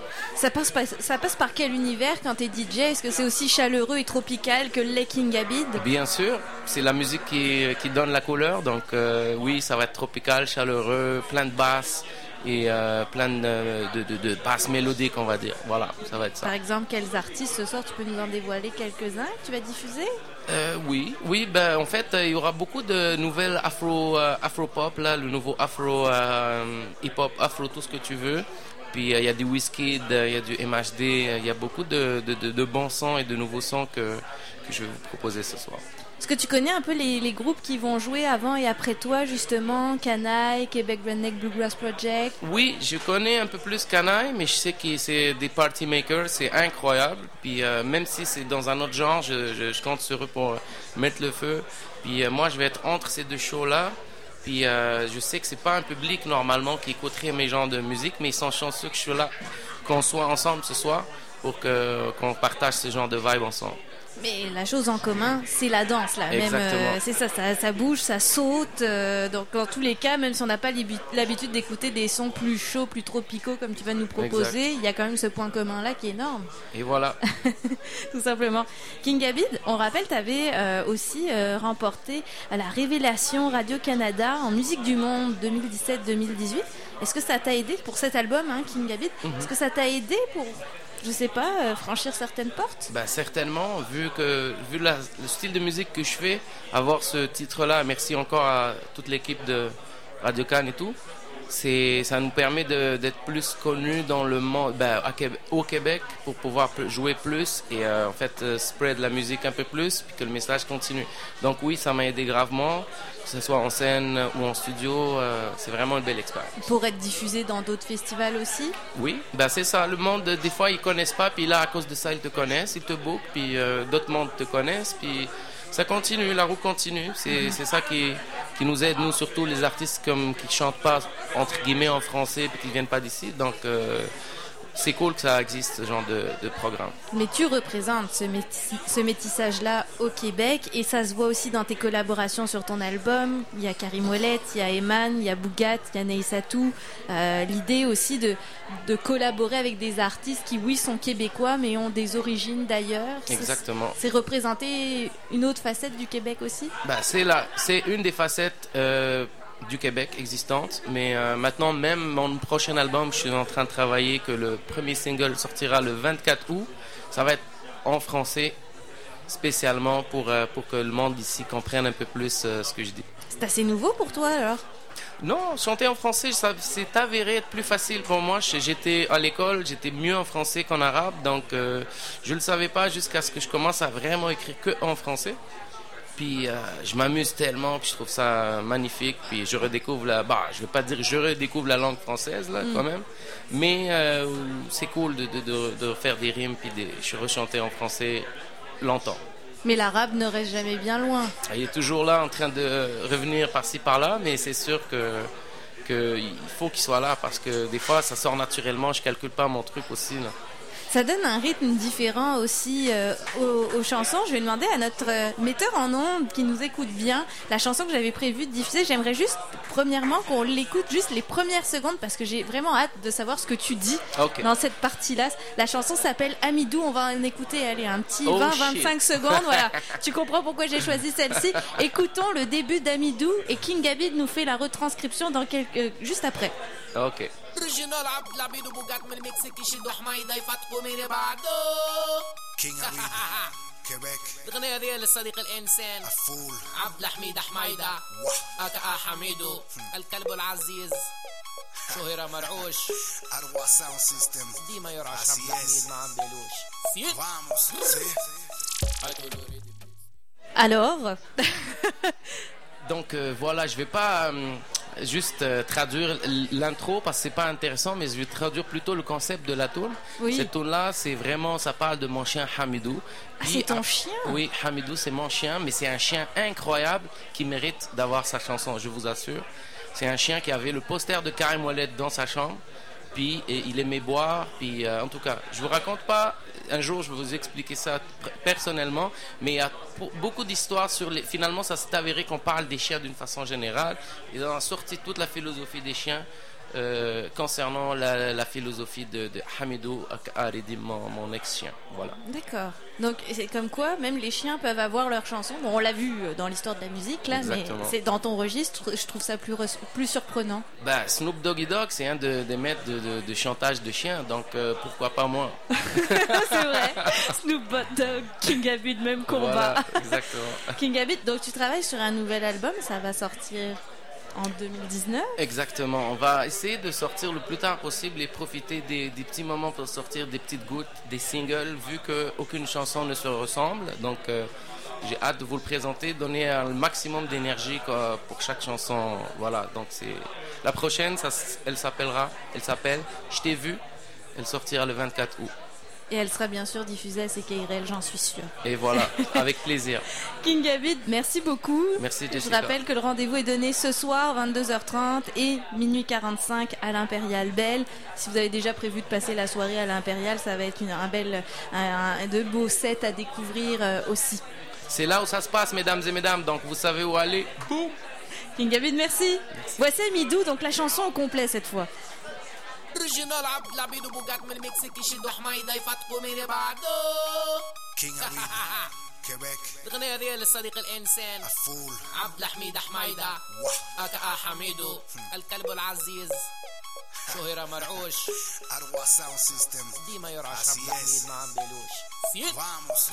Ça passe, par, ça passe par quel univers quand t'es D J? Est-ce que c'est aussi chaleureux et tropical que les King Gabid? Bien sûr, c'est la musique qui, qui donne la couleur. Donc euh, oui, ça va être tropical, chaleureux, plein de basses et euh, plein de, de, de, de basses mélodiques, on va dire. Voilà, ça va être ça. Par exemple, quels artistes ce soir? Tu peux nous en dévoiler quelques-uns que tu vas diffuser? Euh, oui, oui, ben en fait, euh, il y aura beaucoup de nouvelles afro, euh, afro-pop, là, le nouveau afro, euh, hip-hop, afro, tout ce que tu veux. Puis il euh, y a du Wizkid, il euh, y a du M H D, il euh, y a beaucoup de, de, de, de bons sons et de nouveaux sons que, que je vais vous proposer ce soir. Est-ce que tu connais un peu les, les groupes qui vont jouer avant et après toi, justement? Canaille, Québec Redneck Bluegrass Project? Oui, je connais un peu plus Canaille, mais je sais que c'est des party makers, c'est incroyable. Puis euh, même si c'est dans un autre genre, je, je, je compte sur eux pour mettre le feu. Puis euh, moi, je vais être entre ces deux shows-là. Puis euh, je sais que c'est pas un public normalement qui écouterait mes genres de musique, mais ils sont chanceux que je suis là, qu'on soit ensemble ce soir pour que, qu'on partage ce genre de vibe ensemble. Mais la chose en commun, c'est la danse, là. Même, euh, c'est ça, ça, ça bouge, ça saute. Euh, donc, dans tous les cas, même si on n'a pas l'habitude d'écouter des sons plus chauds, plus tropicaux, comme tu vas nous proposer, exact. Il y a quand même ce point commun-là qui est énorme. Et voilà. Tout simplement. King Gabid, on rappelle, tu avais euh, aussi euh, remporté la Révélation Radio-Canada en musique du monde deux mille dix-sept deux mille dix-huit. Est-ce que ça t'a aidé pour cet album, hein, King Gabid? Mm-hmm. Est-ce que ça t'a aidé pour... je sais pas, euh, franchir certaines portes? Ben, certainement, vu que vu la, le style de musique que je fais, avoir ce titre-là, merci encore à toute l'équipe de Radio Cannes et tout, c'est, ça nous permet de, d'être plus connus dans le monde, ben, à Québec, au Québec, pour pouvoir jouer plus et euh, en fait euh, spread la musique un peu plus, puis que le message continue. Donc oui, ça m'a aidé gravement, que ce soit en scène ou en studio, euh, c'est vraiment une belle expérience. Pour être diffusé dans d'autres festivals aussi? Oui, ben c'est ça, le monde, des fois ils connaissent pas, puis là à cause de ça ils te connaissent, ils te bookent, puis euh, d'autres mondes te connaissent, puis ça continue, la roue continue, c'est, mm-hmm. c'est ça qui, qui nous aide, nous surtout les artistes comme, qui chantent pas entre guillemets en français, puis qui viennent pas d'ici, donc euh, c'est cool que ça existe, ce genre de, de programme. Mais tu représentes ce, métis, ce métissage-là au Québec et ça se voit aussi dans tes collaborations sur ton album. Il y a Karim Ouellet, il y a Eman, il y a Bougat, il y a Neissatou. Euh, l'idée aussi de, de collaborer avec des artistes qui, oui, sont québécois, mais ont des origines d'ailleurs. Exactement. C'est, c'est représenter une autre facette du Québec aussi? Ben, c'est, là, c'est une des facettes... Euh, du Québec existante, mais euh, maintenant même mon prochain album, je suis en train de travailler que le premier single sortira le vingt-quatre août, ça va être en français spécialement pour, euh, pour que le monde d'ici comprenne un peu plus euh, ce que je dis. C'est assez nouveau pour toi alors? Non, chanter en français, ça, c'est avéré être plus facile pour moi. J'étais à l'école, j'étais mieux en français qu'en arabe, donc euh, je ne le savais pas jusqu'à ce que je commence à vraiment écrire que en français. Puis euh, je m'amuse tellement, puis je trouve ça magnifique. Puis je redécouvre la... Bah, je vais pas dire je redécouvre la langue française, là, mm. quand même. Mais euh, c'est cool de, de, de, de faire des rimes, puis de, je rechanter en français longtemps. Mais l'arabe ne reste jamais bien loin. Il est toujours là, en train de revenir par-ci, par-là, mais c'est sûr que, que il faut qu'il soit là, parce que des fois, ça sort naturellement, je calcule pas mon truc aussi, là. Ça donne un rythme différent aussi euh, aux, aux chansons. Je vais demander à notre euh, metteur en ondes qui nous écoute bien la chanson que j'avais prévu de diffuser. J'aimerais juste, premièrement, qu'on l'écoute juste les premières secondes parce que j'ai vraiment hâte de savoir ce que tu dis okay. dans cette partie-là. La chanson s'appelle Amidou. On va en écouter, allez, un petit oh, vingt à vingt-cinq secondes. Voilà. Tu comprends pourquoi j'ai choisi celle-ci. Écoutons le début d'Amidou et King Abid nous fait la retranscription dans quelques... juste après. Ok. رجال عبد العبيد وبوجات من المكسيك يشدوا حمايده يفتقوا من بعده كينج عبيد كيبيك الأغنية دي للصديق الإنسان الفول عبد الحميد حمايده أكا حميدو الكلب العزيز شهيرة مرعوش أروى ساوند سيستم ديما يرعش عبد الحميد ما عم بيلوش سيت فاموس Alors Donc euh, voilà, je vais pas euh, juste euh, traduire l'intro parce que c'est pas intéressant, mais je vais traduire plutôt le concept de la tune. Oui. Cette tune-là, c'est vraiment, ça parle de mon chien Hamidou. Ah, c'est ton chien? Oui, Hamidou, c'est mon chien, mais c'est un chien incroyable qui mérite d'avoir sa chanson, je vous assure. C'est un chien qui avait le poster de Karim Ouellet dans sa chambre. Puis et il aimait boire, puis euh, en tout cas, je vous raconte pas, un jour je vais vous expliquer ça personnellement, mais il y a beaucoup d'histoires sur les... Finalement, ça s'est avéré qu'on parle des chiens d'une façon générale, et on a sorti toute la philosophie des chiens euh, concernant la, la philosophie de, de Hamidou Aridim, mon, mon ex-chien. Voilà. D'accord. Donc c'est comme quoi, même les chiens peuvent avoir leur chanson. Bon, on l'a vu dans l'histoire de la musique, là, exactement. Mais c'est dans ton registre, je trouve ça plus, plus surprenant. Bah, Snoop Doggy Dogg, c'est un de, des maîtres de, de, de chantage de chiens, donc euh, pourquoi pas moi. C'est vrai. Snoop Dogg, King Abid, même combat. Voilà, exactement. King Abid, donc tu travailles sur un nouvel album, ça va sortir en deux mille dix-neuf. Exactement. On va essayer de sortir le plus tard possible et profiter des, des petits moments pour sortir des petites gouttes, des singles, vu qu'aucune chanson ne se ressemble. Donc, euh, j'ai hâte de vous le présenter, donner un maximum d'énergie quoi, pour chaque chanson. Voilà. Donc, c'est la prochaine. Ça, elle s'appellera. Elle s'appelle Je t'ai vu. Elle sortira le vingt-quatre août. Et elle sera bien sûr diffusée à C K R L, j'en suis sûre. Et voilà, avec plaisir. King Abid, merci beaucoup. Merci Jessica. Je rappelle que le rendez-vous est donné ce soir, vingt-deux heures trente et minuit quarante-cinq à l'Impérial Belle. Si vous avez déjà prévu de passer la soirée à l'Impérial, ça va être une, un bel, un, un, de beaux sets à découvrir euh, aussi. C'est là où ça se passe, mesdames et mesdames, donc vous savez où aller. Boum. King Abid, merci. merci. Voici Amidou, donc la chanson au complet cette fois. رجال عبد العبيد وبوجات من المكسيك يشدوا حمايده يفتقوا من بعده كينج عبيد كيبيك الأغنية دي للصديق الإنسان الفول عبد الحميد حمايده أكا حميدو الكلب العزيز شهيرة مرعوش أروى ساوند سيستم ديما يرعش عبد الحميد ما عم بيلوش سيت فاموس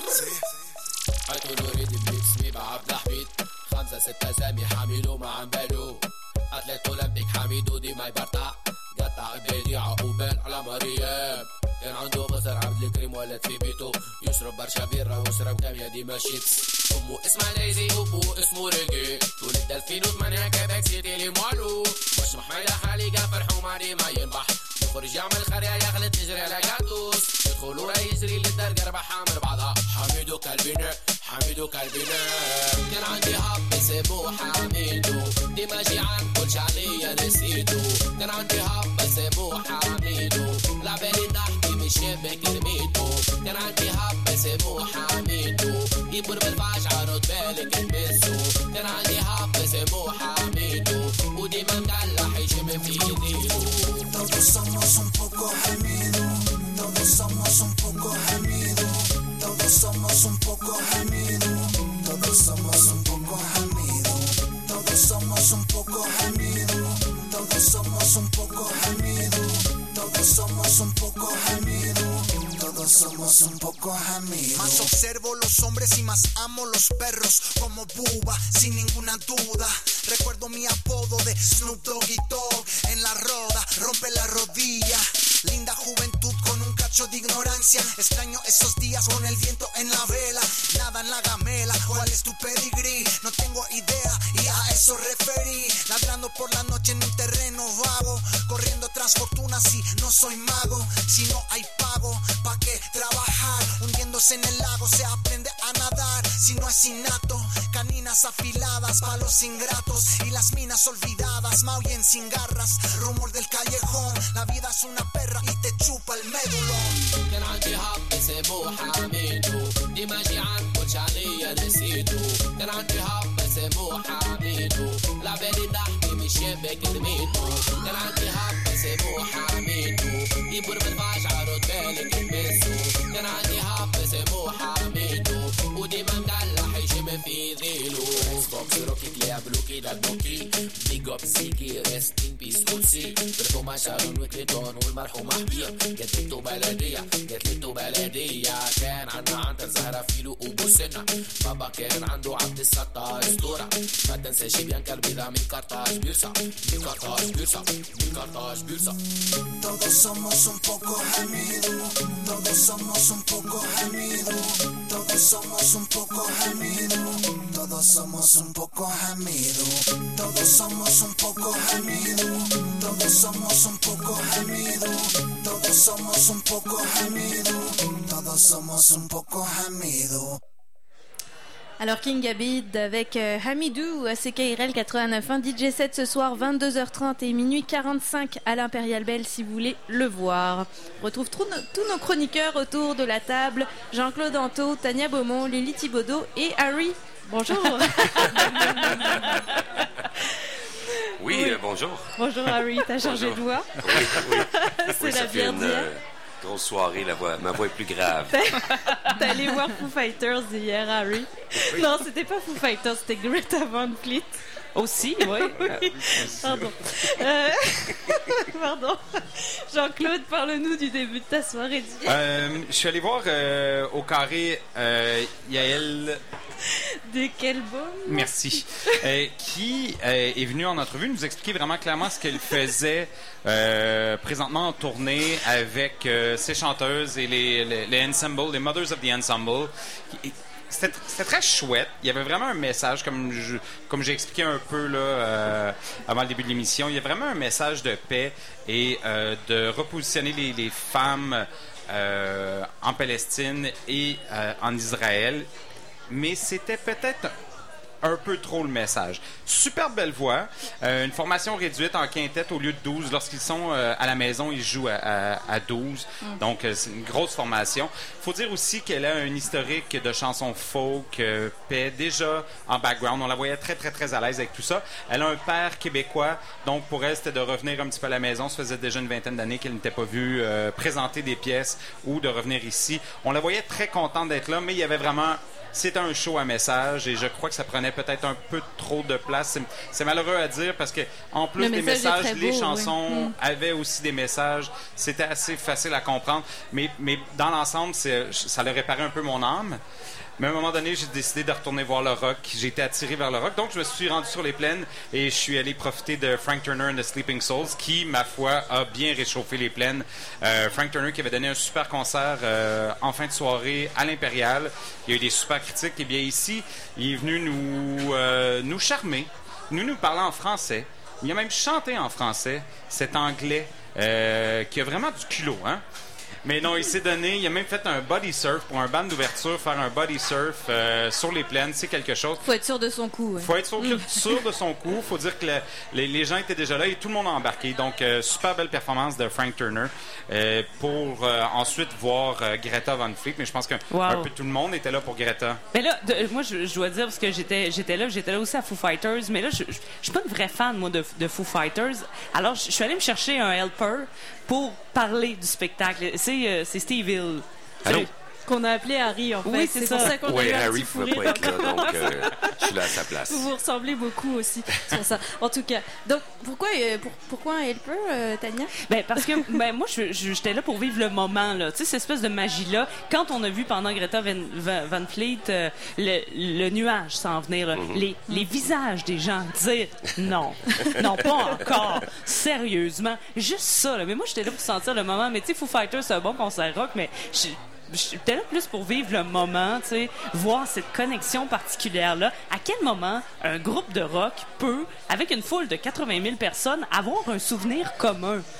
هاتوا ريد باسمي بعبد الحميد خمسة ستة سامي حميدو ما عم بالو أتلت أولمبيك حميدو ديما يبرطع قطع بيدي عقوبان على مريم كان عنده قصر عبد الكريم ولد في بيته يشرب برشا بيرة ويشرب كام يدي ماشيكس أمه اسمها ليزي وأبوه اسمه ريجي ولد ألفين وثمانية كيبك سيتي لي مالو مش محميلة خليقة فرحو معني ما ينبح يخرج يعمل خريا يغلط يجري على قاتوس يدخلوا لا يجري للدرجة ربح حامر بعضها حميدو كالبينا حميدو كالبينا كان عندي هاب اسمه حميدو ديما جيعان كل شعلية نسيتو كان عندي هاب اسمه حميدو لعبالي ضحكي مش شبك رميتو كان عندي هاب اسمه حميدو يبور بالفاش عرض بالك تمسو كان عندي هاب اسمه حميدو وديما مدلع يشم في ايديو Todos somos un poco gemidos, todos somos un poco gemidos, todos somos un poco gemidos, todos somos un poco gemidos, todos somos un poco gemidos, todos somos un poco gemidos, todos somos un poco gemidos, todos somos un poco gemidos. Más observo los hombres y más amo los perros como Bubba, sin ninguna duda. Recuerdo mi apodo de Snoop Doggy Dogg en la roda, rompe la rodilla. Linda juventud con un cacho de ignorancia. Extraño esos días con el viento en la vela. Nada en la gamela, ¿cuál es tu pedigrí? más pa' los ingratos y las minas olvidadas maullen sin garras. Rumor del callejón, la vida es una perra y te chupa el médulon. كان عندي حب سموحة عميدو ديما جي عنكوش عليا نسيتو. كان عندي حب سموحة عميدو لعبالي ضحكي مش شبك رميتو. كان عندي حب سموحة عميدو يبور مرفعش عرض بالك تمسو. كان عندي حب سموحة عميدو وديما مدلع يشم في ذيلو. Xbox Rocket le hablo que da donkey. Big up Ziggy rest in peace Tutsi. برفوما شارون وكريتون والمرحوم حبيب. جت لته بلدية جت لته بلدية. كان عنا عنتر زهرة فيلو وبوسنا. بابا كان عنده عبد الستار اسطورة. ما تنساش بيانكا البيضة من كارتاج بيرسا. من كارتاج بيرسا. من كارتاج بيرسا. Todos somos un poco gemidos, todos somos un poco gemidos, todos somos un poco gemidos, todos somos un poco gemidos, todos somos un poco gemidos, todos somos un poco gemidos, todos somos un poco gemidos, todos somos un poco gemidos. Alors King Abid avec euh, Hamidou à C K R L quatre-vingt-neuf point un, D J set ce soir vingt-deux heures trente et minuit quarante-cinq à l'Impérial Belle si vous voulez le voir. On retrouve tous nos, tous nos chroniqueurs autour de la table, Jean-Claude Anto, Tania Beaumont, Lily Thibaudot et Harry. Bonjour. Oui, oui. Euh, bonjour. Bonjour Harry, t'as changé bonjour. de voix. Oui, oui. C'est oui, la ça bière fait une d'hier. euh, grosse soirée, la voix, ma voix est plus grave. T'es allé voir Foo Fighters hier, Harry? Oui. Non, c'était pas Foo Fighters, c'était Greta Van Fleet. Aussi, oui. Oui. Pardon. Euh... Pardon. Jean-Claude, parle-nous du début de ta soirée d'hier. Euh, je suis allé voir euh, au carré euh, Yael. De quel bon? Merci. euh, qui euh, est venu en entrevue nous expliquer vraiment clairement ce qu'elle faisait euh, présentement en tournée avec euh, ses chanteuses et les, les, les ensembles, les Mothers of the Ensemble. Qui, C'était, c'était très chouette. Il y avait vraiment un message, comme, je, comme j'ai expliqué un peu là, euh, avant le début de l'émission. Il y a vraiment un message de paix et euh, de repositionner les, les femmes euh, en Palestine et euh, en Israël. Mais c'était peut-être un peu trop le message. Super belle voix. Euh, une formation réduite en quintette au lieu de douze. Lorsqu'ils sont euh, à la maison, ils jouent à, à, à douze. Mm. Donc, euh, c'est une grosse formation. Il faut dire aussi qu'elle a un historique de chansons folk, euh, paix, déjà en background. On la voyait très, très, très à l'aise avec tout ça. Elle a un père québécois. Donc, pour elle, c'était de revenir un petit peu à la maison. Ça faisait déjà une vingtaine d'années qu'elle n'était pas vue euh, présenter des pièces ou de revenir ici. On la voyait très contente d'être là, mais il y avait vraiment... C'était un show à message et je crois que ça prenait peut-être un peu trop de place. C'est, c'est malheureux à dire parce que en plus des messages, beau, les chansons oui. avaient aussi des messages. C'était assez facile à comprendre. Mais, mais dans l'ensemble, c'est, ça leur réparait un peu mon âme. Mais à un moment donné, j'ai décidé de retourner voir le rock. J'ai été attiré vers le rock. Donc, je me suis rendu sur les plaines et je suis allé profiter de Frank Turner and the Sleeping Souls qui, ma foi, a bien réchauffé les plaines. Euh, Frank Turner qui avait donné un super concert euh, en fin de soirée à l'Impérial. Il y a eu des super critiques. Et bien ici, il est venu nous, euh, nous charmer, nous nous parler en français. Il a même chanté en français, cet anglais euh, qui a vraiment du culot, hein? Mais non, il s'est donné, il a même fait un body surf pour un band d'ouverture, faire un body surf euh, sur les plaines, c'est quelque chose. Faut être sûr de son coup. Ouais. Faut être sûr, sûr de son coup. Faut dire que le, les, les gens étaient déjà là et tout le monde a embarqué. Donc, euh, super belle performance de Frank Turner euh, pour euh, ensuite voir euh, Greta Van Fleet. Mais je pense qu'un wow. un peu tout le monde était là pour Greta. Mais là, de, moi, je, je dois dire, parce que j'étais, j'étais là, j'étais là aussi à Foo Fighters, mais là, je, je, je suis pas une vraie fan, moi, de, de Foo Fighters. Alors, je, je suis allée me chercher un helper pour parler du spectacle. C'est, euh, c'est Steve Hill. Allô? Qu'on a appelé Harry, en fait. Oui, c'est, c'est ça. pour ça qu'on oui, a eu Harry ne pouvait pas être là, donc euh, je suis là à sa place. Vous vous ressemblez beaucoup aussi, c'est pour ça. En tout cas, donc pourquoi, euh, pour, pourquoi un helper, euh, Tania? Ben, parce que ben, moi, je, je, j'étais là pour vivre le moment, là. Tu sais, cette espèce de magie-là. Quand on a vu pendant Greta Van, Van, Van Fleet euh, le, le nuage s'en venir, mm-hmm. les, les visages des gens dire non, non, pas encore, sérieusement. Juste ça, là. Mais moi, j'étais là pour sentir le moment. Mais tu sais, Foo Fighters, c'est un bon concert rock, mais... Je, J'étais là plus pour vivre le moment, tu sais, voir cette connexion particulière-là. À quel moment un groupe de rock peut, avec une foule de quatre-vingt mille personnes, avoir un souvenir commun?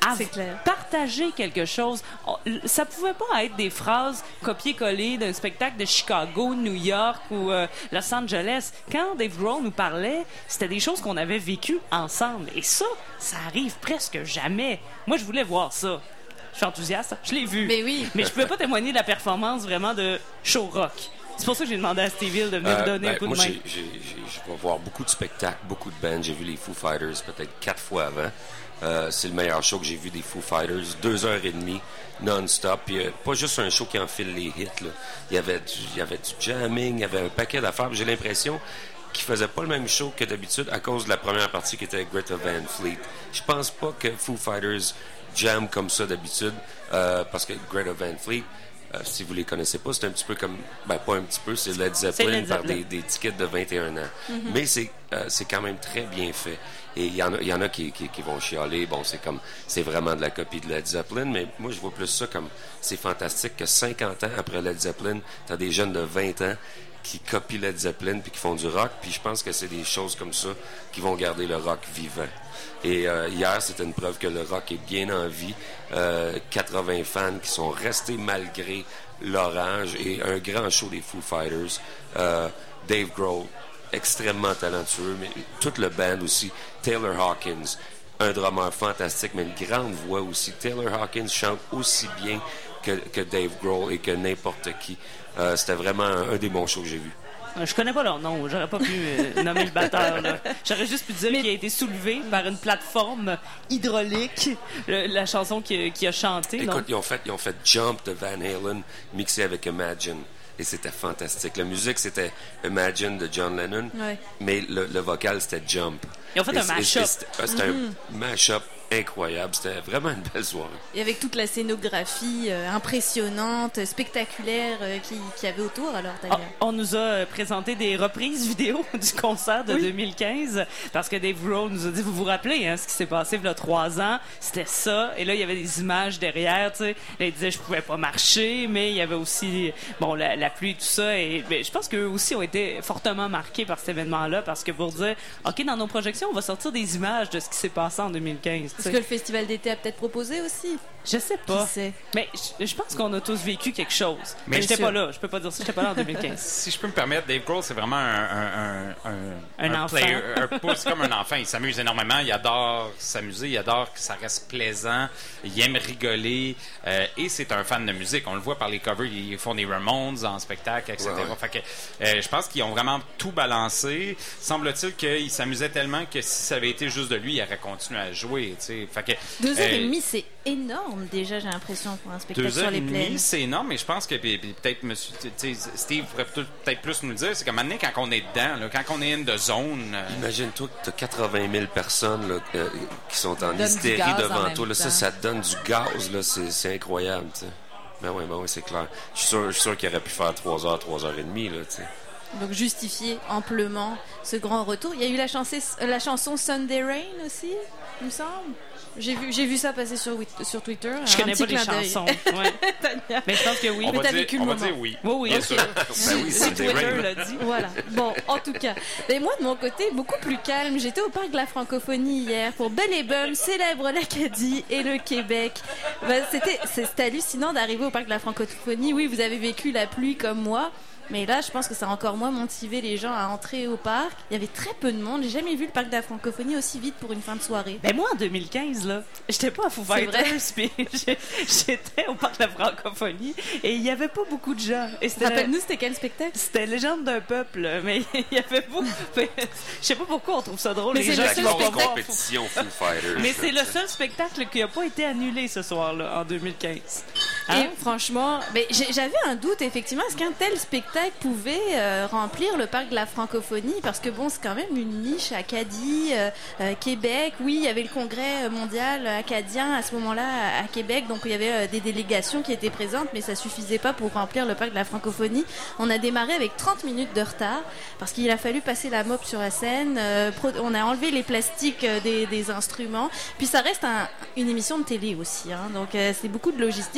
à partager quelque chose. Ça pouvait pas être des phrases copiées-collées d'un spectacle de Chicago, New York ou euh, Los Angeles. Quand Dave Grohl nous parlait, c'était des choses qu'on avait vécues ensemble. Et ça, ça arrive presque jamais. Moi, je voulais voir ça. Je suis enthousiaste. Je l'ai vu. Mais oui. Mais je pouvais pas témoigner de la performance vraiment de show rock. C'est pour ça que j'ai demandé à Steve Hill de venir Euh, me donner ben, un coup moi, de main. j'ai- j'ai- j'ai- je vais voir beaucoup de spectacles, beaucoup de bands. J'ai vu les Foo Fighters peut-être quatre fois avant. Euh, c'est le meilleur show que j'ai vu des Foo Fighters. Deux heures et demie, non-stop. Puis, euh, pas juste un show qui enfile les hits, là. Il y avait du, il y avait du jamming, il y avait un paquet d'affaires. Puis J'ai l'impression qu'ils faisaient pas le même show que d'habitude à cause de la première partie qui était Greta Van Fleet. Je pense pas que Foo Fighters jam comme ça d'habitude, euh, parce que Greta Van Fleet, euh, si vous les connaissez pas, c'est un petit peu comme, ben pas un petit peu, c'est Led Zeppelin Led par Zeppelin. des, des tickets de vingt et un ans. Mhm. Mais c'est euh, c'est quand même très bien fait. Et il y en a, il y en a qui, qui, qui vont chialer. Bon, c'est comme, c'est vraiment de la copie de Led Zeppelin, mais moi, je vois plus ça comme, c'est fantastique que cinquante ans après Led Zeppelin, t'as des jeunes de vingt ans qui copient Led Zeppelin puis qui font du rock. Puis je pense que c'est des choses comme ça qui vont garder le rock vivant. Et euh, hier, c'était une preuve que le rock est bien en vie. Euh, quatre-vingts fans qui sont restés malgré l'orage et un grand show des Foo Fighters. Euh, Dave Grohl, extrêmement talentueux, mais toute le band aussi. Taylor Hawkins, un drummer fantastique, mais une grande voix aussi. Taylor Hawkins chante aussi bien que, que Dave Grohl et que n'importe qui. Euh, c'était vraiment un, un des bons shows que j'ai vus. Je connais pas leur nom, j'aurais pas pu euh, nommer le batteur. Là. J'aurais juste pu dire qu'il a été soulevé par une plateforme hydraulique, le- la chanson qu'il qu'il a chantée. Écoute, non? ils ont, fait, ils ont fait Jump de Van Halen mixé avec Imagine. Et c'était fantastique. La musique, c'était Imagine de John Lennon, Ouais. mais le, le vocal, c'était Jump. Ils ont fait Et un c'est- mash-up. et C'était ah, c'était Mhm. un mash-up incroyable. C'était vraiment une belle soirée. Et avec toute la scénographie euh, impressionnante, spectaculaire euh, qui- qu'il y avait autour, alors, Ah, Tania. on nous a euh, présenté des reprises vidéo du concert de deux mille quinze parce que Dave Grohl nous a dit, vous vous rappelez hein, ce qui s'est passé il y a trois ans, c'était ça, et là il y avait des images derrière, tu sais. Là, il disait je pouvais pas marcher, mais il y avait aussi bon la, la pluie, tout ça, et ben, je pense qu'eux aussi ont été fortement marqués par cet événement-là parce que pour dire ok, dans nos projections on va sortir des images de ce qui s'est passé en deux mille quinze. Est-ce que le Festival d'été a peut-être proposé aussi? Je sais pas. Qui sait? Mais je, je pense qu'on a tous vécu quelque chose. Mais Mais j'étais sûr. pas là. Je peux pas dire ça. J'étais pas là en deux mille quinze. Si je peux me permettre, Dave Grohl, c'est vraiment un, un, un, un, Un enfant. player, un- pas- c'est comme un enfant. Il s'amuse énormément. Il adore s'amuser. Il adore que ça reste plaisant. Il aime rigoler. euh, et c'est un fan de musique. On le voit par les covers. Ils font des Ramones en spectacle, et cetera. Ouais, ouais. Fait que, euh, je pense qu'ils ont vraiment tout balancé. Semble-t-il qu'il s'amusait tellement que si ça avait été juste de lui, il aurait continué à jouer. tu sais. Fait que, Deux heures euh, et demie, c'est énorme déjà, j'ai l'impression, pour un spectacle Deux sur heures les et demie, plaines. c'est énorme, mais je pense que puis- puis peut-être monsieur, tu sais, Steve pourrait peut- peut-être plus nous le dire, c'est que maintenant, quand on est dedans, là, quand on est in the zone, euh, Imagine-toi que tu as quatre-vingt mille personnes là, euh, qui sont en Donne du hystérie gaz en devant même toi. Là, ça, temps. ça te donne du gaz. Là, c'est, c'est incroyable. Tu sais. Ben oui, ben oui, c'est clair. Je suis sûr, je suis sûr qu'il aurait pu faire trois heures, trois heures et demie. Là, tu sais. Donc justifier amplement ce grand retour. Il y a eu la, chanson, la chanson Sunday Rain aussi, il me semble. J'ai vu, j'ai vu ça passer sur, Wit- sur Twitter. Je Un connais petit pas les clin d'œil. chansons. Ouais. Tania. Mais je pense que oui. Mais t'as vécu le on va moment. dire oui. Oui, oui. Bien Ok. sûr. Ben oui, Si Sunday Twitter Rain. l'a dit. Voilà. Bon, en tout cas. Et moi, de mon côté, beaucoup plus calme. J'étais au Parc de la Francophonie hier pour Belle et Bum, célèbre l'Acadie et le Québec. Ben, c'était, c'était hallucinant d'arriver au Parc de la Francophonie. Oui, vous avez vécu la pluie comme moi. Mais là, je pense que ça a encore moins motivé les gens à entrer au parc. Il y avait très peu de monde. J'ai jamais vu le Parc de la Francophonie aussi vite pour une fin de soirée. Ben moi, en deux mille quinze, là, j'étais pas à Foo C'est Fighters, puis j'ai- j'étais au Parc de la Francophonie, et il y avait pas beaucoup de gens. Et c'était- Rappelle-nous, c'était quel spectacle? C'était Légende d'un peuple, mais il y avait beaucoup... mais Je sais pas pourquoi on trouve ça drôle. Mais les c'est gens le La qui seul vont grosse pas voir Foo- compétition Foo Fighters. Mais là, c'est tu le sais. seul spectacle qui a pas été annulé ce soir-là, en deux mille quinze. Hein? Et franchement, mais j'ai- j'avais un doute effectivement, est-ce qu'un tel spectacle pouvait euh, remplir le parc de la francophonie? Parce que bon, c'est quand même une niche Acadie, euh, euh, Québec. Oui, il y avait le congrès mondial acadien à ce moment-là à, à Québec, donc il y avait euh, des délégations qui étaient présentes, mais ça suffisait pas pour remplir le parc de la francophonie. On a démarré avec trente minutes de retard parce qu'il a fallu passer la mop sur la scène. euh, pro- on a enlevé les plastiques euh, des, des instruments. Puis ça reste un- une émission de télé aussi, hein, donc euh, c'est beaucoup de logistique sur les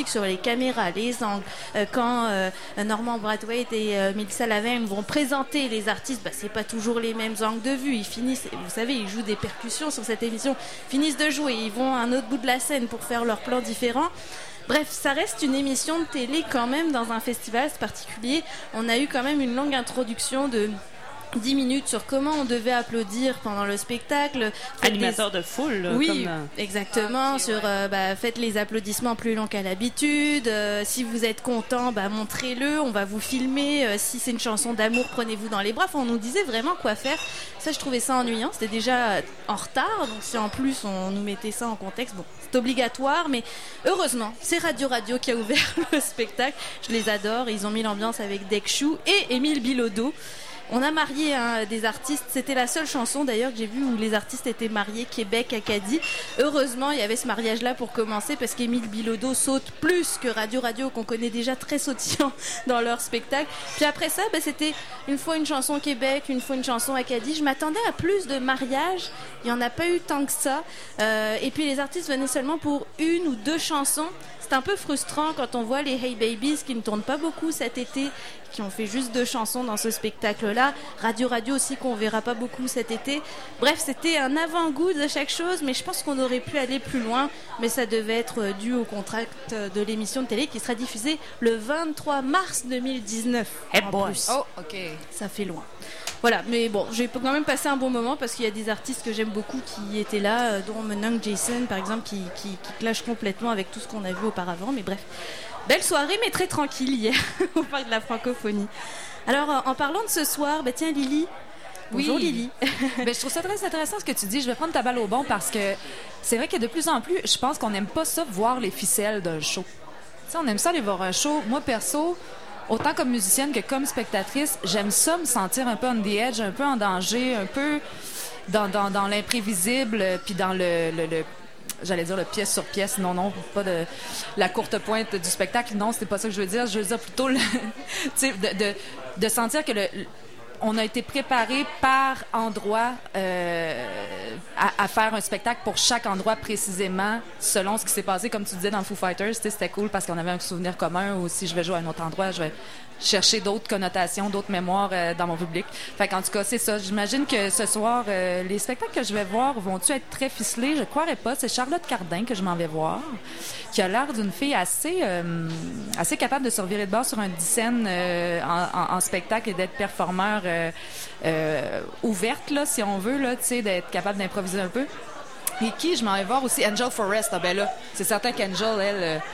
caméras, les angles. Euh, quand euh, Norman Brathwaite et euh, Mélissa Lavigne vont présenter les artistes, bah, c'est pas toujours les mêmes angles de vue. Ils finissent, vous savez, ils jouent des percussions sur cette émission, finissent de jouer, ils vont à un autre bout de la scène pour faire leur plan différent. Bref, ça reste une émission de télé quand même dans un festival particulier. On a eu quand même une longue introduction de dix minutes sur comment on devait applaudir pendant le spectacle. Faites Animateur des... de foule. Là, oui, comme, euh... exactement. Ah, okay, sur, ouais. euh, bah, faites les applaudissements plus longs qu'à l'habitude. Euh, si vous êtes content, bah, montrez-le. On va vous filmer. Euh, si c'est une chanson d'amour, prenez-vous dans les bras. Enfin, on nous disait vraiment quoi faire. Ça, je trouvais ça ennuyant. C'était déjà en retard. Donc, si en plus on nous mettait ça en contexte, bon, c'est obligatoire. Mais heureusement, c'est Radio Radio qui a ouvert le spectacle. Je les adore. Ils ont mis l'ambiance avec Dekchou et Émile Bilodeau. On a marié hein, des artistes. C'était la seule chanson d'ailleurs que j'ai vue où les artistes étaient mariés, Québec-Acadie. Heureusement, il y avait ce mariage-là pour commencer parce qu'Émile Bilodeau saute plus que Radio Radio, qu'on connaît déjà très sautillant dans leur spectacle. Puis après ça, ben, c'était une fois une chanson Québec, une fois une chanson Acadie. Je m'attendais à plus de mariages. Il n'y en a pas eu tant que ça. Euh, et puis les artistes venaient seulement pour une ou deux chansons. C'est un peu frustrant quand on voit les Hey Babies qui ne tournent pas beaucoup cet été, qui ont fait juste deux chansons dans ce spectacle-là. Radio Radio aussi qu'on verra pas beaucoup cet été. Bref, c'était un avant-goût de chaque chose, mais je pense qu'on aurait pu aller plus loin. Mais ça devait être dû au contrat de l'émission de télé qui sera diffusée le vingt-trois mars deux mille dix-neuf. Hey en boy. plus. Oh, ok. Ça fait loin. Voilà, mais bon, j'ai quand même passé un bon moment parce qu'il y a des artistes que j'aime beaucoup qui étaient là, dont Menang Jason, par exemple, qui, qui, qui clash complètement avec tout ce qu'on a vu auparavant. Mais bref, belle soirée, mais très tranquille hier. On parle de la francophonie. Alors, en parlant de ce soir, bah tiens, Lily. Bonjour, oui. Lily. Ben, je trouve ça très intéressant ce que tu dis. Je vais prendre ta balle au bon parce que c'est vrai que de plus en plus, je pense qu'on n'aime pas ça, voir les ficelles d'un show. T'sais, on aime ça aller voir un show. Moi, perso, autant comme musicienne que comme spectatrice, j'aime ça me sentir un peu on the edge, un peu en danger, un peu dans, dans, dans l'imprévisible, puis dans le, le, le j'allais dire le pièce sur pièce, non, non, pas de la courte pointe du spectacle, non, c'est pas ça que je veux dire, je veux dire plutôt le, de, de, de sentir que le, on a été préparé par endroit euh, à, à faire un spectacle pour chaque endroit précisément, selon ce qui s'est passé, comme tu disais dans Foo Fighters, c'était cool parce qu'on avait un souvenir commun, ou si je vais jouer à un autre endroit, je vais chercher d'autres connotations, d'autres mémoires euh, dans mon public. Fait qu'en tout cas, c'est ça. J'imagine que ce soir, euh, les spectacles que je vais voir vont-tu être très ficelés? Je croirais pas. C'est Charlotte Cardin que je m'en vais voir, qui a l'air d'une fille assez euh, assez capable de se revirer de bord sur un dix-scène euh, en, en, en spectacle et d'être performeur euh, euh, ouverte, là, si on veut, là, tu sais, d'être capable d'improviser un peu. Et qui, je m'en vais voir aussi, Angel Forrest. Ah ben là, c'est certain qu'Angel, elle... Euh,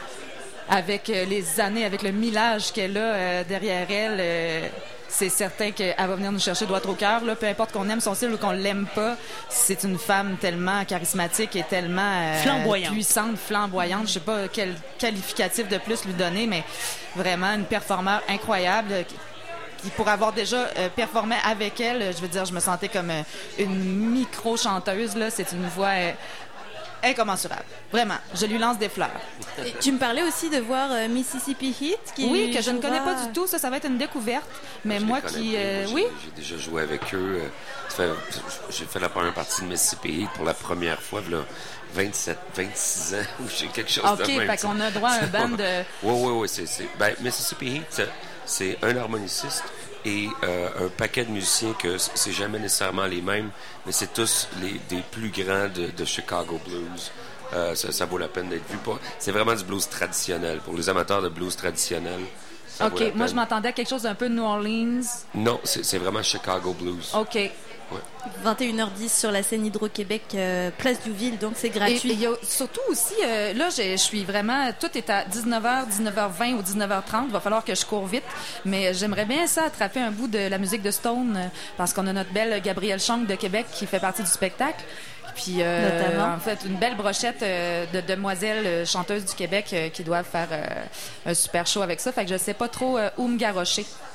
avec euh, les années, avec le millage qu'elle a euh, derrière elle, euh, c'est certain qu'elle va venir nous chercher droit au cœur. Là. Peu importe qu'on aime son style ou qu'on l'aime pas, c'est une femme tellement charismatique et tellement euh, flamboyante. puissante, flamboyante. Je sais pas quel qualificatif de plus lui donner, mais vraiment une performeur incroyable. Qui, pour avoir déjà euh, performé avec elle, je veux dire, je me sentais comme euh, une micro-chanteuse. Là. C'est une voix... Euh, incommensurable. Vraiment. Je lui lance des fleurs. Et tu me parlais aussi de voir euh, Mississippi Heat. Qui oui, que je ne jouera... connais pas du tout. Ça, ça va être une découverte. Mais je moi qui... Euh, moi, oui? J'ai déjà joué avec eux. Fait, j'ai fait la première partie de Mississippi Heat pour la première fois, là, vingt-sept, vingt-six ans, ou j'ai quelque chose okay, de même. OK, fait qu'on a droit à un band de... Oui, oui, oui. C'est, c'est... Ben, Mississippi Heat, c'est un harmoniciste et euh, un paquet de musiciens que c'est jamais nécessairement les mêmes, mais c'est tous les, des plus grands de, de Chicago Blues. Euh, ça, ça vaut la peine d'être vu. C'est vraiment du blues traditionnel. Pour les amateurs de blues traditionnel, ça OK, vaut la moi, peine. Je m'attendais à quelque chose d'un peu New Orleans. Non, c'est, c'est vraiment Chicago Blues. OK. Ouais. vingt et une heures dix sur la scène Hydro-Québec, euh, place du Ville, donc c'est gratuit. Et il y a surtout aussi, euh, là, je suis vraiment, tout est à dix-neuf heures, dix-neuf heures vingt ou dix-neuf heures trente. Il va falloir que je cours vite. Mais j'aimerais bien ça, attraper un bout de la musique de Stone, euh, parce qu'on a notre belle Gabrielle Chang de Québec qui fait partie du spectacle. Puis, euh, Notamment. en fait, une belle brochette euh, de demoiselles euh, chanteuses du Québec euh, qui doivent faire euh, un super show avec ça. Fait que je sais pas trop euh, où me garrocher.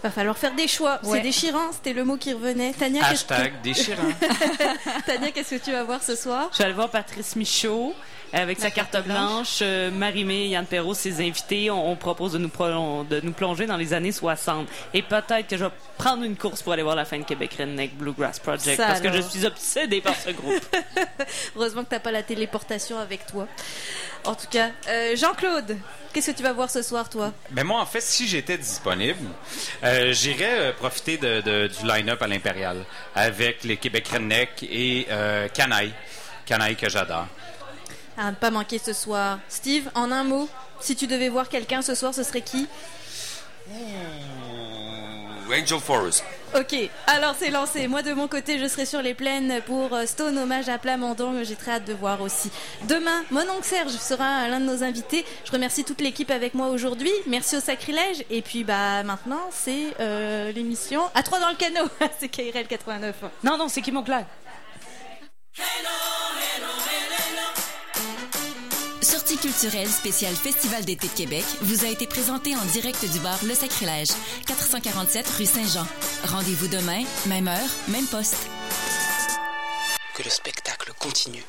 Va falloir faire des choix. Ouais. C'est déchirant, c'était le mot qui revenait. Tania, qu'est-ce Hashtag que... déchirant. Tania, qu'est-ce que tu vas voir ce soir? Je vais aller voir Patrice Michaud avec sa carte blanche. Euh, Marie-Mé et Yann Perrault, ses invités. On, on propose de nous, pro- de nous plonger dans les années soixante. Et peut-être que je vais prendre une course pour aller voir la fin de Québec Redneck Bluegrass Project. Ça parce que alors. je suis obsédée par ce groupe. Heureusement que t'as pas la téléportation avec toi. En tout cas, euh, Jean-Claude, qu'est-ce que tu vas voir ce soir, toi? Ben moi, en fait, si j'étais disponible, euh, j'irais euh, profiter de, de- du line-up à l'Impérial avec les Québec Redneck et euh, Canaille. Canaille que j'adore. À ne pas manquer ce soir. Steve, en un mot, si tu devais voir quelqu'un ce soir, ce serait qui? Angel Forest. Ok, alors c'est lancé. Moi de mon côté, je serai sur les plaines pour euh, Stone hommage à Plamondon. J'ai très hâte de voir aussi. Demain, mon oncle Serge sera l'un de nos invités. Je remercie toute l'équipe avec moi aujourd'hui. Merci au sacrilège. Et puis bah maintenant, c'est euh, l'émission à trois dans le canot. C'est K R L quatre-vingt-neuf. Non, non, c'est Kim Auclair. Sortie culturelle spéciale Festival d'été de Québec vous a été présentée en direct du bar Le Sacrilège, quatre cent quarante-sept rue Saint-Jean. Rendez-vous demain, même heure, même poste. Que le spectacle continue.